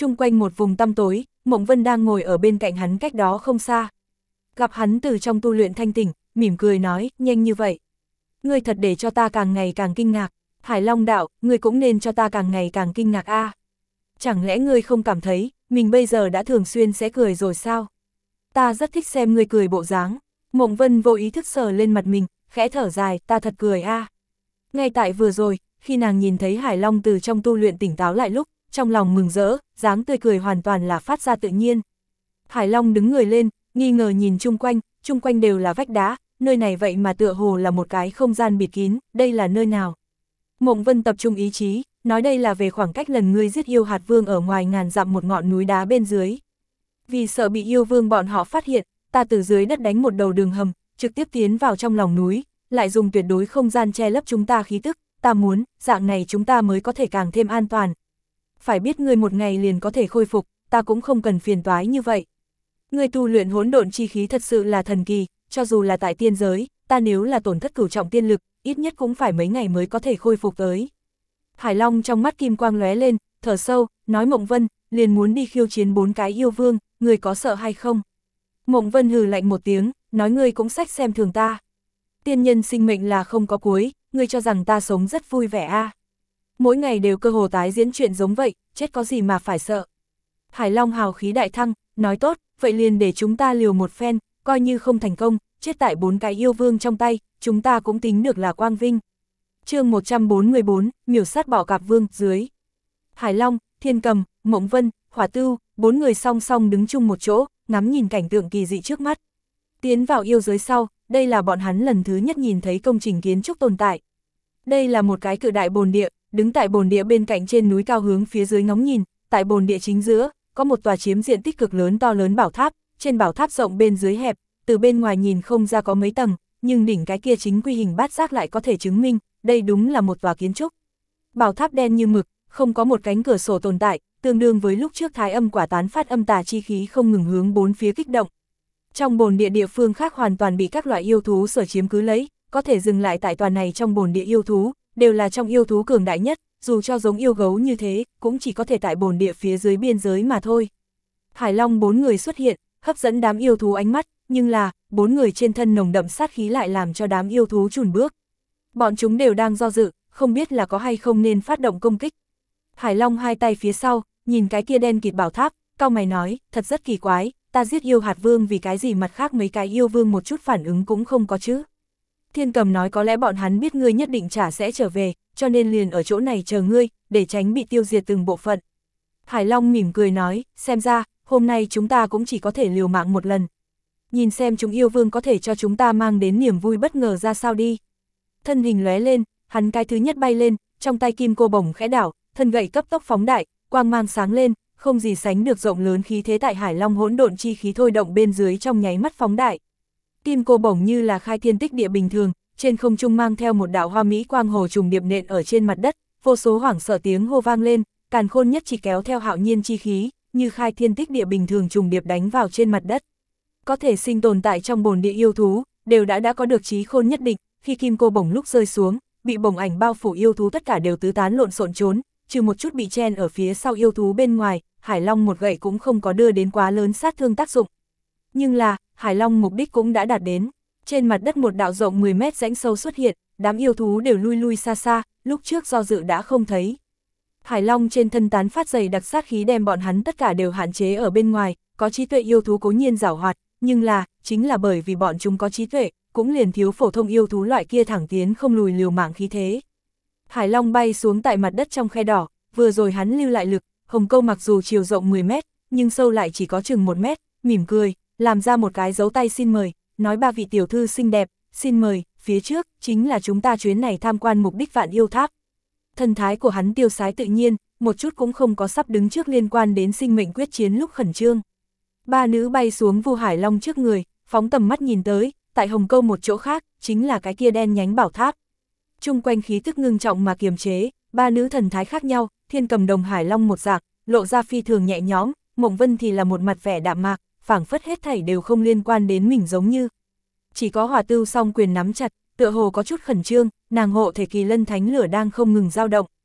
chung quanh một vùng tăm tối, Mộng Vân đang ngồi ở bên cạnh hắn cách đó không xa. Gặp hắn từ trong tu luyện thanh tỉnh, mỉm cười nói, nhanh như vậy. Ngươi thật để cho ta càng ngày càng kinh ngạc. Hải Long đạo, ngươi cũng nên cho ta càng ngày càng kinh ngạc a. Chẳng lẽ ngươi không cảm thấy, mình bây giờ đã thường xuyên sẽ cười rồi sao? Ta rất thích xem ngươi cười bộ dáng. Mộng Vân vô ý thức sờ lên mặt mình, khẽ thở dài, ta thật cười a. Ngay tại vừa rồi, khi nàng nhìn thấy Hải Long từ trong tu luyện tỉnh táo lại lúc, trong lòng mừng rỡ, dáng tươi cười hoàn toàn là phát ra tự nhiên. Hải Long đứng người lên, nghi ngờ nhìn chung quanh đều là vách đá, nơi này vậy mà tựa hồ là một cái không gian bịt kín, đây là nơi nào? Mộng Vân tập trung ý chí, nói đây là về khoảng cách lần ngươi giết yêu hạt vương ở ngoài ngàn dặm một ngọn núi đá bên dưới. Vì sợ bị yêu vương bọn họ phát hiện, ta từ dưới đất đánh một đầu đường hầm, trực tiếp tiến vào trong lòng núi, lại dùng tuyệt đối không gian che lấp chúng ta khí tức, ta muốn, dạng này chúng ta mới có thể càng thêm an toàn. Phải biết ngươi một ngày liền có thể khôi phục, ta cũng không cần phiền toái như vậy. Ngươi tu luyện hỗn độn chi khí thật sự là thần kỳ, cho dù là tại tiên giới, ta nếu là tổn thất cửu trọng tiên lực, ít nhất cũng phải mấy ngày mới có thể khôi phục tới. Hải Long trong mắt kim quang lóe lên, thở sâu, nói Mộng Vân, liền muốn đi khiêu chiến 4 cái yêu vương, ngươi có sợ hay không? Mộng Vân hừ lạnh một tiếng, nói ngươi cũng sách xem thường ta. Tiên nhân sinh mệnh là không có cuối, ngươi cho rằng ta sống rất vui vẻ a? Mỗi ngày đều cơ hồ tái diễn chuyện giống vậy, chết có gì mà phải sợ. Hải Long hào khí đại thăng, nói tốt, vậy liền để chúng ta liều một phen, coi như không thành công, chết tại 4 cái yêu vương trong tay, chúng ta cũng tính được là quang vinh. Chương 144, miểu sát Bọ Cạp Vương, dưới. Hải Long, Thiên Cầm, Mộng Vân, Hỏa Tưu, 4 người song song đứng chung một chỗ, ngắm nhìn cảnh tượng kỳ dị trước mắt. Tiến vào yêu giới sau, đây là bọn hắn lần thứ nhất nhìn thấy công trình kiến trúc tồn tại. Đây là một cái cự đại bồn địa, đứng tại bồn địa bên cạnh trên núi cao hướng phía dưới ngóng nhìn, tại bồn địa chính giữa, có một tòa chiếm diện tích cực lớn to lớn bảo tháp, trên bảo tháp rộng bên dưới hẹp, từ bên ngoài nhìn không ra có mấy tầng, nhưng đỉnh cái kia chính quy hình bát giác lại có thể chứng minh, đây đúng là một tòa kiến trúc. Bảo tháp đen như mực, không có một cánh cửa sổ tồn tại, tương đương với lúc trước thái âm quả tán phát âm tà chi khí không ngừng hướng bốn phía kích động. Trong bồn địa địa phương khác hoàn toàn bị các loại yêu thú sở chiếm cứ lấy, có thể dừng lại tại tòa này trong bồn địa yêu thú, đều là trong yêu thú cường đại nhất, dù cho giống yêu gấu như thế, cũng chỉ có thể tại bồn địa phía dưới biên giới mà thôi. Hải Long 4 người xuất hiện, hấp dẫn đám yêu thú ánh mắt, nhưng là, 4 người trên thân nồng đậm sát khí lại làm cho đám yêu thú chùn bước. Bọn chúng đều đang do dự, không biết là có hay không nên phát động công kích. Hải Long hai tay phía sau, nhìn cái kia đen kịt bảo tháp, cau mày nói, thật rất kỳ quái, ta giết yêu hạt vương vì cái gì mặt khác mấy cái yêu vương một chút phản ứng cũng không có chứ. Thiên Cầm nói có lẽ bọn hắn biết ngươi nhất định sẽ trở về, cho nên liền ở chỗ này chờ ngươi, để tránh bị tiêu diệt từng bộ phận. Hải Long mỉm cười nói, xem ra, hôm nay chúng ta cũng chỉ có thể liều mạng một lần. Nhìn xem chúng yêu vương có thể cho chúng ta mang đến niềm vui bất ngờ ra sao đi. Thân hình lóe lên, hắn cái thứ nhất bay lên, trong tay kim cô bổng khẽ đảo, thân gậy cấp tốc phóng đại, quang mang sáng lên, không gì sánh được rộng lớn khí thế tại Hải Long hỗn độn chi khí thôi động bên dưới trong nháy mắt phóng đại. Kim cô bổng như là khai thiên tích địa bình thường, trên không trung mang theo một đạo hoa mỹ quang hồ trùng điệp nện ở trên mặt đất, vô số hoảng sợ tiếng hô vang lên, càn khôn nhất chỉ kéo theo hạo nhiên chi khí, như khai thiên tích địa bình thường trùng điệp đánh vào trên mặt đất. Có thể sinh tồn tại trong bồn địa yêu thú, đều đã có được trí khôn nhất định, khi kim cô bổng lúc rơi xuống, bị bổng ảnh bao phủ yêu thú tất cả đều tứ tán lộn xộn trốn, trừ một chút bị chen ở phía sau yêu thú bên ngoài, Hải Long một gậy cũng không có đưa đến quá lớn sát thương tác dụng. Nhưng là, Hải Long mục đích cũng đã đạt đến. Trên mặt đất một đạo rộng 10 mét rãnh sâu xuất hiện, đám yêu thú đều lui xa xa, lúc trước do dự đã không thấy. Hải Long trên thân tán phát dày đặc sát khí đem bọn hắn tất cả đều hạn chế ở bên ngoài, có trí tuệ yêu thú cố nhiên giảo hoạt, nhưng là, chính là bởi vì bọn chúng có trí tuệ, cũng liền thiếu phổ thông yêu thú loại kia thẳng tiến không lùi liều mạng khí thế. Hải Long bay xuống tại mặt đất trong khe đỏ, vừa rồi hắn lưu lại lực, hồng câu mặc dù chiều rộng 10 mét, nhưng sâu lại chỉ có chừng 1 mét, mỉm cười, làm ra một cái dấu tay xin mời, nói 3 vị tiểu thư xinh đẹp, xin mời, phía trước, chính là chúng ta chuyến này tham quan mục đích Vạn Yêu Tháp. Thần thái của hắn tiêu sái tự nhiên, một chút cũng không có sắp đứng trước liên quan đến sinh mệnh quyết chiến lúc khẩn trương. 3 nữ bay xuống Vu Hải Long trước người, phóng tầm mắt nhìn tới, tại hồng câu một chỗ khác, chính là cái kia đen nhánh bảo tháp. Chung quanh khí tức ngưng trọng mà kiềm chế, 3 nữ thần thái khác nhau, Thiên Cầm đồng Hải Long một dạng, lộ ra phi thường nhẹ nhõm, Mộng Vân thì là một mặt vẻ đạm mạc, phảng phất hết thảy đều không liên quan đến mình giống như. Chỉ có Hỏa Tưu song quyền nắm chặt, tựa hồ có chút khẩn trương, nàng hộ thể kỳ lân thánh lửa đang không ngừng dao động.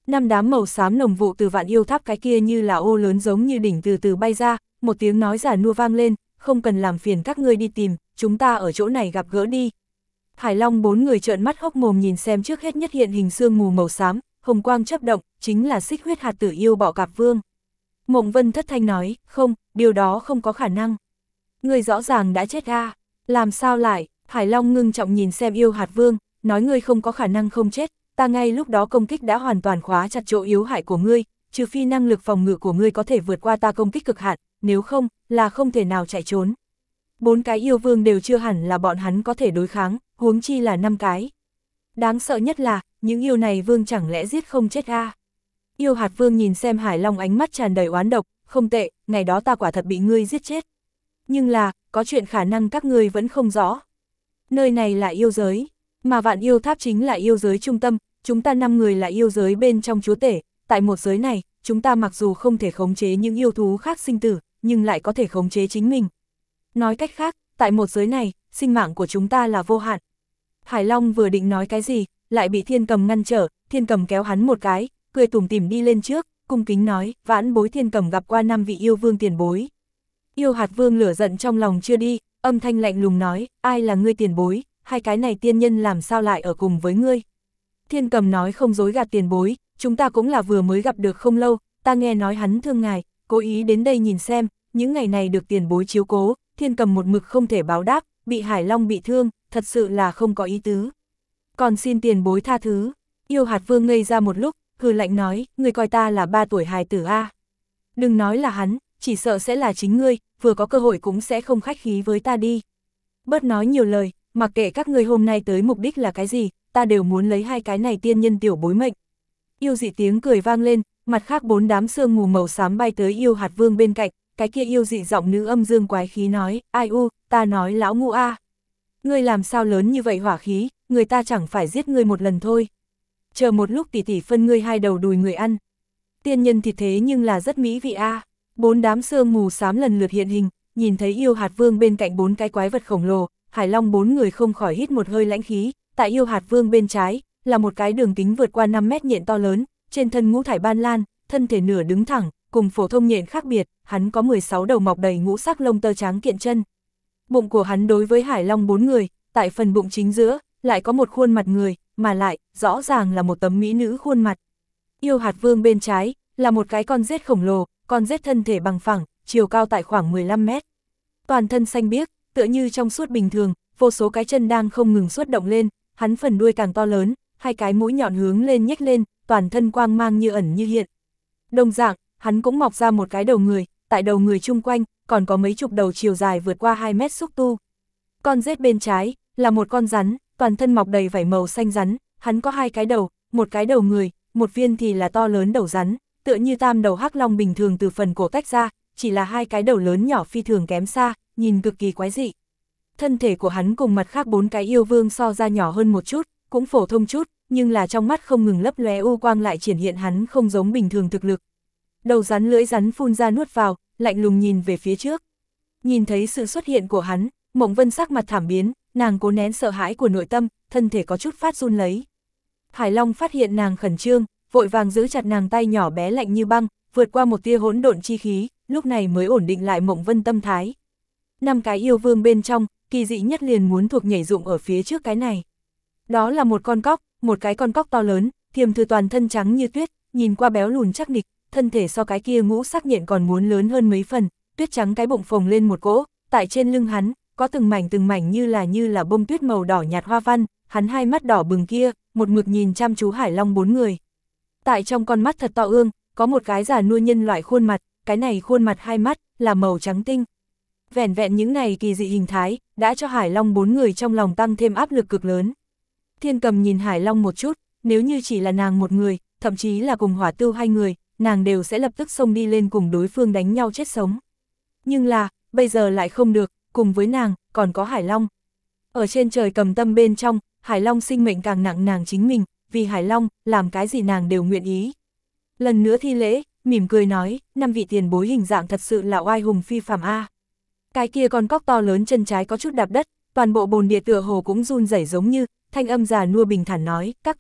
Năm đám màu xám nồng vụ từ Vạn Yêu Tháp cái kia như là ô lớn giống như đỉnh từ từ bay ra, một tiếng nói giản nua vang lên, không cần làm phiền các ngươi đi tìm, chúng ta ở chỗ này gặp gỡ đi. Hải Long bốn người trợn mắt hốc mồm nhìn xem trước hết nhất hiện hình sương mù màu xám, hồng quang chớp động, chính là Xích Huyết Hạt Tử Yêu Bọ Cạp Vương. Mộng Vân thất thanh nói, không, điều đó không có khả năng. Ngươi rõ ràng đã chết a, làm sao lại? Hải Long ngưng trọng nhìn xem Yêu Hạt Vương, nói ngươi không có khả năng không chết, ta ngay lúc đó công kích đã hoàn toàn khóa chặt chỗ yếu hại của ngươi, trừ phi năng lực phòng ngự của ngươi có thể vượt qua ta công kích cực hạn, nếu không, là không thể nào chạy trốn. 4 cái yêu vương đều chưa hẳn là bọn hắn có thể đối kháng, huống chi là 5 cái. Đáng sợ nhất là, những yêu này vương chẳng lẽ giết không chết a? Yêu Hạt Vương nhìn xem Hải Long ánh mắt tràn đầy oán độc, không tệ, ngày đó ta quả thật bị ngươi giết chết. Nhưng là, có chuyện khả năng các ngươi vẫn không rõ. Nơi này là yêu giới, mà Vạn Yêu Tháp chính là yêu giới trung tâm, chúng ta 5 người là yêu giới bên trong chúa tể, tại một giới này, chúng ta mặc dù không thể khống chế những yêu thú khác sinh tử, nhưng lại có thể khống chế chính mình. Nói cách khác, tại một giới này, sinh mạng của chúng ta là vô hạn. Hải Long vừa định nói cái gì, lại bị Thiên Cầm ngăn trở, Thiên Cầm kéo hắn một cái, cười tủm tỉm đi lên trước, cung kính nói, vãn bối Thiên Cầm gặp qua 5 vị yêu vương tiền bối. Yêu Hạt Vương lửa giận trong lòng chưa đi, âm thanh lạnh lùng nói, ai là ngươi tiền bối, hai cái này tiên nhân làm sao lại ở cùng với ngươi. Thiên Cầm nói không dối gạt tiền bối, chúng ta cũng là vừa mới gặp được không lâu, ta nghe nói hắn thương ngài, cố ý đến đây nhìn xem, những ngày này được tiền bối chiếu cố, Thiên Cầm một mực không thể báo đáp, bị Hải Long bị thương, thật sự là không có ý tứ. Còn xin tiền bối tha thứ. Yêu Hạt Vương ngây ra một lúc, hừ lạnh nói, ngươi coi ta là 3 tuổi hài tử a. Đừng nói là hắn, chỉ sợ sẽ là chính ngươi, vừa có cơ hội cũng sẽ không khách khí với ta đi. Bớt nói nhiều lời, mặc kệ các ngươi hôm nay tới mục đích là cái gì, ta đều muốn lấy hai cái này tiên nhân tiểu bối mệnh. Yêu dị tiếng cười vang lên, mặt khác 4 đám sương mù màu xám bay tới Yêu Hạt Vương bên cạnh, cái kia yêu dị giọng nữ âm dương quái khí nói, ai u, ta nói lão ngu a. Ngươi làm sao lớn như vậy hỏa khí, người ta chẳng phải giết ngươi một lần thôi. Chờ một lúc tỷ tỷ phân ngươi hai đầu đùi người ăn. Tiên nhân thịt thế nhưng là rất mỹ vị a. 4 đám sương mù xám lần lượt hiện hình, nhìn thấy Yêu Hạt Vương bên cạnh 4 cái quái vật khổng lồ, Hải Long 4 người không khỏi hít một hơi lãnh khí, tại Yêu Hạt Vương bên trái, là một cái đường kính vượt qua 5 mét nhện to lớn, trên thân ngũ thải ban lan, thân thể nửa đứng thẳng, cùng phổ thông nhện khác biệt, hắn có 16 đầu mọc đầy ngũ sắc lông tơ trắng kiện chân. Bụng của hắn đối với Hải Long 4 người, tại phần bụng chính giữa, lại có một khuôn mặt người, mà lại, rõ ràng là một tấm mỹ nữ khuôn mặt. Yêu Hạt Vương bên trái, là một cái con rết khổng lồ, con rết thân thể bằng phẳng, chiều cao tại khoảng 15 mét. Toàn thân xanh biếc, tựa như trong suốt bình thường, vô số cái chân đang không ngừng xuất động lên, hắn phần đuôi càng to lớn, hai cái mũi nhọn hướng lên nhếch lên, toàn thân quang mang như ẩn như hiện. Đồng dạng, hắn cũng mọc ra một cái đầu người, tại đầu người chung quanh, còn có mấy chục đầu chiều dài vượt qua 2 mét xúc tu. Con rết bên trái, là một con rắn, toàn thân mọc đầy vảy màu xanh rắn, hắn có 2 cái đầu, một cái đầu người, một viên thì là to lớn đầu rắn, tựa như tam đầu hắc long bình thường từ phần cổ tách ra, chỉ là 2 cái đầu lớn nhỏ phi thường kém xa, nhìn cực kỳ quái dị. Thân thể của hắn cùng mặt khác 4 cái yêu vương so ra nhỏ hơn một chút, cũng phổ thông chút, nhưng là trong mắt không ngừng lấp lóe u quang lại triển hiện hắn không giống bình thường thực lực. Đầu rắn lưỡi rắn phun ra nuốt vào, lạnh lùng nhìn về phía trước. Nhìn thấy sự xuất hiện của hắn, Mộng Vân sắc mặt thảm biến, nàng cố nén sợ hãi của nội tâm, thân thể có chút phát run lấy. Hải Long phát hiện nàng khẩn trương, vội vàng giữ chặt nàng tay nhỏ bé lạnh như băng, vượt qua một tia hỗn độn chi khí, lúc này mới ổn định lại Mộng Vân tâm thái. 5 cái yêu vương bên trong, kỳ dị nhất liền muốn thuộc nhảy dụng ở phía trước cái này. Đó là một con cóc, một cái con cóc to lớn, thiềm thư toàn thân trắng như tuyết, nhìn qua béo lùn chắc nịch, thân thể so cái kia ngũ sắc nhện còn muốn lớn hơn mấy phần, tuyết trắng cái bụng phồng lên một cỗ, tại trên lưng hắn, có từng mảnh như là bông tuyết màu đỏ nhạt hoa văn, hắn hai mắt đỏ bừng kia, một mực nhìn chăm chú Hải Long 4 người. Tại trong con mắt thật to ương, có một cái già nua nhân loại khuôn mặt, cái này khuôn mặt hai mắt, là màu trắng tinh. Vẻn vẹn những này kỳ dị hình thái, đã cho Hải Long 4 người trong lòng tăng thêm áp lực cực lớn. Thiên Cầm nhìn Hải Long một chút, nếu như chỉ là nàng một người, thậm chí là cùng Hỏa Tưu 2 người, nàng đều sẽ lập tức xông đi lên cùng đối phương đánh nhau chết sống. Nhưng là, bây giờ lại không được, cùng với nàng, còn có Hải Long. Ở trên trời Cầm Tâm bên trong, Hải Long sinh mệnh càng nặng nàng chính mình, vì Hải Long, làm cái gì nàng đều nguyện ý. Lần nữa thi lễ, mỉm cười nói, 5 vị tiền bối hình dạng thật sự là oai hùng phi phàm a. Cái kia con cóc to lớn chân trái có chút đạp đất, toàn bộ bồn địa tựa hồ cũng run rẩy giống như, thanh âm già nua bình thản nói, các con,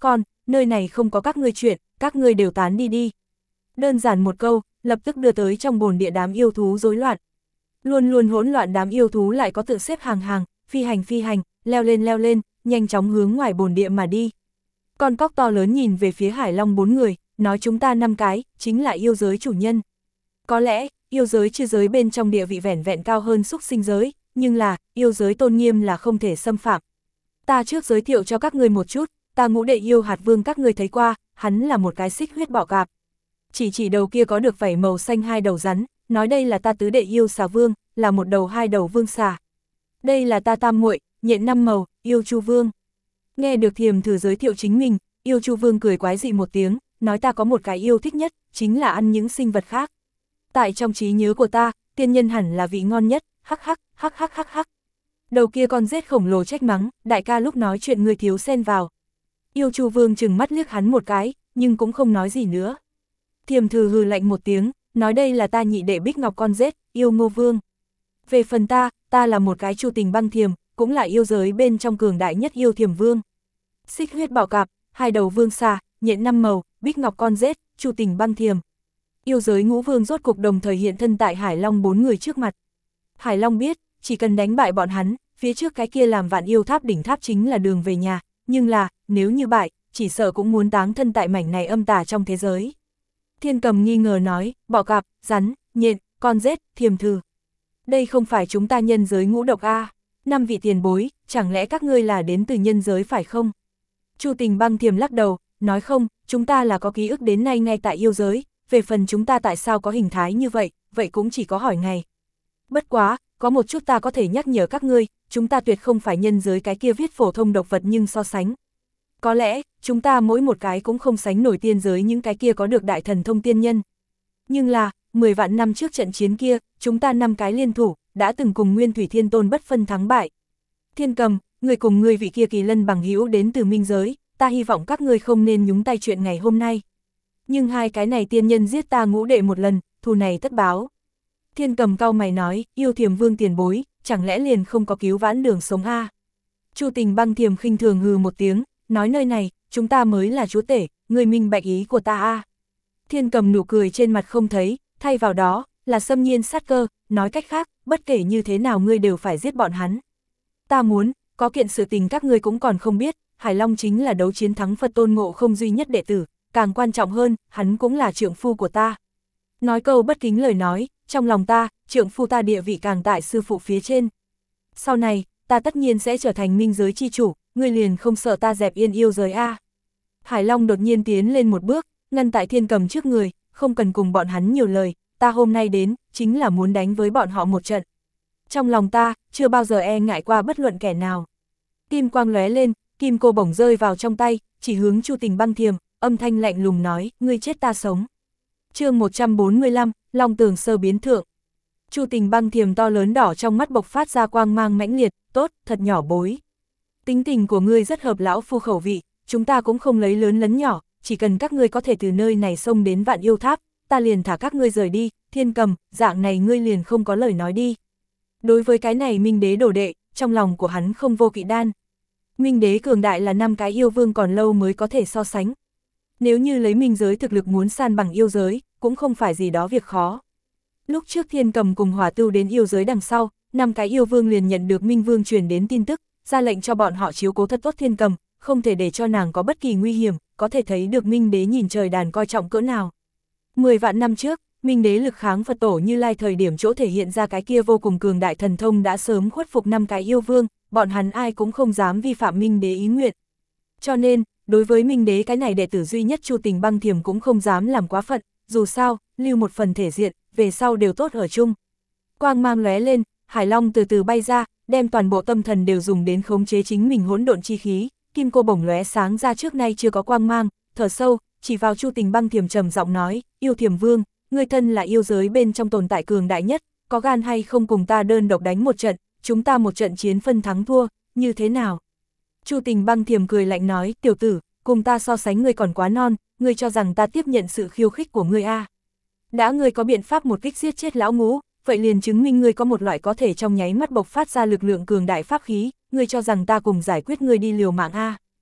nơi này không có các ngươi chuyện, các ngươi đều tán đi đi. Đơn giản một câu, lập tức đưa tới trong bồn địa đám yêu thú rối loạn. Luôn luôn hỗn loạn đám yêu thú lại có tự xếp hàng hàng, phi hành, leo lên, nhanh chóng hướng ngoài bồn địa mà đi. Con cóc to lớn nhìn về phía Hải Long 4 người, nói chúng ta 5 cái, chính là yêu giới chủ nhân. Có lẽ, yêu giới chư giới bên trong địa vị vẻn vẹn cao hơn súc sinh giới, nhưng là, yêu giới tôn nghiêm là không thể xâm phạm. Ta trước giới thiệu cho các ngươi một chút, ta ngũ đệ yêu hạt vương các ngươi thấy qua, hắn là một cái xích huyết bọ cạp. Chỉ đầu kia có được vảy màu xanh 2 đầu rắn, nói đây là ta tứ đệ yêu xà vương, là một đầu 2 đầu vương xà. Đây là ta tam muội, nhện 5 màu, yêu chu vương. Nghe được Thiềm Thử giới thiệu chính mình, yêu chu vương cười quái dị một tiếng, nói ta có một cái yêu thích nhất, chính là ăn những sinh vật khác. Tại trong trí nhớ của ta, tiên nhân hẳn là vị ngon nhất, hắc hắc. Đầu kia con rết khổng lồ trách mắng, đại ca lúc nói chuyện người thiếu xen vào. Yêu chu vương chừng mắt liếc hắn một cái, nhưng cũng không nói gì nữa. Thiềm Thử hừ lạnh một tiếng, nói đây là ta nhị đệ Bích Ngọc con rết, yêu Ngô Vương. Về phần ta là một cái Chu Tình Băng Thiềm, cũng là yêu giới bên trong cường đại nhất yêu Thiềm Vương. Xích huyết bọ cạp, 2 đầu vương xà, nhện 5 màu, Bích Ngọc con rết, Chu Tình Băng Thiềm. Yêu giới ngũ vương rốt cục đồng thời hiện thân tại Hải Long 4 người trước mặt. Hải Long biết, chỉ cần đánh bại bọn hắn, phía trước cái kia làm vạn yêu tháp đỉnh tháp chính là đường về nhà, nhưng là, nếu như bại, chỉ sợ cũng muốn táng thân tại mảnh này âm tà trong thế giới. Thiên Cầm nghi ngờ nói, bọ cạp, rắn, nhện, con rết, Thiềm Thử. Đây không phải chúng ta nhân giới ngũ độc a? 5 vị tiền bối, chẳng lẽ các ngươi là đến từ nhân giới phải không? Chu Tình Băng Thiềm lắc đầu, nói không, chúng ta là có ký ức đến nay ngay tại yêu giới, về phần chúng ta tại sao có hình thái như vậy, vậy cũng chỉ có hỏi ngày. Bất quá, có một chút ta có thể nhắc nhở các ngươi, chúng ta tuyệt không phải nhân giới cái kia viết phổ thông độc vật nhưng so sánh. Có lẽ, chúng ta mỗi một cái cũng không sánh nổi tiên giới những cái kia có được đại thần thông tiên nhân. Nhưng là, 10 vạn năm trước trận chiến kia, chúng ta 5 cái liên thủ, đã từng cùng Nguyên Thủy Thiên Tôn bất phân thắng bại. Thiên Cầm, người cùng người vị kia kỳ lân bằng hữu đến từ minh giới, ta hy vọng các ngươi không nên nhúng tay chuyện ngày hôm nay. Nhưng 2 cái này tiên nhân giết ta ngũ đệ một lần, thù này tất báo. Thiên Cầm cau mày nói, yêu Thiềm Vương tiền bối, chẳng lẽ liền không có cứu vãn đường sống a? Chu Tình Băng Thiềm khinh thường hừ một tiếng, nói nơi này, chúng ta mới là chúa tể, người minh bạch ý của ta a. Thiên Cầm nụ cười trên mặt không thấy, thay vào đó, là xâm nhiên sát cơ, nói cách khác, bất kể như thế nào ngươi đều phải giết bọn hắn. Ta muốn, có kiện sự tình các ngươi cũng còn không biết, Hải Long chính là đấu chiến thắng Phật Tôn Ngộ Không duy nhất đệ tử, càng quan trọng hơn, hắn cũng là trượng phu của ta. Nói câu bất kính lời nói, trong lòng ta, trượng phu ta địa vị càng tại sư phụ phía trên. Sau này, ta tất nhiên sẽ trở thành minh giới chi chủ, ngươi liền không sợ ta dẹp yên yêu giới a? Hải Long đột nhiên tiến lên một bước, ngăn tại Thiên Cầm trước người, không cần cùng bọn hắn nhiều lời, ta hôm nay đến, chính là muốn đánh với bọn họ một trận. Trong lòng ta, chưa bao giờ e ngại qua bất luận kẻ nào. Kim quang lóe lên, kim cô bổng rơi vào trong tay, chỉ hướng Chu Tình Băng Thiềm, âm thanh lạnh lùng nói, ngươi chết ta sống. Chương 145, Long Tường Sơ biến thượng. Chu Tình Băng Thiềm to lớn đỏ trong mắt bộc phát ra quang mang mãnh liệt, tốt, thật nhỏ bối. Tính tình của ngươi rất hợp lão phu khẩu vị, chúng ta cũng không lấy lớn lấn nhỏ, chỉ cần các ngươi có thể từ nơi này xông đến vạn yêu tháp, ta liền thả các ngươi rời đi, Thiên Cầm, dạng này ngươi liền không có lời nói đi. Đối với cái này Minh Đế đồ đệ, trong lòng của hắn không vô kỵ đan. Minh Đế cường đại là 5 cái yêu vương còn lâu mới có thể so sánh. Nếu như lấy minh giới thực lực muốn san bằng yêu giới, cũng không phải gì đó việc khó. Lúc trước Thiên Cầm cùng Hỏa Tưu đến yêu giới đằng sau, 5 cái yêu vương liền nhận được Minh Vương truyền đến tin tức, ra lệnh cho bọn họ chiếu cố thật tốt Thiên Cầm, không thể để cho nàng có bất kỳ nguy hiểm, có thể thấy được Minh Đế nhìn trời đàn coi trọng cỡ nào. 10 vạn năm trước, Minh Đế lực kháng Phật Tổ Như Lai thời điểm chỗ thể hiện ra cái kia vô cùng cường đại thần thông đã sớm khuất phục 5 cái yêu vương, bọn hắn ai cũng không dám vi phạm Minh Đế ý nguyện. Cho nên, đối với Minh Đế cái này đệ tử duy nhất Chu Tình Băng Thiềm cũng không dám làm quá phận, dù sao, lưu một phần thể diện, về sau đều tốt ở chung. Quang mang lóe lên, Hải Long từ từ bay ra, đem toàn bộ tâm thần đều dùng đến khống chế chính mình hỗn độn chi khí, kim cô bổng lóe sáng ra trước nay chưa có quang mang, thở sâu, chỉ vào Chu Tình Băng Thiềm trầm giọng nói, yêu Thiềm Vương, ngươi thân là yêu giới bên trong tồn tại cường đại nhất, có gan hay không cùng ta đơn độc đánh một trận, chúng ta một trận chiến phân thắng thua, như thế nào? Chu Tình Băng Thiềm cười lạnh nói, tiểu tử, cùng ta so sánh ngươi còn quá non, ngươi cho rằng ta tiếp nhận sự khiêu khích của ngươi a? Đã ngươi có biện pháp một kích giết chết lão ngũ, vậy liền chứng minh ngươi có một loại có thể trong nháy mắt bộc phát ra lực lượng cường đại pháp khí, ngươi cho rằng ta cùng giải quyết ngươi đi liều mạng a?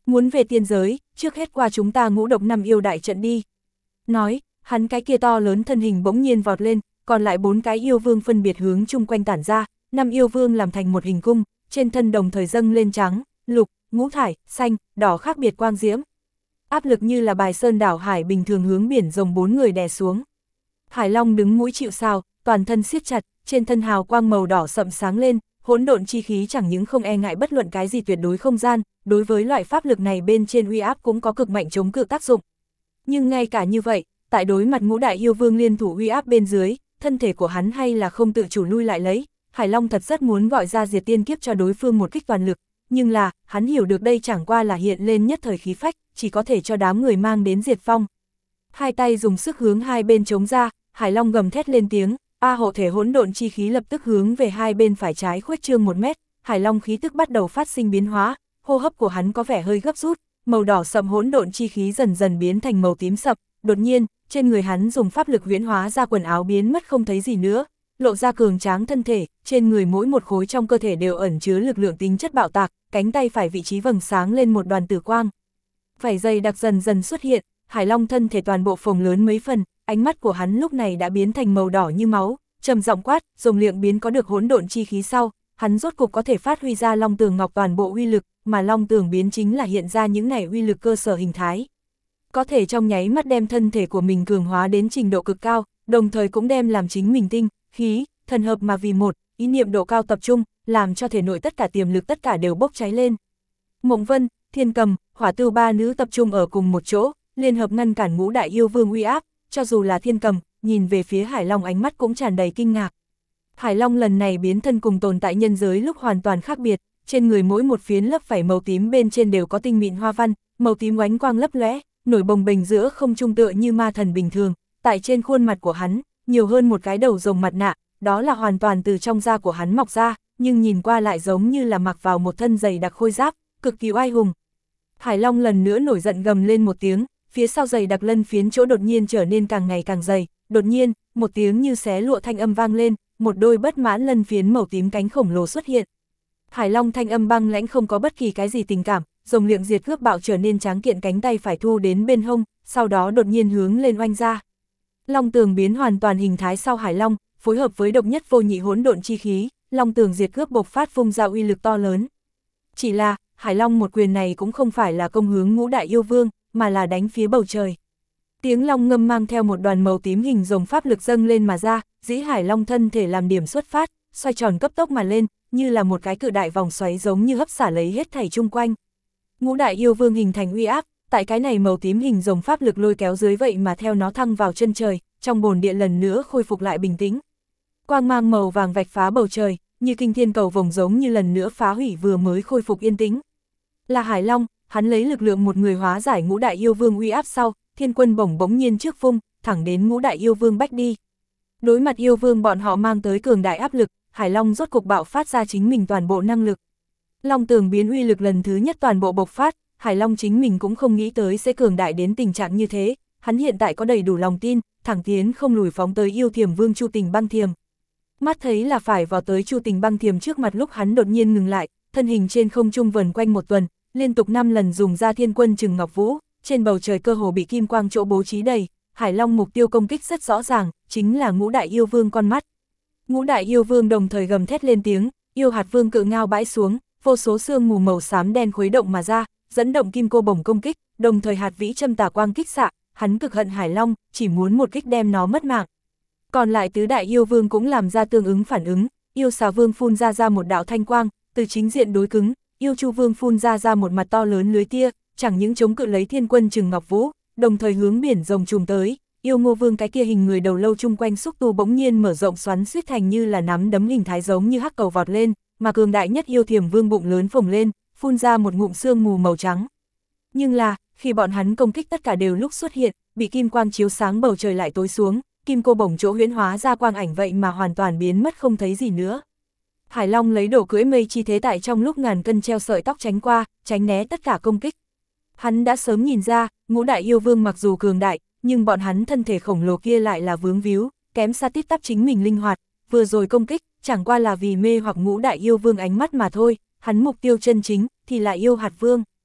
Muốn về tiên giới, trước hết qua chúng ta Ngũ Độc Năm yêu đại trận đi. Nói, hắn cái kia to lớn thân hình bỗng nhiên vọt lên, còn lại 4 cái yêu vương phân biệt hướng chung quanh tản ra, 5 yêu vương làm thành một hình cung, trên thân đồng thời dâng lên trắng, lục, ngũ thải, xanh, đỏ khác biệt quang diễm. Áp lực như là bài sơn đảo hải bình thường hướng biển rồng 4 người đè xuống. Hải Long đứng mũi chịu sào, toàn thân siết chặt, trên thân hào quang màu đỏ sậm sáng lên, hỗn độn chi khí chẳng những không e ngại bất luận cái gì tuyệt đối không gian, đối với loại pháp lực này bên trên uy áp cũng có cực mạnh chống cự tác dụng. Nhưng ngay cả như vậy, tại đối mặt ngũ đại yêu vương liên thủ uy áp bên dưới, thân thể của hắn hay là không tự chủ lui lại lấy. Hải Long thật rất muốn gọi ra diệt tiên kiếp cho đối phương một kích toàn lực, nhưng là, hắn hiểu được đây chẳng qua là hiện lên nhất thời khí phách, chỉ có thể cho đám người mang đến diệt vong. Hai tay dùng sức hướng hai bên chống ra, Hải Long gầm thét lên tiếng, hộ thể hỗn độn chi khí lập tức hướng về hai bên phải trái khuếch trương 1 mét, Hải Long khí tức bắt đầu phát sinh biến hóa, hô hấp của hắn có vẻ hơi gấp rút, màu đỏ sậm hỗn độn chi khí dần dần biến thành màu tím sậm, đột nhiên, trên người hắn dùng pháp lực huyễn hóa ra quần áo biến mất không thấy gì nữa, lộ ra cường tráng thân thể, trên người mỗi một khối trong cơ thể đều ẩn chứa lực lượng tính chất bạo tạc, cánh tay phải vị trí vầng sáng lên một đoàn tử quang. Vảy dày đặc dần dần xuất hiện, Hải Long thân thể toàn bộ phồng lớn mấy phần, ánh mắt của hắn lúc này đã biến thành màu đỏ như máu, trầm giọng quát, dùng liệng biến có được hỗn độn chi khí sau, hắn rốt cục có thể phát huy ra Long Tường Ngọc toàn bộ uy lực, mà Long Tường biến chính là hiện ra những này uy lực cơ sở hình thái. Có thể trong nháy mắt đem thân thể của mình cường hóa đến trình độ cực cao, đồng thời cũng đem làm chính mình tinh, khí, thần hợp mà vì một, ý niệm độ cao tập trung, làm cho thể nội tất cả tiềm lực tất cả đều bốc cháy lên. Mộng Vân, Thiên Cầm, Hỏa Tưu ba nữ tập trung ở cùng một chỗ, liên hợp ngăn cản ngũ đại yêu vương uy áp, cho dù là Thiên Cầm, nhìn về phía Hải Long ánh mắt cũng tràn đầy kinh ngạc. Hải Long lần này biến thân cùng tồn tại nhân giới lúc hoàn toàn khác biệt, trên người mỗi một phiến lớp vảy màu tím bên trên đều có tinh mịn hoa văn, màu tím oánh quang lấp lóe, nổi bồng bềnh giữa không trung tựa như ma thần bình thường, tại trên khuôn mặt của hắn, nhiều hơn một cái đầu rồng mặt nạ, đó là hoàn toàn từ trong da của hắn mọc ra, nhưng nhìn qua lại giống như là mặc vào một thân dày đặc khôi giáp, cực kỳ oai hùng. Hải Long lần nữa nổi giận gầm lên một tiếng, phía sau dày đặc lân phiến chỗ đột nhiên trở nên càng ngày càng dày, đột nhiên, một tiếng như xé lụa thanh âm vang lên, một đôi bất mãn lân phiến màu tím cánh khổng lồ xuất hiện. Hải Long thanh âm băng lãnh không có bất kỳ cái gì tình cảm, rồng liệng diệt cướp bạo trở nên tráng kiện cánh tay phải thu đến bên hông, sau đó đột nhiên hướng lên oanh ra. Long Tường biến hoàn toàn hình thái sau Hải Long, phối hợp với độc nhất vô nhị hỗn độn chi khí, Long Tường diệt cướp bộc phát vung ra uy lực to lớn. Chỉ là, Hải Long một quyền này cũng không phải là công hướng ngũ đại yêu vương, mà là đánh phía bầu trời. Tiếng long ngâm mang theo một đoàn màu tím hình rồng pháp lực dâng lên mà ra, dĩ Hải Long thân thể làm điểm xuất phát, xoay tròn cấp tốc mà lên, như là một cái cự đại vòng xoáy giống như hấp xả lấy hết thảy chung quanh. Ngũ đại yêu vương hình thành uy áp, tại cái này màu tím hình rồng pháp lực lôi kéo dưới vậy mà theo nó thăng vào chân trời, trong bồn địa lần nữa khôi phục lại bình tĩnh. Quang mang màu vàng vạch phá bầu trời, như kinh thiên cầu vồng giống như lần nữa phá hủy vừa mới khôi phục yên tĩnh. Là Hải Long, hắn lấy lực lượng một người hóa giải ngũ đại yêu vương uy áp sau, thiên quân bỗng nhiên trước vung, thẳng đến ngũ đại yêu vương bách đi. Đối mặt yêu vương bọn họ mang tới cường đại áp lực, Hải Long rốt cục bạo phát ra chính mình toàn bộ năng lực. Long Tường biến uy lực lần thứ nhất toàn bộ bộc phát, Hải Long chính mình cũng không nghĩ tới sẽ cường đại đến tình trạng như thế, hắn hiện tại có đầy đủ lòng tin, thẳng tiến không lùi phóng tới yêu thiềm vương Chu Tình Băng Thiềm. Mắt thấy là phải vào tới Chu Tình Băng Thiềm trước mặt lúc hắn đột nhiên ngừng lại, thân hình trên không trung vần quanh một tuần, liên tục 5 lần dùng ra thiên quân Trừng Ngọc Vũ, trên bầu trời cơ hồ bị kim quang chỗ bố trí đầy, Hải Long mục tiêu công kích rất rõ ràng, chính là ngũ đại yêu vương con mắt. Ngũ đại yêu vương đồng thời gầm thét lên tiếng, yêu hạt vương cự ngao bãi xuống, vô số sương mù màu xám đen khuấy động mà ra, dẫn động kim cô bổng công kích, đồng thời hạt vĩ châm tà quang kích xạ, hắn cực hận Hải Long, chỉ muốn một kích đem nó mất mạng. Còn lại tứ đại yêu vương cũng làm ra tương ứng phản ứng, yêu xà vương phun ra một đạo thanh quang, từ chính diện đối cứng, yêu chu vương phun ra một mặt to lớn lưới tia, chẳng những chống cự lấy thiên quân Trừng Ngọc Vũ, đồng thời hướng biển rồng trùng tới, yêu ngô vương cái kia hình người đầu lâu chung quanh xúc tu bỗng nhiên mở rộng xoắn suýt thành như là nắm đấm hình thái giống như hắc cầu vọt lên, mà cường đại nhất yêu thiềm vương bụng lớn phồng lên, phun ra một ngụm sương mù màu trắng. Nhưng là, khi bọn hắn công kích tất cả đều lúc xuất hiện, bị kim quang chiếu sáng bầu trời lại tối xuống, kim cô bổng chỗ huyễn hóa ra quang ảnh vậy mà hoàn toàn biến mất không thấy gì nữa. Hải Long lấy đổ cưỡi mây chi thế tại trong lúc ngàn cân treo sợi tóc tránh qua, tránh né tất cả công kích. Hắn đã sớm nhìn ra, ngũ đại yêu vương mặc dù cường đại, nhưng bọn hắn thân thể khổng lồ kia lại là vướng víu, kém xa tít tắp chính mình linh hoạt, vừa rồi công kích, chẳng qua là vì mê hoặc ngũ đại yêu vương ánh mắt mà thôi, hắn mục tiêu chân chính, thì là yêu hạt vương.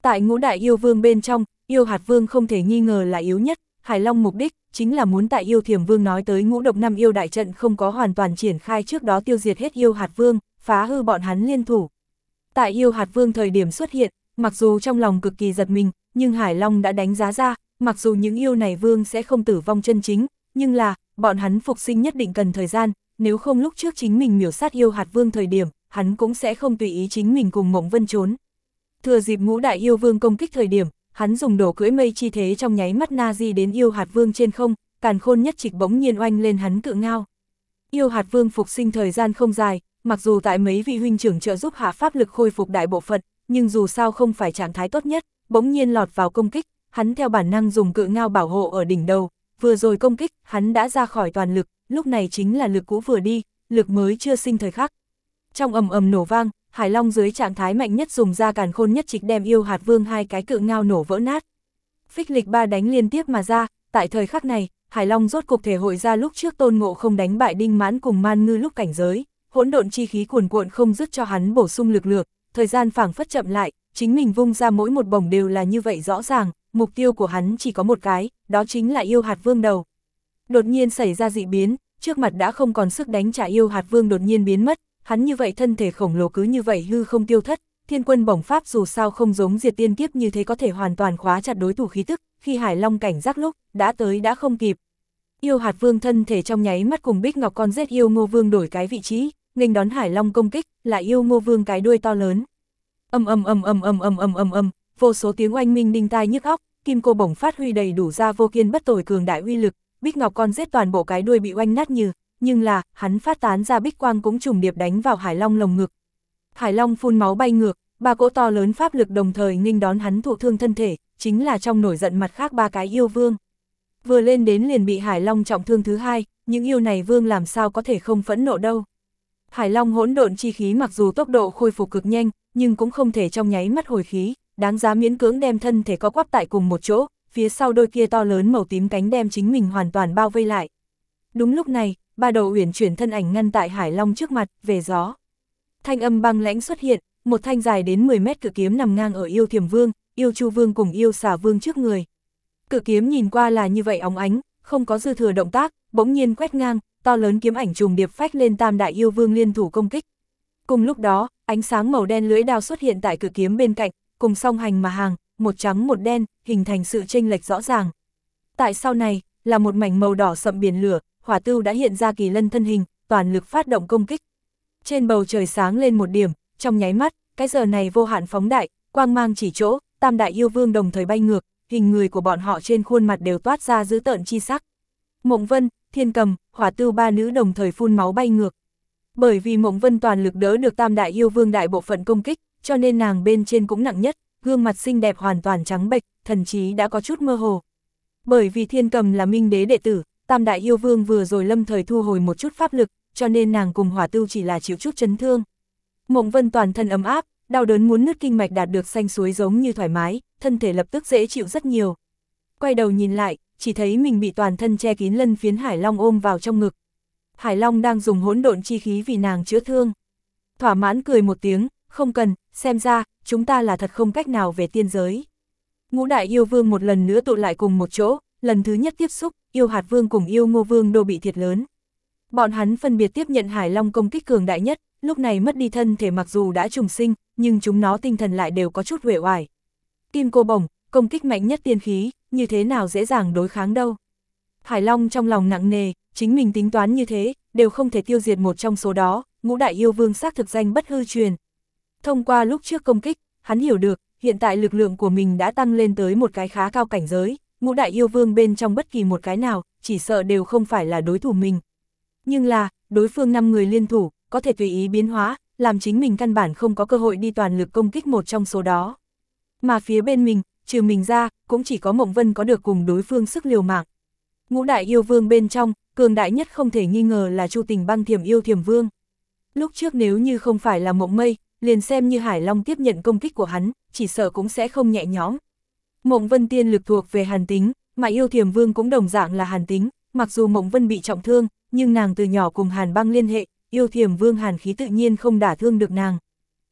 Tại ngũ đại yêu vương bên trong, yêu hạt vương không thể nghi ngờ là yếu nhất, Hải Long mục đích chính là muốn tại yêu thiềm vương nói tới ngũ độc năm yêu đại trận không có hoàn toàn triển khai trước đó tiêu diệt hết yêu hạt vương, phá hư bọn hắn liên thủ. Tại yêu hạt vương thời điểm xuất hiện, mặc dù trong lòng cực kỳ giật mình, nhưng Hải Long đã đánh giá ra, mặc dù những yêu này vương sẽ không tử vong chân chính, nhưng là, bọn hắn phục sinh nhất định cần thời gian, nếu không lúc trước chính mình miểu sát yêu hạt vương thời điểm, hắn cũng sẽ không tùy ý chính mình cùng Mộng Vân trốn. Thừa dịp ngũ đại yêu vương công kích thời điểm, hắn dùng đổ cưỡi mây chi thế trong nháy mắt na di đến yêu hạt vương trên không, càn khôn nhất trịch bỗng nhiên oanh lên hắn cự ngao. Yêu hạt vương phục sinh thời gian không dài, mặc dù tại mấy vị huynh trưởng trợ giúp hạ pháp lực khôi phục đại bộ phận, nhưng dù sao không phải trạng thái tốt nhất, bỗng nhiên lọt vào công kích, hắn theo bản năng dùng cự ngao bảo hộ ở đỉnh đầu, vừa rồi công kích, hắn đã ra khỏi toàn lực, lúc này chính là lực cũ vừa đi, lực mới chưa sinh thời khắc. Trong ầm ầm nổ vang, Hải Long dưới trạng thái mạnh nhất dùng ra càn khôn nhất trịch đem yêu hạt vương hai cái cự ngao nổ vỡ nát. Phích lịch ba đánh liên tiếp mà ra, tại thời khắc này, Hải Long rốt cục thể hội ra lúc trước Tôn Ngộ không đánh bại Đinh Mãn cùng Man Ngư lúc cảnh giới, hỗn độn chi khí cuồn cuộn không dứt cho hắn bổ sung lực lượng, thời gian phảng phất chậm lại, chính mình vung ra mỗi một bổng đều là như vậy rõ ràng, mục tiêu của hắn chỉ có một cái, đó chính là yêu hạt vương đầu. Đột nhiên xảy ra dị biến, trước mặt đã không còn sức đánh trả yêu hạt vương đột nhiên biến mất, hắn như vậy thân thể khổng lồ cứ như vậy hư không tiêu thất, thiên quân bổng pháp dù sao không giống diệt tiên kiếp như thế có thể hoàn toàn khóa chặt đối thủ khí tức, khi Hải Long cảnh giác lúc, đã tới đã không kịp. Yêu hạt vương thân thể trong nháy mắt cùng Bích Ngọc con rết yêu Ngô Vương đổi cái vị trí, nghênh đón Hải Long công kích, là yêu Ngô Vương cái đuôi to lớn. Vô số tiếng oanh minh đinh tai nhức óc, kim cô bổng phát huy đầy đủ ra vô kiên bất tồi cường đại uy lực, Bích Ngọc con rết toàn bộ cái đuôi bị oanh nát như, nhưng là, hắn phát tán ra bích quang cũng trùng điệp đánh vào Hải Long lồng ngực. Hải Long phun máu bay ngược, ba cỗ to lớn pháp lực đồng thời nghênh đón hắn thụ thương thân thể, chính là trong nổi giận mặt khác ba cái yêu vương. Vừa lên đến liền bị Hải Long trọng thương thứ hai, những yêu này vương làm sao có thể không phẫn nộ đâu. Hải Long hỗn độn chi khí mặc dù tốc độ khôi phục cực nhanh, nhưng cũng không thể trong nháy mắt hồi khí, đáng giá miễn cưỡng đem thân thể co quắp tại cùng một chỗ, phía sau đôi kia to lớn màu tím cánh đem chính mình hoàn toàn bao vây lại. Đúng lúc này, ba đầu uyển chuyển thân ảnh ngăn tại Hải Long trước mặt, về gió. Thanh âm băng lãnh xuất hiện, một thanh dài đến 10 mét cự kiếm nằm ngang ở yêu thiềm vương, yêu chu vương cùng yêu xà vương trước người. Cự kiếm nhìn qua là như vậy óng ánh, không có dư thừa động tác, bỗng nhiên quét ngang, to lớn kiếm ảnh trùng điệp phách lên tam đại yêu vương liên thủ công kích. Cùng lúc đó, ánh sáng màu đen lưỡi đao xuất hiện tại cự kiếm bên cạnh, cùng song hành mà hàng, một trắng một đen, hình thành sự chênh lệch rõ ràng. Tại sau này, là một mảnh màu đỏ sậm biển lửa, Hỏa Tưu đã hiện ra kỳ lân thân hình, toàn lực phát động công kích. Trên bầu trời sáng lên một điểm, trong nháy mắt, cái giờ này vô hạn phóng đại, quang mang chỉ chỗ, tam đại yêu vương đồng thời bay ngược, hình người của bọn họ trên khuôn mặt đều toát ra dữ tợn chi sắc. Mộng Vân, Thiên Cầm, Hỏa Tưu ba nữ đồng thời phun máu bay ngược. Bởi vì Mộng Vân toàn lực đỡ được tam đại yêu vương đại bộ phận công kích, cho nên nàng bên trên cũng nặng nhất, gương mặt xinh đẹp hoàn toàn trắng bệch, thần trí đã có chút mơ hồ. Bởi vì Thiên Cầm là Minh Đế đệ tử, tam đại yêu vương vừa rồi lâm thời thu hồi một chút pháp lực, cho nên nàng cùng Hỏa Tưu chỉ là chịu chút chấn thương. Mộng Vân toàn thân ấm áp, đau đớn muốn nứt kinh mạch đạt được xanh suối giống như thoải mái, thân thể lập tức dễ chịu rất nhiều. Quay đầu nhìn lại, chỉ thấy mình bị toàn thân che kín lân phiến Hải Long ôm vào trong ngực. Hải Long đang dùng hỗn độn chi khí vì nàng chữa thương. Thỏa mãn cười một tiếng, không cần, xem ra, chúng ta là thật không cách nào về tiên giới. Ngũ đại yêu vương một lần nữa tụ lại cùng một chỗ, lần thứ nhất tiếp xúc, yêu hạt vương cùng yêu Ngô Vương đều bị thiệt lớn. Bọn hắn phân biệt tiếp nhận Hải Long công kích cường đại nhất, lúc này mất đi thân thể mặc dù đã trùng sinh, nhưng chúng nó tinh thần lại đều có chút uể oải. Kim cô bổng, công kích mạnh nhất tiên khí, như thế nào dễ dàng đối kháng đâu. Hải Long trong lòng nặng nề, chính mình tính toán như thế, đều không thể tiêu diệt một trong số đó, ngũ đại yêu vương xác thực danh bất hư truyền. Thông qua lúc trước công kích, hắn hiểu được, hiện tại lực lượng của mình đã tăng lên tới một cái khá cao cảnh giới, ngũ đại yêu vương bên trong bất kỳ một cái nào, chỉ sợ đều không phải là đối thủ mình. Nhưng là, đối phương 5 người liên thủ, có thể tùy ý biến hóa, làm chính mình căn bản không có cơ hội đi toàn lực công kích một trong số đó. Mà phía bên mình, trừ mình ra, cũng chỉ có Mộng Vân có được cùng đối phương sức liều mạng. Ngũ đại yêu vương bên trong, cường đại nhất không thể nghi ngờ là Chu Tình Băng Thiểm yêu Thiểm Vương. Lúc trước nếu như không phải là Mộng Mây, liền xem như Hải Long tiếp nhận công kích của hắn, chỉ sợ cũng sẽ không nhẹ nhõm. Mộng Vân tiên lực thuộc về hàn tính, mà yêu Thiểm Vương cũng đồng dạng là hàn tính, mặc dù Mộng Vân bị trọng thương, nhưng nàng từ nhỏ cùng Hàn Băng liên hệ, yêu Thiểm Vương hàn khí tự nhiên không đả thương được nàng.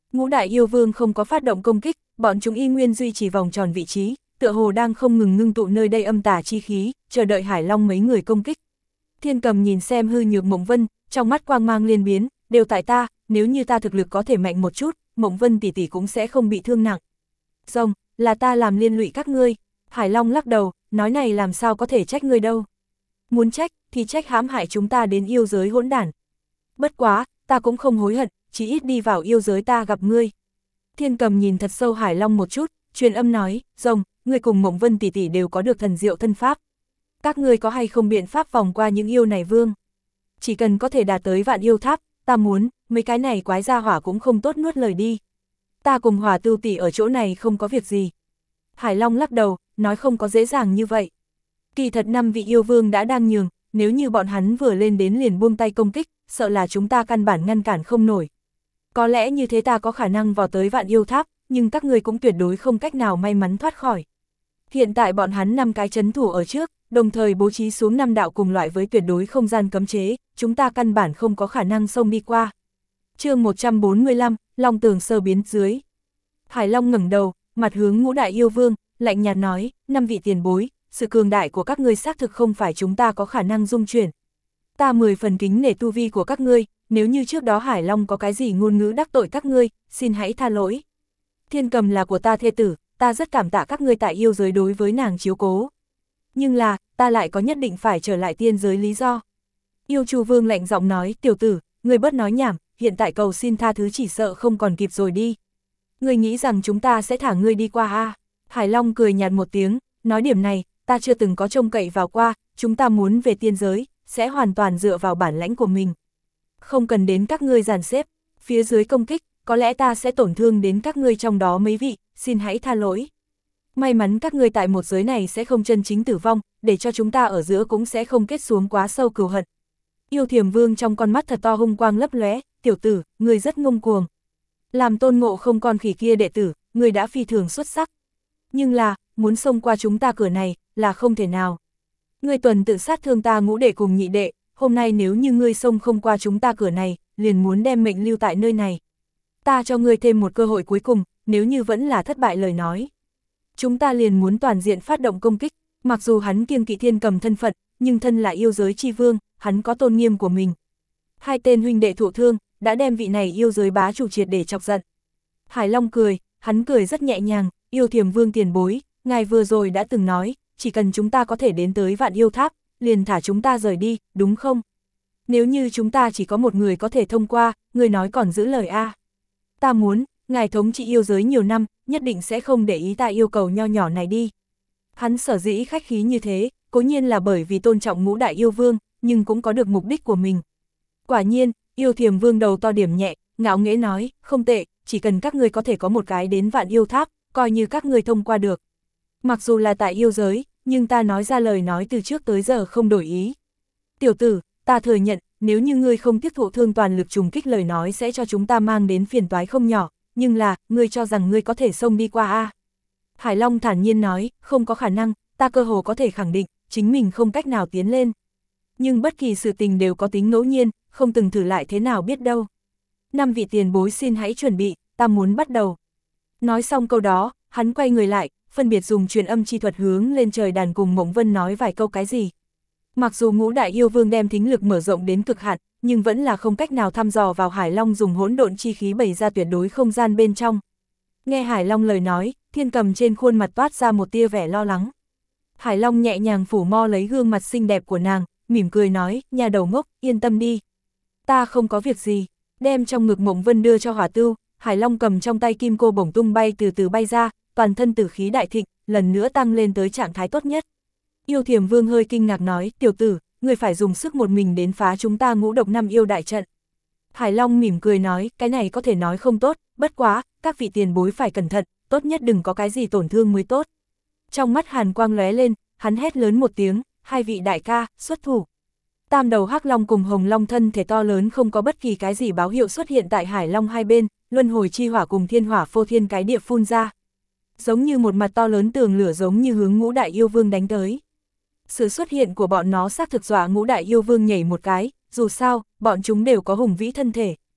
Ngũ đại yêu vương không có phát động công kích, bọn chúng y nguyên duy trì vòng tròn vị trí, tựa hồ đang không ngừng ngưng tụ nơi đây âm tà chi khí, chờ đợi Hải Long mấy người công kích. Thiên Cầm nhìn xem hư nhược Mộng Vân, trong mắt quang mang liên biến, đều tại ta, nếu như ta thực lực có thể mạnh một chút, Mộng Vân tỷ tỷ cũng sẽ không bị thương nặng. Rồng, là ta làm liên lụy các ngươi. Hải Long lắc đầu, nói này làm sao có thể trách ngươi đâu. Muốn trách, thì trách hãm hại chúng ta đến yêu giới hỗn đản. Bất quá, ta cũng không hối hận, chỉ ít đi vào yêu giới ta gặp ngươi. Thiên Cầm nhìn thật sâu Hải Long một chút, truyền âm nói, Rồng, ngươi cùng Mộng Vân tỷ tỷ đều có được thần diệu thân pháp. Các ngươi có hay không biện pháp vòng qua những yêu này vương? Chỉ cần có thể đạt tới vạn yêu tháp, ta muốn, mấy cái này quái gia hỏa cũng không tốt nuốt lời đi. Ta cùng Hỏa Tưu tỷ ở chỗ này không có việc gì. Hải Long lắc đầu, nói không có dễ dàng như vậy. Kỳ thật 5 vị yêu vương đã đang nhường, nếu như bọn hắn vừa lên đến liền buông tay công kích, sợ là chúng ta căn bản ngăn cản không nổi. Có lẽ như thế ta có khả năng vào tới vạn yêu tháp, nhưng các ngươi cũng tuyệt đối không cách nào may mắn thoát khỏi. Hiện tại bọn hắn 5 cái trấn thủ ở trước, đồng thời bố trí xuống 5 đạo cùng loại với tuyệt đối không gian cấm chế, chúng ta căn bản không có khả năng xông đi qua. Chương 145, Long tường sơ biến dưới. Hải Long ngẩng đầu, mặt hướng Ngũ đại yêu vương, lạnh nhạt nói, 5 vị tiền bối, sự cường đại của các ngươi xác thực không phải chúng ta có khả năng dung chuyển. Ta 10 phần kính nể tu vi của các ngươi, nếu như trước đó Hải Long có cái gì ngôn ngữ đắc tội các ngươi, xin hãy tha lỗi. Thiên Cầm là của ta thê tử, ta rất cảm tạ các ngươi tại yêu giới đối với nàng chiếu cố. Nhưng là, ta lại có nhất định phải trở lại tiên giới lý do. Yêu Chu Vương lạnh giọng nói, tiểu tử, ngươi bớt nói nhảm, hiện tại cầu xin tha thứ chỉ sợ không còn kịp rồi đi. Ngươi nghĩ rằng chúng ta sẽ thả ngươi đi qua à? Hải Long cười nhạt một tiếng, nói điểm này, ta chưa từng có trông cậy vào qua, chúng ta muốn về tiên giới, sẽ hoàn toàn dựa vào bản lãnh của mình. Không cần đến các ngươi dàn xếp, phía dưới công kích, có lẽ ta sẽ tổn thương đến các ngươi trong đó mấy vị, xin hãy tha lỗi. May mắn các ngươi tại một giới này sẽ không chân chính tử vong, để cho chúng ta ở giữa cũng sẽ không kết xuống quá sâu cừu hận. Yêu Thiềm Vương trong con mắt thật to hung quang lấp lóe, tiểu tử, ngươi rất ngông cuồng. Làm Tôn Ngộ Không con khỉ kia đệ tử, ngươi đã phi thường xuất sắc. Nhưng là, muốn xông qua chúng ta cửa này, là không thể nào. Ngươi tuần tự sát thương ta ngũ đệ cùng nhị đệ, hôm nay nếu như ngươi xông không qua chúng ta cửa này, liền muốn đem mệnh lưu tại nơi này. Ta cho ngươi thêm một cơ hội cuối cùng, nếu như vẫn là thất bại lời nói. Chúng ta liền muốn toàn diện phát động công kích, mặc dù hắn kiêng kỵ Thiên Cầm thân phận, nhưng thân là yêu giới chi vương, hắn có tôn nghiêm của mình. Hai tên huynh đệ thụ thương, đã đem vị này yêu giới bá chủ triệt để chọc giận. Hải Long cười, hắn cười rất nhẹ nhàng, Yêu Thiềm Vương tiền bối, ngài vừa rồi đã từng nói, chỉ cần chúng ta có thể đến tới vạn yêu tháp, liền thả chúng ta rời đi, đúng không? Nếu như chúng ta chỉ có một người có thể thông qua, người nói còn giữ lời a. Ta muốn, ngài thống trị yêu giới nhiều năm, nhất định sẽ không để ý ta yêu cầu nho nhỏ này đi. Hắn sở dĩ khách khí như thế, cố nhiên là bởi vì tôn trọng ngũ đại yêu vương, nhưng cũng có được mục đích của mình. Quả nhiên, Yêu Thiềm Vương đầu to điểm nhẹ, ngạo nghễ nói, không tệ, chỉ cần các ngươi có thể có một cái đến vạn yêu tháp, coi như các ngươi thông qua được. Mặc dù là tại yêu giới, nhưng ta nói ra lời nói từ trước tới giờ không đổi ý. Tiểu tử, ta thừa nhận, nếu như ngươi không tiếp thụ thương toàn lực trùng kích lời nói sẽ cho chúng ta mang đến phiền toái không nhỏ, nhưng là, ngươi cho rằng ngươi có thể xông đi qua a? Hải Long thản nhiên nói, không có khả năng, ta cơ hồ có thể khẳng định, chính mình không cách nào tiến lên. Nhưng bất kỳ sự tình đều có tính ngẫu nhiên, không từng thử lại thế nào biết đâu. 5 vị tiền bối xin hãy chuẩn bị, ta muốn bắt đầu. Nói xong câu đó, hắn quay người lại, phân biệt dùng truyền âm chi thuật hướng lên trời đàn cùng Mộng Vân nói vài câu cái gì. Mặc dù ngũ đại yêu vương đem thính lực mở rộng đến cực hạn, nhưng vẫn là không cách nào thăm dò vào Hải Long dùng hỗn độn chi khí bày ra tuyệt đối không gian bên trong. Nghe Hải Long lời nói, Thiên Cầm trên khuôn mặt toát ra một tia vẻ lo lắng. Hải Long nhẹ nhàng phủ mo lấy gương mặt xinh đẹp của nàng, mỉm cười nói, nhà đầu ngốc, yên tâm đi. Ta không có việc gì, đem trong ngực Mộng Vân đưa cho Hỏa Tưu, Hải Long cầm trong tay kim cô bổng tung bay từ từ bay ra, toàn thân tử khí đại thịnh, lần nữa tăng lên tới trạng thái tốt nhất. Yêu Thiềm Vương hơi kinh ngạc nói, tiểu tử, người phải dùng sức một mình đến phá chúng ta ngũ độc năm yêu đại trận. Hải Long mỉm cười nói, cái này có thể nói không tốt, bất quá, các vị tiền bối phải cẩn thận, tốt nhất đừng có cái gì tổn thương mới tốt. Trong mắt hàn quang lóe lên, hắn hét lớn một tiếng, hai vị đại ca, xuất thủ. Tam đầu hắc long cùng hồng long thân thể to lớn không có bất kỳ cái gì báo hiệu xuất hiện tại Hải Long hai bên, luân hồi chi hỏa cùng thiên hỏa phô thiên cái địa phun ra. Giống như một mặt to lớn tường lửa giống như hướng ngũ đại yêu vương đánh tới. Sự xuất hiện của bọn nó xác thực dọa ngũ đại yêu vương nhảy một cái, dù sao, bọn chúng đều có hùng vĩ thân thể.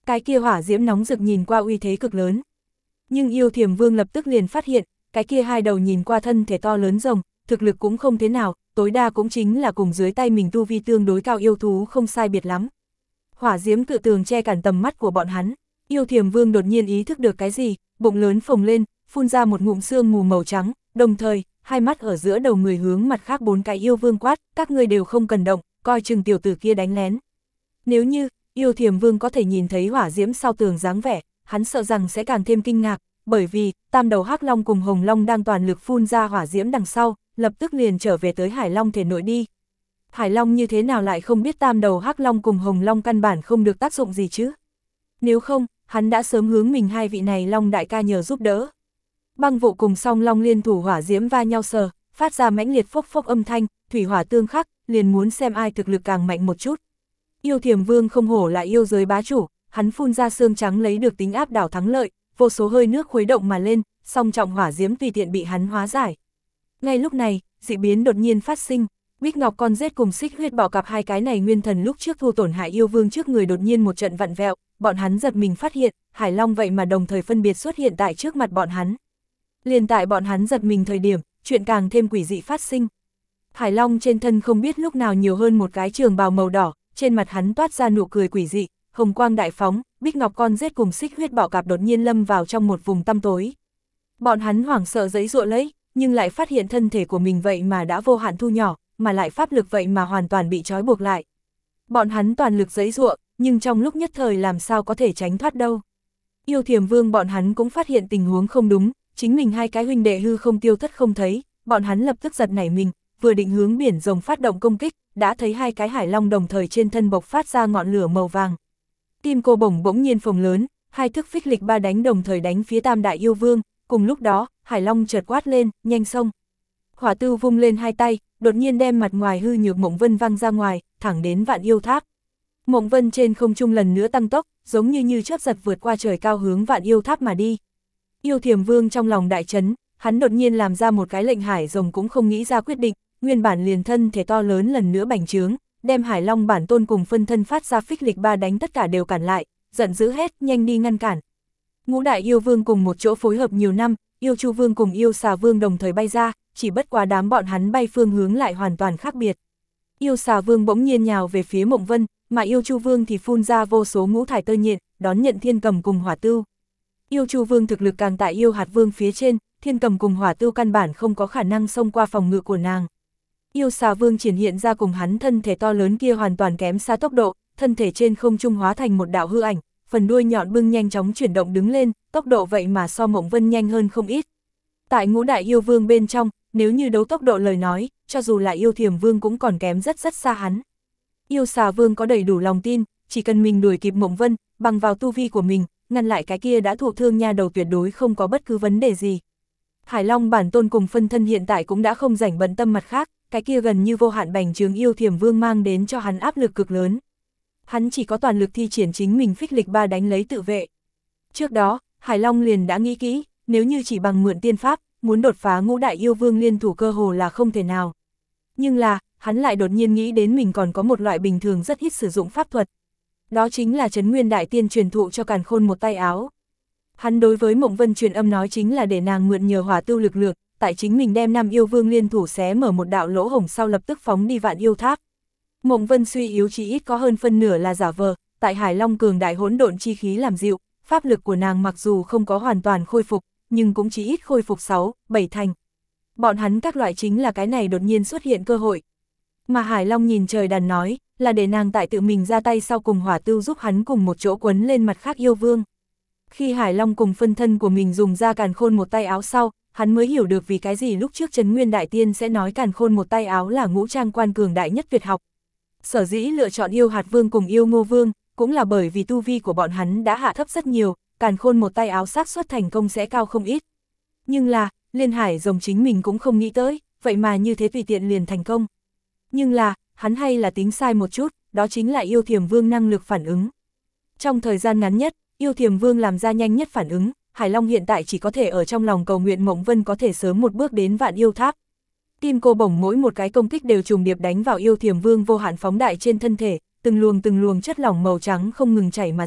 Cái kia hỏa diễm nóng rực nhìn qua uy thế cực lớn. Nhưng yêu thiềm vương lập tức liền phát hiện, cái kia hai đầu nhìn qua thân thể to lớn rồng, thực lực cũng không thế nào, tối đa cũng chính là cùng dưới tay mình tu vi tương đối cao yêu thú không sai biệt lắm. Hỏa diễm cự tường che cản tầm mắt của bọn hắn, yêu thiềm vương đột nhiên ý thức được cái gì, bụng lớn phồng lên, phun ra một ngụm sương mù màu trắng, đồng thời, hai mắt ở giữa đầu người hướng mặt khác 4 cái yêu vương quát, các ngươi đều không cần động, coi chừng tiểu tử kia đánh lén. Nếu như, yêu thiềm vương có thể nhìn thấy hỏa diễm sau tường dáng vẻ, hắn sợ rằng sẽ càng thêm kinh ngạc, bởi vì, tam đầu hắc long cùng hồng long đang toàn lực phun ra hỏa diễm đằng sau, lập tức liền trở về tới hải long thể nội đi. Hải long như thế nào lại không biết tam đầu hắc long cùng hồng long căn bản không được tác dụng gì chứ? Nếu không, hắn đã sớm hướng mình hai vị này long đại ca nhờ giúp đỡ. Băng vụ cùng song long liên thủ hỏa diễm va nhau sờ, phát ra mãnh liệt phốc phốc âm thanh, thủy hỏa tương khắc, liền muốn xem ai thực lực càng mạnh một chút. Yêu thiềm vương không hổ là yêu giới bá chủ, hắn phun ra xương trắng lấy được tính áp đảo thắng lợi, vô số hơi nước khuấy động mà lên, song trọng hỏa diễm tùy tiện bị hắn hóa giải. Ngay lúc này, dị biến đột nhiên phát sinh, Bích Ngọc con rết cùng Xích Huyết Bọ Cạp hai cái này nguyên thần lúc trước thu tổn hại yêu vương trước người đột nhiên một trận vặn vẹo, bọn hắn giật mình phát hiện, Hải Long vậy mà đồng thời phân biệt xuất hiện tại trước mặt bọn hắn. Liền tại bọn hắn giật mình thời điểm, chuyện càng thêm quỷ dị phát sinh. Hải Long trên thân không biết lúc nào nhiều hơn một cái trường bào màu đỏ, trên mặt hắn toát ra nụ cười quỷ dị, hồng quang đại phóng, Bích Ngọc con rết cùng Xích Huyết Bọ Cạp đột nhiên lâm vào trong một vùng tăm tối. Bọn hắn hoảng sợ giãy giụa lấy, nhưng lại phát hiện thân thể của mình vậy mà đã vô hạn thu nhỏ, mà lại pháp lực vậy mà hoàn toàn bị trói buộc lại. Bọn hắn toàn lực giãy giụa, nhưng trong lúc nhất thời làm sao có thể tránh thoát đâu. Yêu thiềm vương bọn hắn cũng phát hiện tình huống không đúng, chính mình hai cái huynh đệ hư không tiêu thất không thấy, bọn hắn lập tức giật nảy mình, vừa định hướng biển rồng phát động công kích, đã thấy hai cái hải long đồng thời trên thân bộc phát ra ngọn lửa màu vàng. Tim cô bỗng nhiên phồng lớn, hai thức phích lịch ba đánh đồng thời đánh phía tam đại yêu vương, cùng lúc đó, hải long chợt quát lên, nhanh xông. Hỏa Tư vung lên hai tay, đột nhiên đem mặt ngoài hư nhược Mộng Vân văng ra ngoài, thẳng đến Vạn Yêu Tháp. Mộng Vân trên không trung lần nữa tăng tốc, giống như chớp giật vượt qua trời cao hướng Vạn Yêu Tháp mà đi. Yêu thiềm vương trong lòng đại chấn, hắn đột nhiên làm ra một cái lệnh hải rồng cũng không nghĩ ra quyết định, nguyên bản liền thân thể to lớn lần nữa bành trướng, đem Hải Long bản tôn cùng phân thân phát ra phích lịch ba đánh tất cả đều cản lại, giận dữ hết, nhanh đi ngăn cản. Ngũ đại yêu vương cùng một chỗ phối hợp nhiều năm, yêu chu vương cùng yêu xà vương đồng thời bay ra, chỉ bất quá đám bọn hắn bay phương hướng lại hoàn toàn khác biệt. Yêu xà vương bỗng nhiên nhào về phía Mộng Vân, mà yêu chu vương thì phun ra vô số ngũ thải tơ nhện, đón nhận Thiên Cầm cùng Hỏa Tưu. Yêu chu vương thực lực càng tại yêu hạt vương phía trên, Thiên Cầm cùng Hỏa Tưu căn bản không có khả năng xông qua phòng ngự của nàng. Yêu xà vương triển hiện ra cùng hắn thân thể to lớn kia hoàn toàn kém xa tốc độ, thân thể trên không trung hóa thành một đạo hư ảnh, phần đuôi nhọn bưng nhanh chóng chuyển động đứng lên, tốc độ vậy mà so Mộng Vân nhanh hơn không ít. Tại ngũ đại yêu vương bên trong, nếu như đấu tốc độ lời nói, cho dù là yêu thiềm vương cũng còn kém rất xa hắn. Yêu xà vương có đầy đủ lòng tin, chỉ cần mình đuổi kịp Mộng Vân, bằng vào tu vi của mình, ngăn lại cái kia đã thụ thương nha đầu tuyệt đối không có bất cứ vấn đề gì. Hải Long bản tôn cùng phân thân hiện tại cũng đã không rảnh bận tâm mặt khác, cái kia gần như vô hạn bành trướng yêu thiềm vương mang đến cho hắn áp lực cực lớn. Hắn chỉ có toàn lực thi triển chính mình phích lịch ba đánh lấy tự vệ. Trước đó, Hải Long liền đã nghĩ kỹ, nếu như chỉ bằng mượn tiên pháp, muốn đột phá ngũ đại yêu vương liên thủ cơ hồ là không thể nào. Nhưng là, hắn lại đột nhiên nghĩ đến mình còn có một loại bình thường rất ít sử dụng pháp thuật. Đó chính là Trấn Nguyên Đại Tiên truyền thụ cho Càn Khôn một tay áo. Hắn đối với Mộng Vân truyền âm nói chính là để nàng mượn nhờ Hỏa Tưu lực lượng, tại chính mình đem 5 yêu vương liên thủ xé mở một đạo lỗ hổng sau lập tức phóng đi Vạn Yêu Tháp. Mộng Vân suy yếu chỉ ít có hơn phân nửa là giả vờ, tại Hải Long cường đại hỗn độn chi khí làm dịu, pháp lực của nàng mặc dù không có hoàn toàn khôi phục, nhưng cũng chỉ ít khôi phục 6, 7 thành. Bọn hắn các loại chính là cái này đột nhiên xuất hiện cơ hội. Mà Hải Long nhìn trời đàn nói, là để nàng tại tự mình ra tay sau cùng Hỏa Tưu giúp hắn cùng một chỗ quấn lên mặt khác yêu vương. Khi Hải Long cùng phân thân của mình dùng ra Càn Khôn một tay áo sau, hắn mới hiểu được vì cái gì lúc trước Trấn Nguyên Đại Tiên sẽ nói Càn Khôn một tay áo là ngũ trang quan cường đại nhất tuyệt học. Sở dĩ lựa chọn yêu hạt vương cùng yêu ngô vương, cũng là bởi vì tu vi của bọn hắn đã hạ thấp rất nhiều, Càn Khôn một tay áo xác suất thành công sẽ cao không ít. Nhưng là, Liên Hải rồng chính mình cũng không nghĩ tới, vậy mà như thế tùy tiện liền thành công. Nhưng là, hắn hay là tính sai một chút, đó chính là yêu thiềm vương năng lực phản ứng. Trong thời gian ngắn nhất, yêu thiềm vương làm ra nhanh nhất phản ứng, Hải Long hiện tại chỉ có thể ở trong lòng cầu nguyện Mộng Vân có thể sớm một bước đến Vạn Yêu Tháp. Kim cô bổng mỗi một cái công kích đều trùng điệp đánh vào yêu thiềm vương vô hạn phóng đại trên thân thể, từng luồng chất lỏng màu trắng không ngừng chảy mà ra,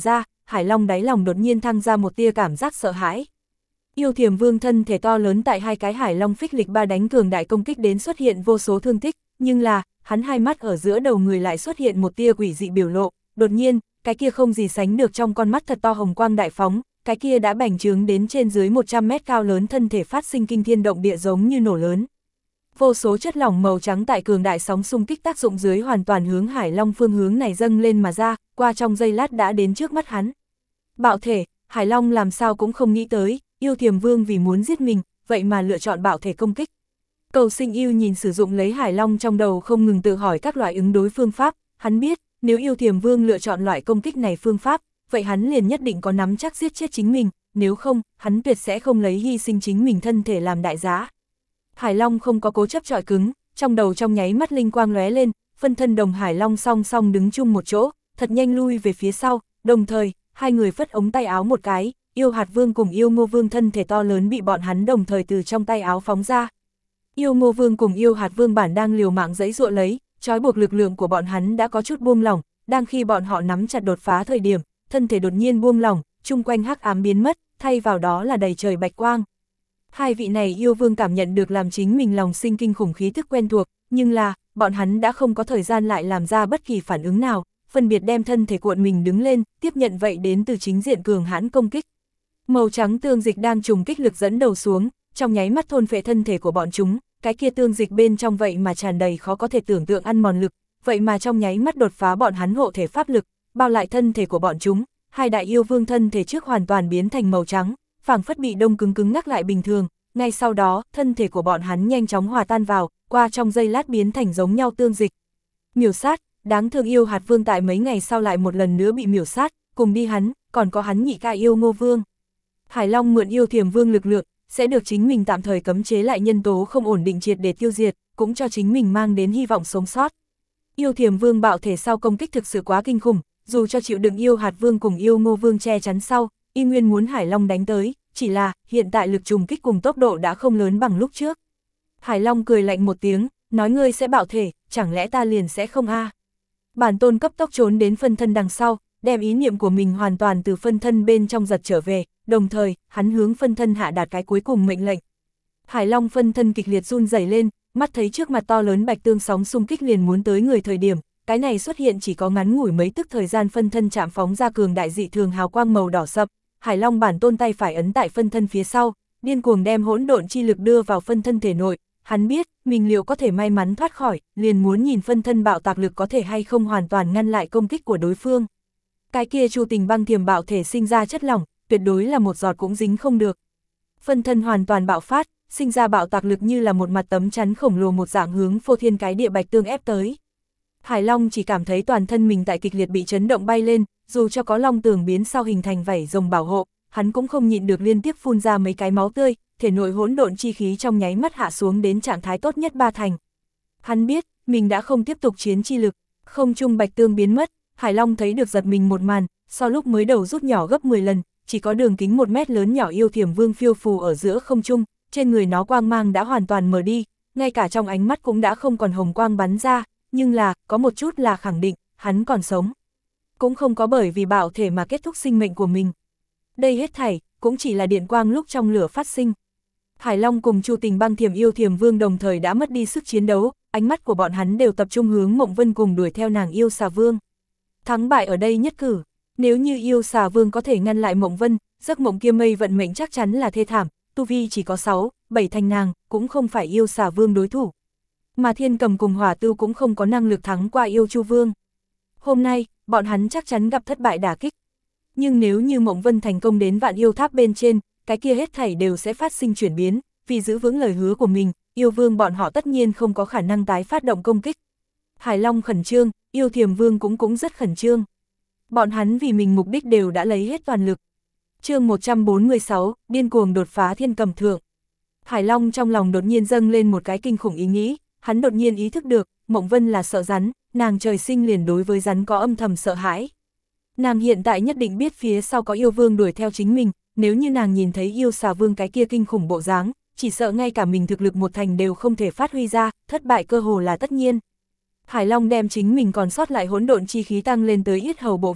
Hải Long đáy lòng đột nhiên thăng ra một tia cảm giác sợ hãi. Yêu Thiềm Vương thân thể to lớn tại hai cái Hải Long phích lịch ba đánh cường đại công kích đến xuất hiện vô số thương tích, nhưng là, hắn hai mắt ở giữa đầu người lại xuất hiện một tia quỷ dị biểu lộ, đột nhiên, cái kia không gì sánh được trong con mắt thật to hồng quang đại phóng, cái kia đã bành trướng đến trên dưới 100 mét cao lớn thân thể phát sinh kinh thiên động địa giống như nổ lớn. Vô số chất lỏng màu trắng tại cường đại sóng xung kích tác dụng dưới hoàn toàn hướng Hải Long phương hướng này dâng lên mà ra, qua trong giây lát đã đến trước mắt hắn. Bạo thể, Hải Long làm sao cũng không nghĩ tới, Yêu Thiềm Vương vì muốn giết mình, vậy mà lựa chọn bạo thể công kích. Cầu Sinh Yêu nhìn sử dụng lấy Hải Long trong đầu không ngừng tự hỏi các loại ứng đối phương pháp, hắn biết, nếu Yêu Thiềm Vương lựa chọn loại công kích này phương pháp, vậy hắn liền nhất định có nắm chắc giết chết chính mình, nếu không, hắn tuyệt sẽ không lấy hy sinh chính mình thân thể làm đại giá. Hải Long không có cố chấp chọi cứng, trong đầu trong nháy mắt linh quang lóe lên, phân thân đồng Hải Long song song đứng chung một chỗ, thật nhanh lui về phía sau, đồng thời, hai người phất ống tay áo một cái, Yêu Hạt Vương cùng Yêu Ngô Vương thân thể to lớn bị bọn hắn đồng thời từ trong tay áo phóng ra. Yêu Ngô Vương cùng Yêu Hạt Vương bản đang liều mạng giãy giụa lấy, trói buộc lực lượng của bọn hắn đã có chút buông lỏng, đang khi bọn họ nắm chặt đột phá thời điểm, thân thể đột nhiên buông lỏng, chung quanh hắc ám biến mất, thay vào đó là đầy trời bạch quang. Hai vị này yêu vương cảm nhận được làm chính mình lòng sinh kinh khủng khí thức quen thuộc, nhưng là, bọn hắn đã không có thời gian lại làm ra bất kỳ phản ứng nào, phân biệt đem thân thể cuộn mình đứng lên, tiếp nhận vậy đến từ chính diện cường hãn công kích. Màu trắng tương dịch đang trùng kích lực dẫn đầu xuống, trong nháy mắt thôn phệ thân thể của bọn chúng, cái kia tương dịch bên trong vậy mà tràn đầy khó có thể tưởng tượng ăn mòn lực, vậy mà trong nháy mắt đột phá bọn hắn hộ thể pháp lực, bao lại thân thể của bọn chúng, hai đại yêu vương thân thể trước hoàn toàn biến thành màu trắng, phảng phất bị đông cứng cứng ngắc lại bình thường, ngay sau đó, thân thể của bọn hắn nhanh chóng hòa tan vào, qua trong giây lát biến thành giống nhau tương dịch. Miểu sát, đáng thương Yêu Hạt Vương tại mấy ngày sau lại một lần nữa bị miểu sát, cùng đi hắn, còn có hắn nhị ca Yêu Ngô Vương. Hải Long mượn Yêu Thiềm Vương lực lượng, sẽ được chính mình tạm thời cấm chế lại nhân tố không ổn định triệt để tiêu diệt, cũng cho chính mình mang đến hy vọng sống sót. Yêu Thiềm Vương bạo thể sau công kích thực sự quá kinh khủng, dù cho chịu đựng Yêu Hạt Vương cùng Yêu Ngô Vương che chắn sau, y nguyên muốn Hải Long đánh tới, chỉ là hiện tại lực trùng kích cùng tốc độ đã không lớn bằng lúc trước. Hải Long cười lạnh một tiếng, nói ngươi sẽ bạo thể, chẳng lẽ ta liền sẽ không a? Bản tôn cấp tốc trốn đến phân thân đằng sau, đem ý niệm của mình hoàn toàn từ phân thân bên trong giật trở về, đồng thời, hắn hướng phân thân hạ đạt cái cuối cùng mệnh lệnh. Hải Long phân thân kịch liệt run rẩy lên, mắt thấy trước mặt to lớn bạch tương sóng xung kích liền muốn tới người thời điểm, cái này xuất hiện chỉ có ngắn ngủi mấy tức thời gian phân thân chạm phóng ra cường đại dị thường hào quang màu đỏ sậm, Hải Long bản tôn tay phải ấn tại phân thân phía sau, điên cuồng đem hỗn độn chi lực đưa vào phân thân thể nội, hắn biết, mình liệu có thể may mắn thoát khỏi, liền muốn nhìn phân thân bạo tạc lực có thể hay không hoàn toàn ngăn lại công kích của đối phương. Cái kia Chu Tình băng thiềm bạo thể sinh ra chất lỏng, tuyệt đối là một giọt cũng dính không được. Phân thân hoàn toàn bạo phát, sinh ra bạo tạc lực như là một mặt tấm chắn khổng lồ một dạng hướng phô thiên cái địa bạch tương ép tới. Hải Long chỉ cảm thấy toàn thân mình tại kịch liệt bị chấn động bay lên, dù cho có long tường biến sau hình thành vảy rồng bảo hộ, hắn cũng không nhịn được liên tiếp phun ra mấy cái máu tươi, thể nội hỗn độn chi khí trong nháy mắt hạ xuống đến trạng thái tốt nhất 3 thành. Hắn biết, mình đã không tiếp tục chiến chi lực, không trung bạch tương biến mất, Hải Long thấy được giật mình một màn, so lúc mới đầu rút nhỏ gấp 10 lần, chỉ có đường kính 1 mét lớn nhỏ Yêu Thiềm Vương phiêu phù ở giữa không trung, trên người nó quang mang đã hoàn toàn mờ đi, ngay cả trong ánh mắt cũng đã không còn hồng quang bắn ra, nhưng là, có một chút là khẳng định, hắn còn sống. Cũng không có bởi vì bạo thể mà kết thúc sinh mệnh của mình. Đây hết thảy, cũng chỉ là điện quang lúc trong lửa phát sinh. Hải Long cùng Chu Tình băng thiềm Yêu Thiềm Vương đồng thời đã mất đi sức chiến đấu, ánh mắt của bọn hắn đều tập trung hướng Mộng Vân cùng đuổi theo nàng Yêu Xà Vương. Thắng bại ở đây nhất cử, nếu như Yêu Xà Vương có thể ngăn lại Mộng Vân, giấc mộng kia mây vận mệnh chắc chắn là thê thảm, tu vi chỉ có 6, 7 thành nàng, cũng không phải Yêu Xà Vương đối thủ. Mà Thiên Cầm cùng Hỏa Tưu cũng không có năng lực thắng qua Yêu Chu Vương. Hôm nay, bọn hắn chắc chắn gặp thất bại đả kích. Nhưng nếu như Mộng Vân thành công đến Vạn Yêu Tháp bên trên, cái kia hết thảy đều sẽ phát sinh chuyển biến, vì giữ vững lời hứa của mình, Yêu Vương bọn họ tất nhiên không có khả năng tái phát động công kích. Hải Long khẩn trương, Yêu Thiềm Vương cũng rất khẩn trương. Bọn hắn vì mình mục đích đều đã lấy hết toàn lực. Chương 146, điên cuồng đột phá Thiên Cầm thượng. Hải Long trong lòng đột nhiên dâng lên một cái kinh khủng ý nghĩ, hắn đột nhiên ý thức được, Mộng Vân là sợ rắn, nàng trời sinh liền đối với rắn có âm thầm sợ hãi. Nàng hiện tại nhất định biết phía sau có yêu vương đuổi theo chính mình, nếu như nàng nhìn thấy Yêu Xà Vương cái kia kinh khủng bộ dáng, chỉ sợ ngay cả mình thực lực một thành đều không thể phát huy ra, thất bại cơ hồ là tất nhiên. Hải Long đem chính mình còn sót lại hỗn độn chi khí tăng lên tới yết hầu bộ vị,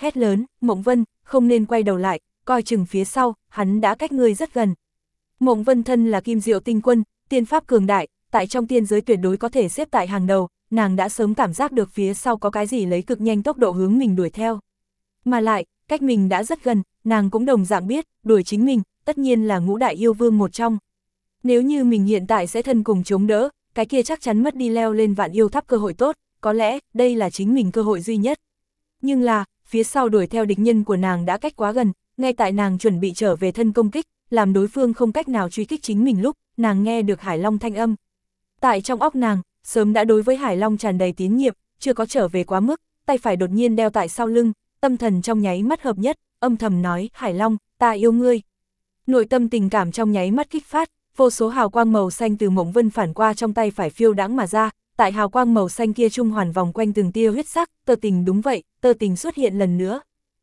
hét lớn, Mộng Vân, không nên quay đầu lại, coi chừng phía sau, hắn đã cách ngươi rất gần. Mộng Vân thân là Kim Diệu tinh quân, tiên pháp cường đại, tại trong tiên giới tuyệt đối có thể xếp tại hàng đầu, nàng đã sớm cảm giác được phía sau có cái gì lấy cực nhanh tốc độ hướng mình đuổi theo. Mà lại, cách mình đã rất gần, nàng cũng đồng dạng biết, đuổi chính mình, tất nhiên là ngũ đại yêu vương một trong. Nếu như mình hiện tại sẽ thân cùng chống đỡ, cái kia chắc chắn mất đi leo lên vạn yêu tháp cơ hội tốt, có lẽ đây là chính mình cơ hội duy nhất. Nhưng là, phía sau đuổi theo địch nhân của nàng đã cách quá gần, ngay tại nàng chuẩn bị trở về thân công kích, làm đối phương không cách nào truy kích chính mình lúc, nàng nghe được Hải Long thanh âm. Tại trong óc nàng, sớm đã đối với Hải Long tràn đầy tín nhiệm, chưa có trở về quá mức, tay phải đột nhiên đeo tại sau lưng, tâm thần trong nháy mắt hợp nhất, âm thầm nói, Hải Long, ta yêu ngươi. Nội tâm tình cảm trong nháy mắt kích phát, vô số hào quang màu xanh từ Mộng Vân phản qua trong tay phải phiêu đãng mà ra, tại hào quang màu xanh kia trung hoàn vòng quanh từng tia huyết sắc, tơ tình đúng vậy, tơ tình xuất hiện lần nữa.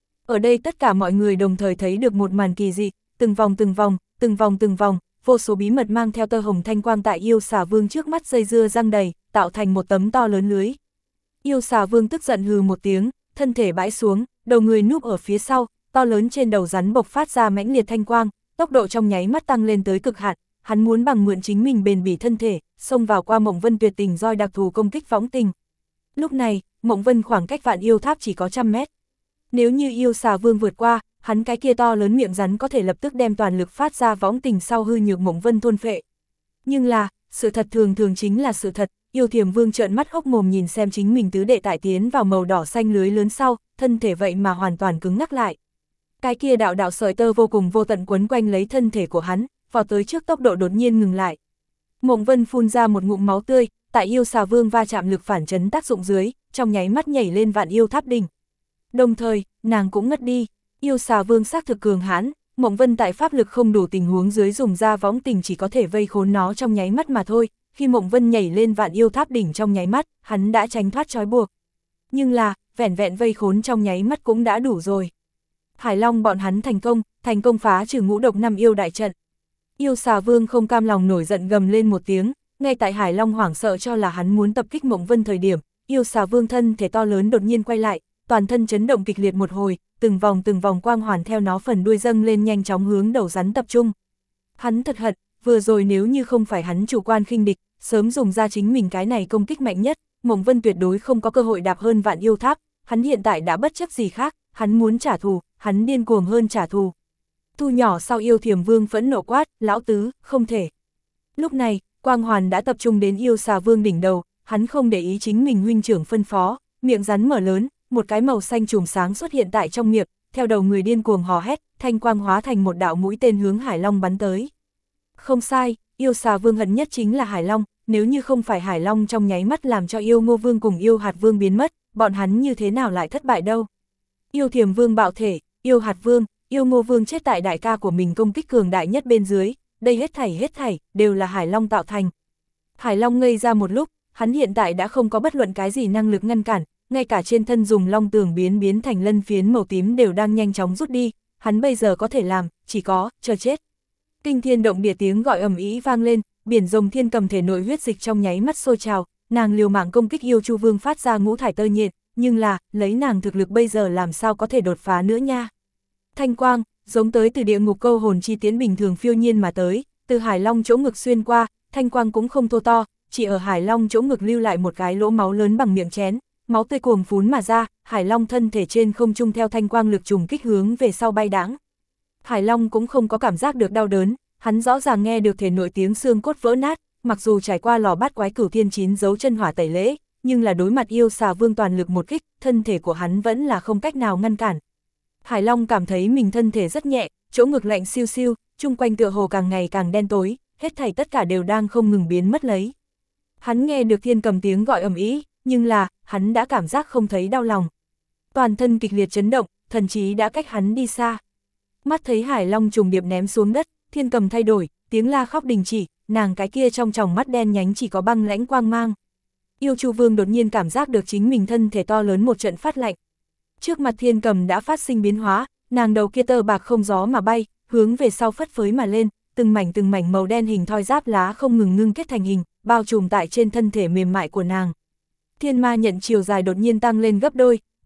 Ở đây tất cả mọi người đồng thời thấy được một màn kỳ dị, từng vòng từng vòng, từng vòng từng vòng, vô số bí mật mang theo tơ hồng thanh quang tại yêu xà vương trước mắt dây dưa răng đầy, tạo thành một tấm to lớn lưới. Yêu xà vương tức giận hừ một tiếng, thân thể bãi xuống, đầu người núp ở phía sau, to lớn trên đầu rắn bộc phát ra mãnh liệt thanh quang, tốc độ trong nháy mắt tăng lên tới cực hạn, hắn muốn bằng mượn chính mình bền bỉ thân thể, xông vào qua Mộng Vân tuyệt tình roi đặc thù công kích võng tình. Lúc này, Mộng Vân khoảng cách vạn yêu tháp chỉ có 100 mét. Nếu như yêu xà vương vượt qua, hắn cái kia to lớn miệng rắn có thể lập tức đem toàn lực phát ra võng tình sau hư nhược Mộng Vân thôn phệ. Nhưng là, sự thật thường thường chính là sự thật, yêu thiềm vương trợn mắt hốc mồm nhìn xem chính mình tứ đệ tại tiến vào màu đỏ xanh lưới lớn sau, thân thể vậy mà hoàn toàn cứng ngắc lại. Cái kia đạo đạo sợi tơ vô cùng vô tận quấn quanh lấy thân thể của hắn, vào tới trước tốc độ đột nhiên ngừng lại. Mộng Vân phun ra một ngụm máu tươi, tại yêu xà vương va chạm lực phản chấn tác dụng dưới, trong nháy mắt nhảy lên vạn yêu tháp đỉnh. Đồng thời, nàng cũng ngất đi, yêu xà vương xác thực cường hãn, Mộng Vân tại pháp lực không đủ tình huống dưới dùng ra võng tình chỉ có thể vây khốn nó trong nháy mắt mà thôi, khi Mộng Vân nhảy lên vạn yêu tháp đỉnh trong nháy mắt, hắn đã tránh thoát trói buộc. Nhưng là, vẻn vẹn vây khốn trong nháy mắt cũng đã đủ rồi. Hải Long bọn hắn thành công phá trừ ngũ độc năm yêu đại trận. Yêu xà vương không cam lòng nổi giận gầm lên một tiếng, ngay tại Hải Long hoảng sợ cho là hắn muốn tập kích Mộng Vân thời điểm, yêu xà vương thân thể to lớn đột nhiên quay lại, toàn thân chấn động kịch liệt một hồi, từng vòng quang hoàn theo nó phần đuôi dâng lên nhanh chóng hướng đầu rắn tập trung. Hắn thật hận, vừa rồi nếu như không phải hắn chủ quan khinh địch, sớm dùng ra chính mình cái này công kích mạnh nhất, Mộng Vân tuyệt đối không có cơ hội đạp hơn vạn yêu tháp, hắn hiện tại đã bất chấp gì khác, hắn muốn trả thù, hắn điên cuồng hơn trả thù. Thu nhỏ sau yêu thiềm vương phẫn nộ quát, lão tứ, không thể. Lúc này, quang hoàn đã tập trung đến yêu xà vương đỉnh đầu, hắn không để ý chính mình huynh trưởng phân phó, miệng rắn mở lớn, một cái màu xanh chùm sáng xuất hiện tại trong miệng, theo đầu người điên cuồng hò hét, thanh quang hóa thành một đạo mũi tên hướng Hải Long bắn tới. Không sai, yêu xà vương hận nhất chính là Hải Long, nếu như không phải Hải Long trong nháy mắt làm cho yêu Ngô Vương cùng yêu Hạt Vương biến mất, bọn hắn như thế nào lại thất bại đâu. Yêu Thiềm Vương bạo thể, yêu Hạt Vương, yêu Ngô Vương chết tại đại ca của mình công kích cường đại nhất bên dưới, đây hết thảy, đều là Hải Long tạo thành. Hải Long ngây ra một lúc, hắn hiện tại đã không có bất luận cái gì năng lực ngăn cản, ngay cả trên thân dùng long tường biến thành lân phiến màu tím đều đang nhanh chóng rút đi, hắn bây giờ có thể làm, chỉ có, chờ chết. Kinh thiên động địa tiếng gọi ầm ĩ vang lên, biển rồng thiên cầm thể nội huyết dịch trong nháy mắt sôi trào, nàng liều mạng công kích yêu Chu Vương phát ra ngũ thải tơ nhện, nhưng là, lấy nàng thực lực bây giờ làm sao có thể đột phá nữa nha. Thanh quang, giống tới từ địa ngục câu hồn chi tiến bình thường phiêu nhiên mà tới, từ Hải Long chỗ ngực xuyên qua, thanh quang cũng không thô to, chỉ ở Hải Long chỗ ngực lưu lại một cái lỗ máu lớn bằng miệng chén, máu tươi cuồng phún mà ra, Hải Long thân thể trên không trung theo thanh quang lực trùng kích hướng về sau bay đãng. Hải Long cũng không có cảm giác được đau đớn, hắn rõ ràng nghe được thể nội tiếng xương cốt vỡ nát, mặc dù trải qua lò bát quái cửu thiên chín dấu chân hỏa tẩy lễ, nhưng là đối mặt yêu xà vương toàn lực một kích, thân thể của hắn vẫn là không cách nào ngăn cản. Hải Long cảm thấy mình thân thể rất nhẹ, chỗ ngực lạnh siêu siêu, chung quanh tựa hồ càng ngày càng đen tối, hết thảy tất cả đều đang không ngừng biến mất lấy. Hắn nghe được thiên cầm tiếng gọi ầm ĩ, nhưng là, hắn đã cảm giác không thấy đau lòng. Toàn thân kịch liệt chấn động, thần trí đã cách hắn đi xa. Mắt thấy Hải Long trùng điệp ném xuống đất, thiên cầm thay đổi, tiếng la khóc đình chỉ, nàng cái kia trong tròng mắt đen nhánh chỉ có băng lãnh quang mang. Yêu Chu Vương đột nhiên cảm giác được chính mình thân thể to lớn một trận phát lạnh. Trước mặt thiên cầm đã phát sinh biến hóa, nàng đầu kia tơ bạc không gió mà bay, hướng về sau phất phới mà lên, từng mảnh màu đen hình thoi giáp lá không ngừng ngưng kết thành hình, bao trùm tại trên thân thể mềm mại của nàng. Thiên ma nhận chiều dài đột nhiên tăng lên gấp đôi,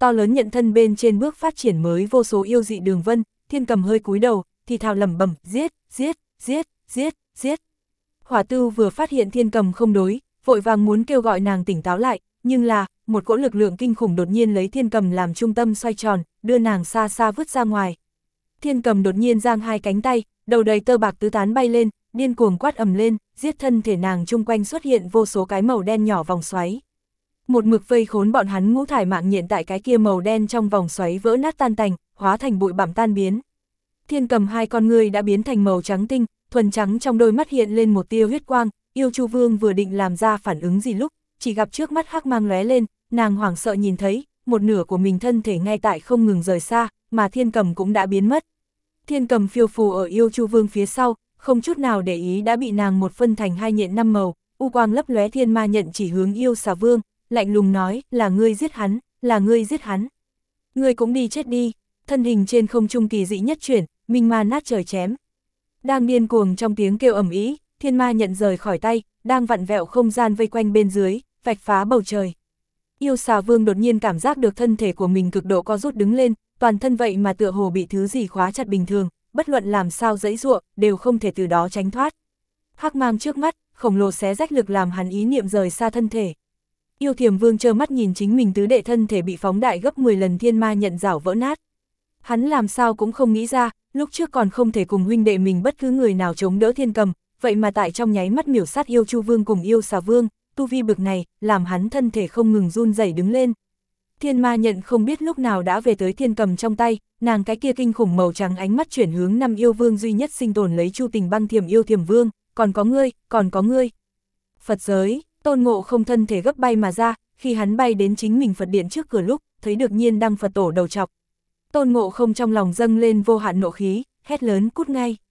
to lớn nhận thân bên trên bước phát triển mới vô số yêu dị đường vân, Thiên Cầm hơi cúi đầu, thì thào lẩm bẩm, giết, giết, giết, giết, giết. Hỏa Tưu vừa phát hiện Thiên Cầm không đối, vội vàng muốn kêu gọi nàng tỉnh táo lại, nhưng là, một cỗ lực lượng kinh khủng đột nhiên lấy Thiên Cầm làm trung tâm xoay tròn, đưa nàng xa xa vứt ra ngoài. Thiên Cầm đột nhiên giang hai cánh tay, đầu đầy tơ bạc tứ tán bay lên, điên cuồng quát ầm lên, giết thân thể nàng chung quanh xuất hiện vô số cái màu đen nhỏ vòng xoáy. Một mực vây khốn bọn hắn ngũ thải mạng nhện tại cái kia màu đen trong vòng xoáy vỡ nát tan tành, hóa thành bụi bặm tan biến. Thiên Cầm hai con ngươi đã biến thành màu trắng tinh, thuần trắng trong đôi mắt hiện lên một tia huyết quang, Yêu Chu Vương vừa định làm ra phản ứng gì lúc, chỉ gặp trước mắt hắc mang lóe lên, nàng hoảng sợ nhìn thấy, một nửa của mình thân thể ngay tại không ngừng rời xa, mà Thiên Cầm cũng đã biến mất. Thiên Cầm phiêu phù ở Yêu Chu Vương phía sau, không chút nào để ý đã bị nàng một phân thành hai nhện năm màu, u quang lấp lóe thiên ma nhận chỉ hướng Yêu Xà Vương, lạnh lùng nói, là ngươi giết hắn, là ngươi giết hắn. Ngươi cũng đi chết đi, thân hình trên không trung kỳ dị nhất chuyển, minh ma nát trời chém. Đang điên cuồng trong tiếng kêu ầm ĩ, thiên ma nhận rời khỏi tay, đang vặn vẹo không gian vây quanh bên dưới, vạch phá bầu trời. Yêu Xà Vương đột nhiên cảm giác được thân thể của mình cực độ co rút đứng lên, toàn thân vậy mà tựa hồ bị thứ gì khóa chặt bình thường, bất luận làm sao giãy giụa, đều không thể từ đó tránh thoát. Hắc mang trước mắt, khổng lồ xé rách lực làm hắn ý niệm rời xa thân thể. Yêu Thiềm Vương trơ mắt nhìn chính mình tứ đệ thân thể bị phóng đại gấp 10 lần thiên ma nhận rảo vỡ nát. Hắn làm sao cũng không nghĩ ra, lúc trước còn không thể cùng huynh đệ mình bất cứ người nào chống đỡ Thiên Cầm, vậy mà tại trong nháy mắt miểu sát Yêu Chu Vương cùng Yêu Xà Vương, tu vi bực này, làm hắn thân thể không ngừng run rẩy đứng lên. Thiên ma nhận không biết lúc nào đã về tới Thiên Cầm trong tay, nàng cái kia kinh khủng màu trắng ánh mắt chuyển hướng năm yêu vương duy nhất sinh tồn lấy Chu Tình Băng Thiềm Yêu Thiềm Vương, còn có ngươi, còn có ngươi. Phật giới, Tôn Ngộ Không thân thể gấp bay mà ra, khi hắn bay đến chính mình Phật điện trước cửa lúc, thấy được Nhiên Đăng Phật Tổ đầu chọc. Tôn Ngộ Không trong lòng dâng lên vô hạn nộ khí, hét lớn cút ngay.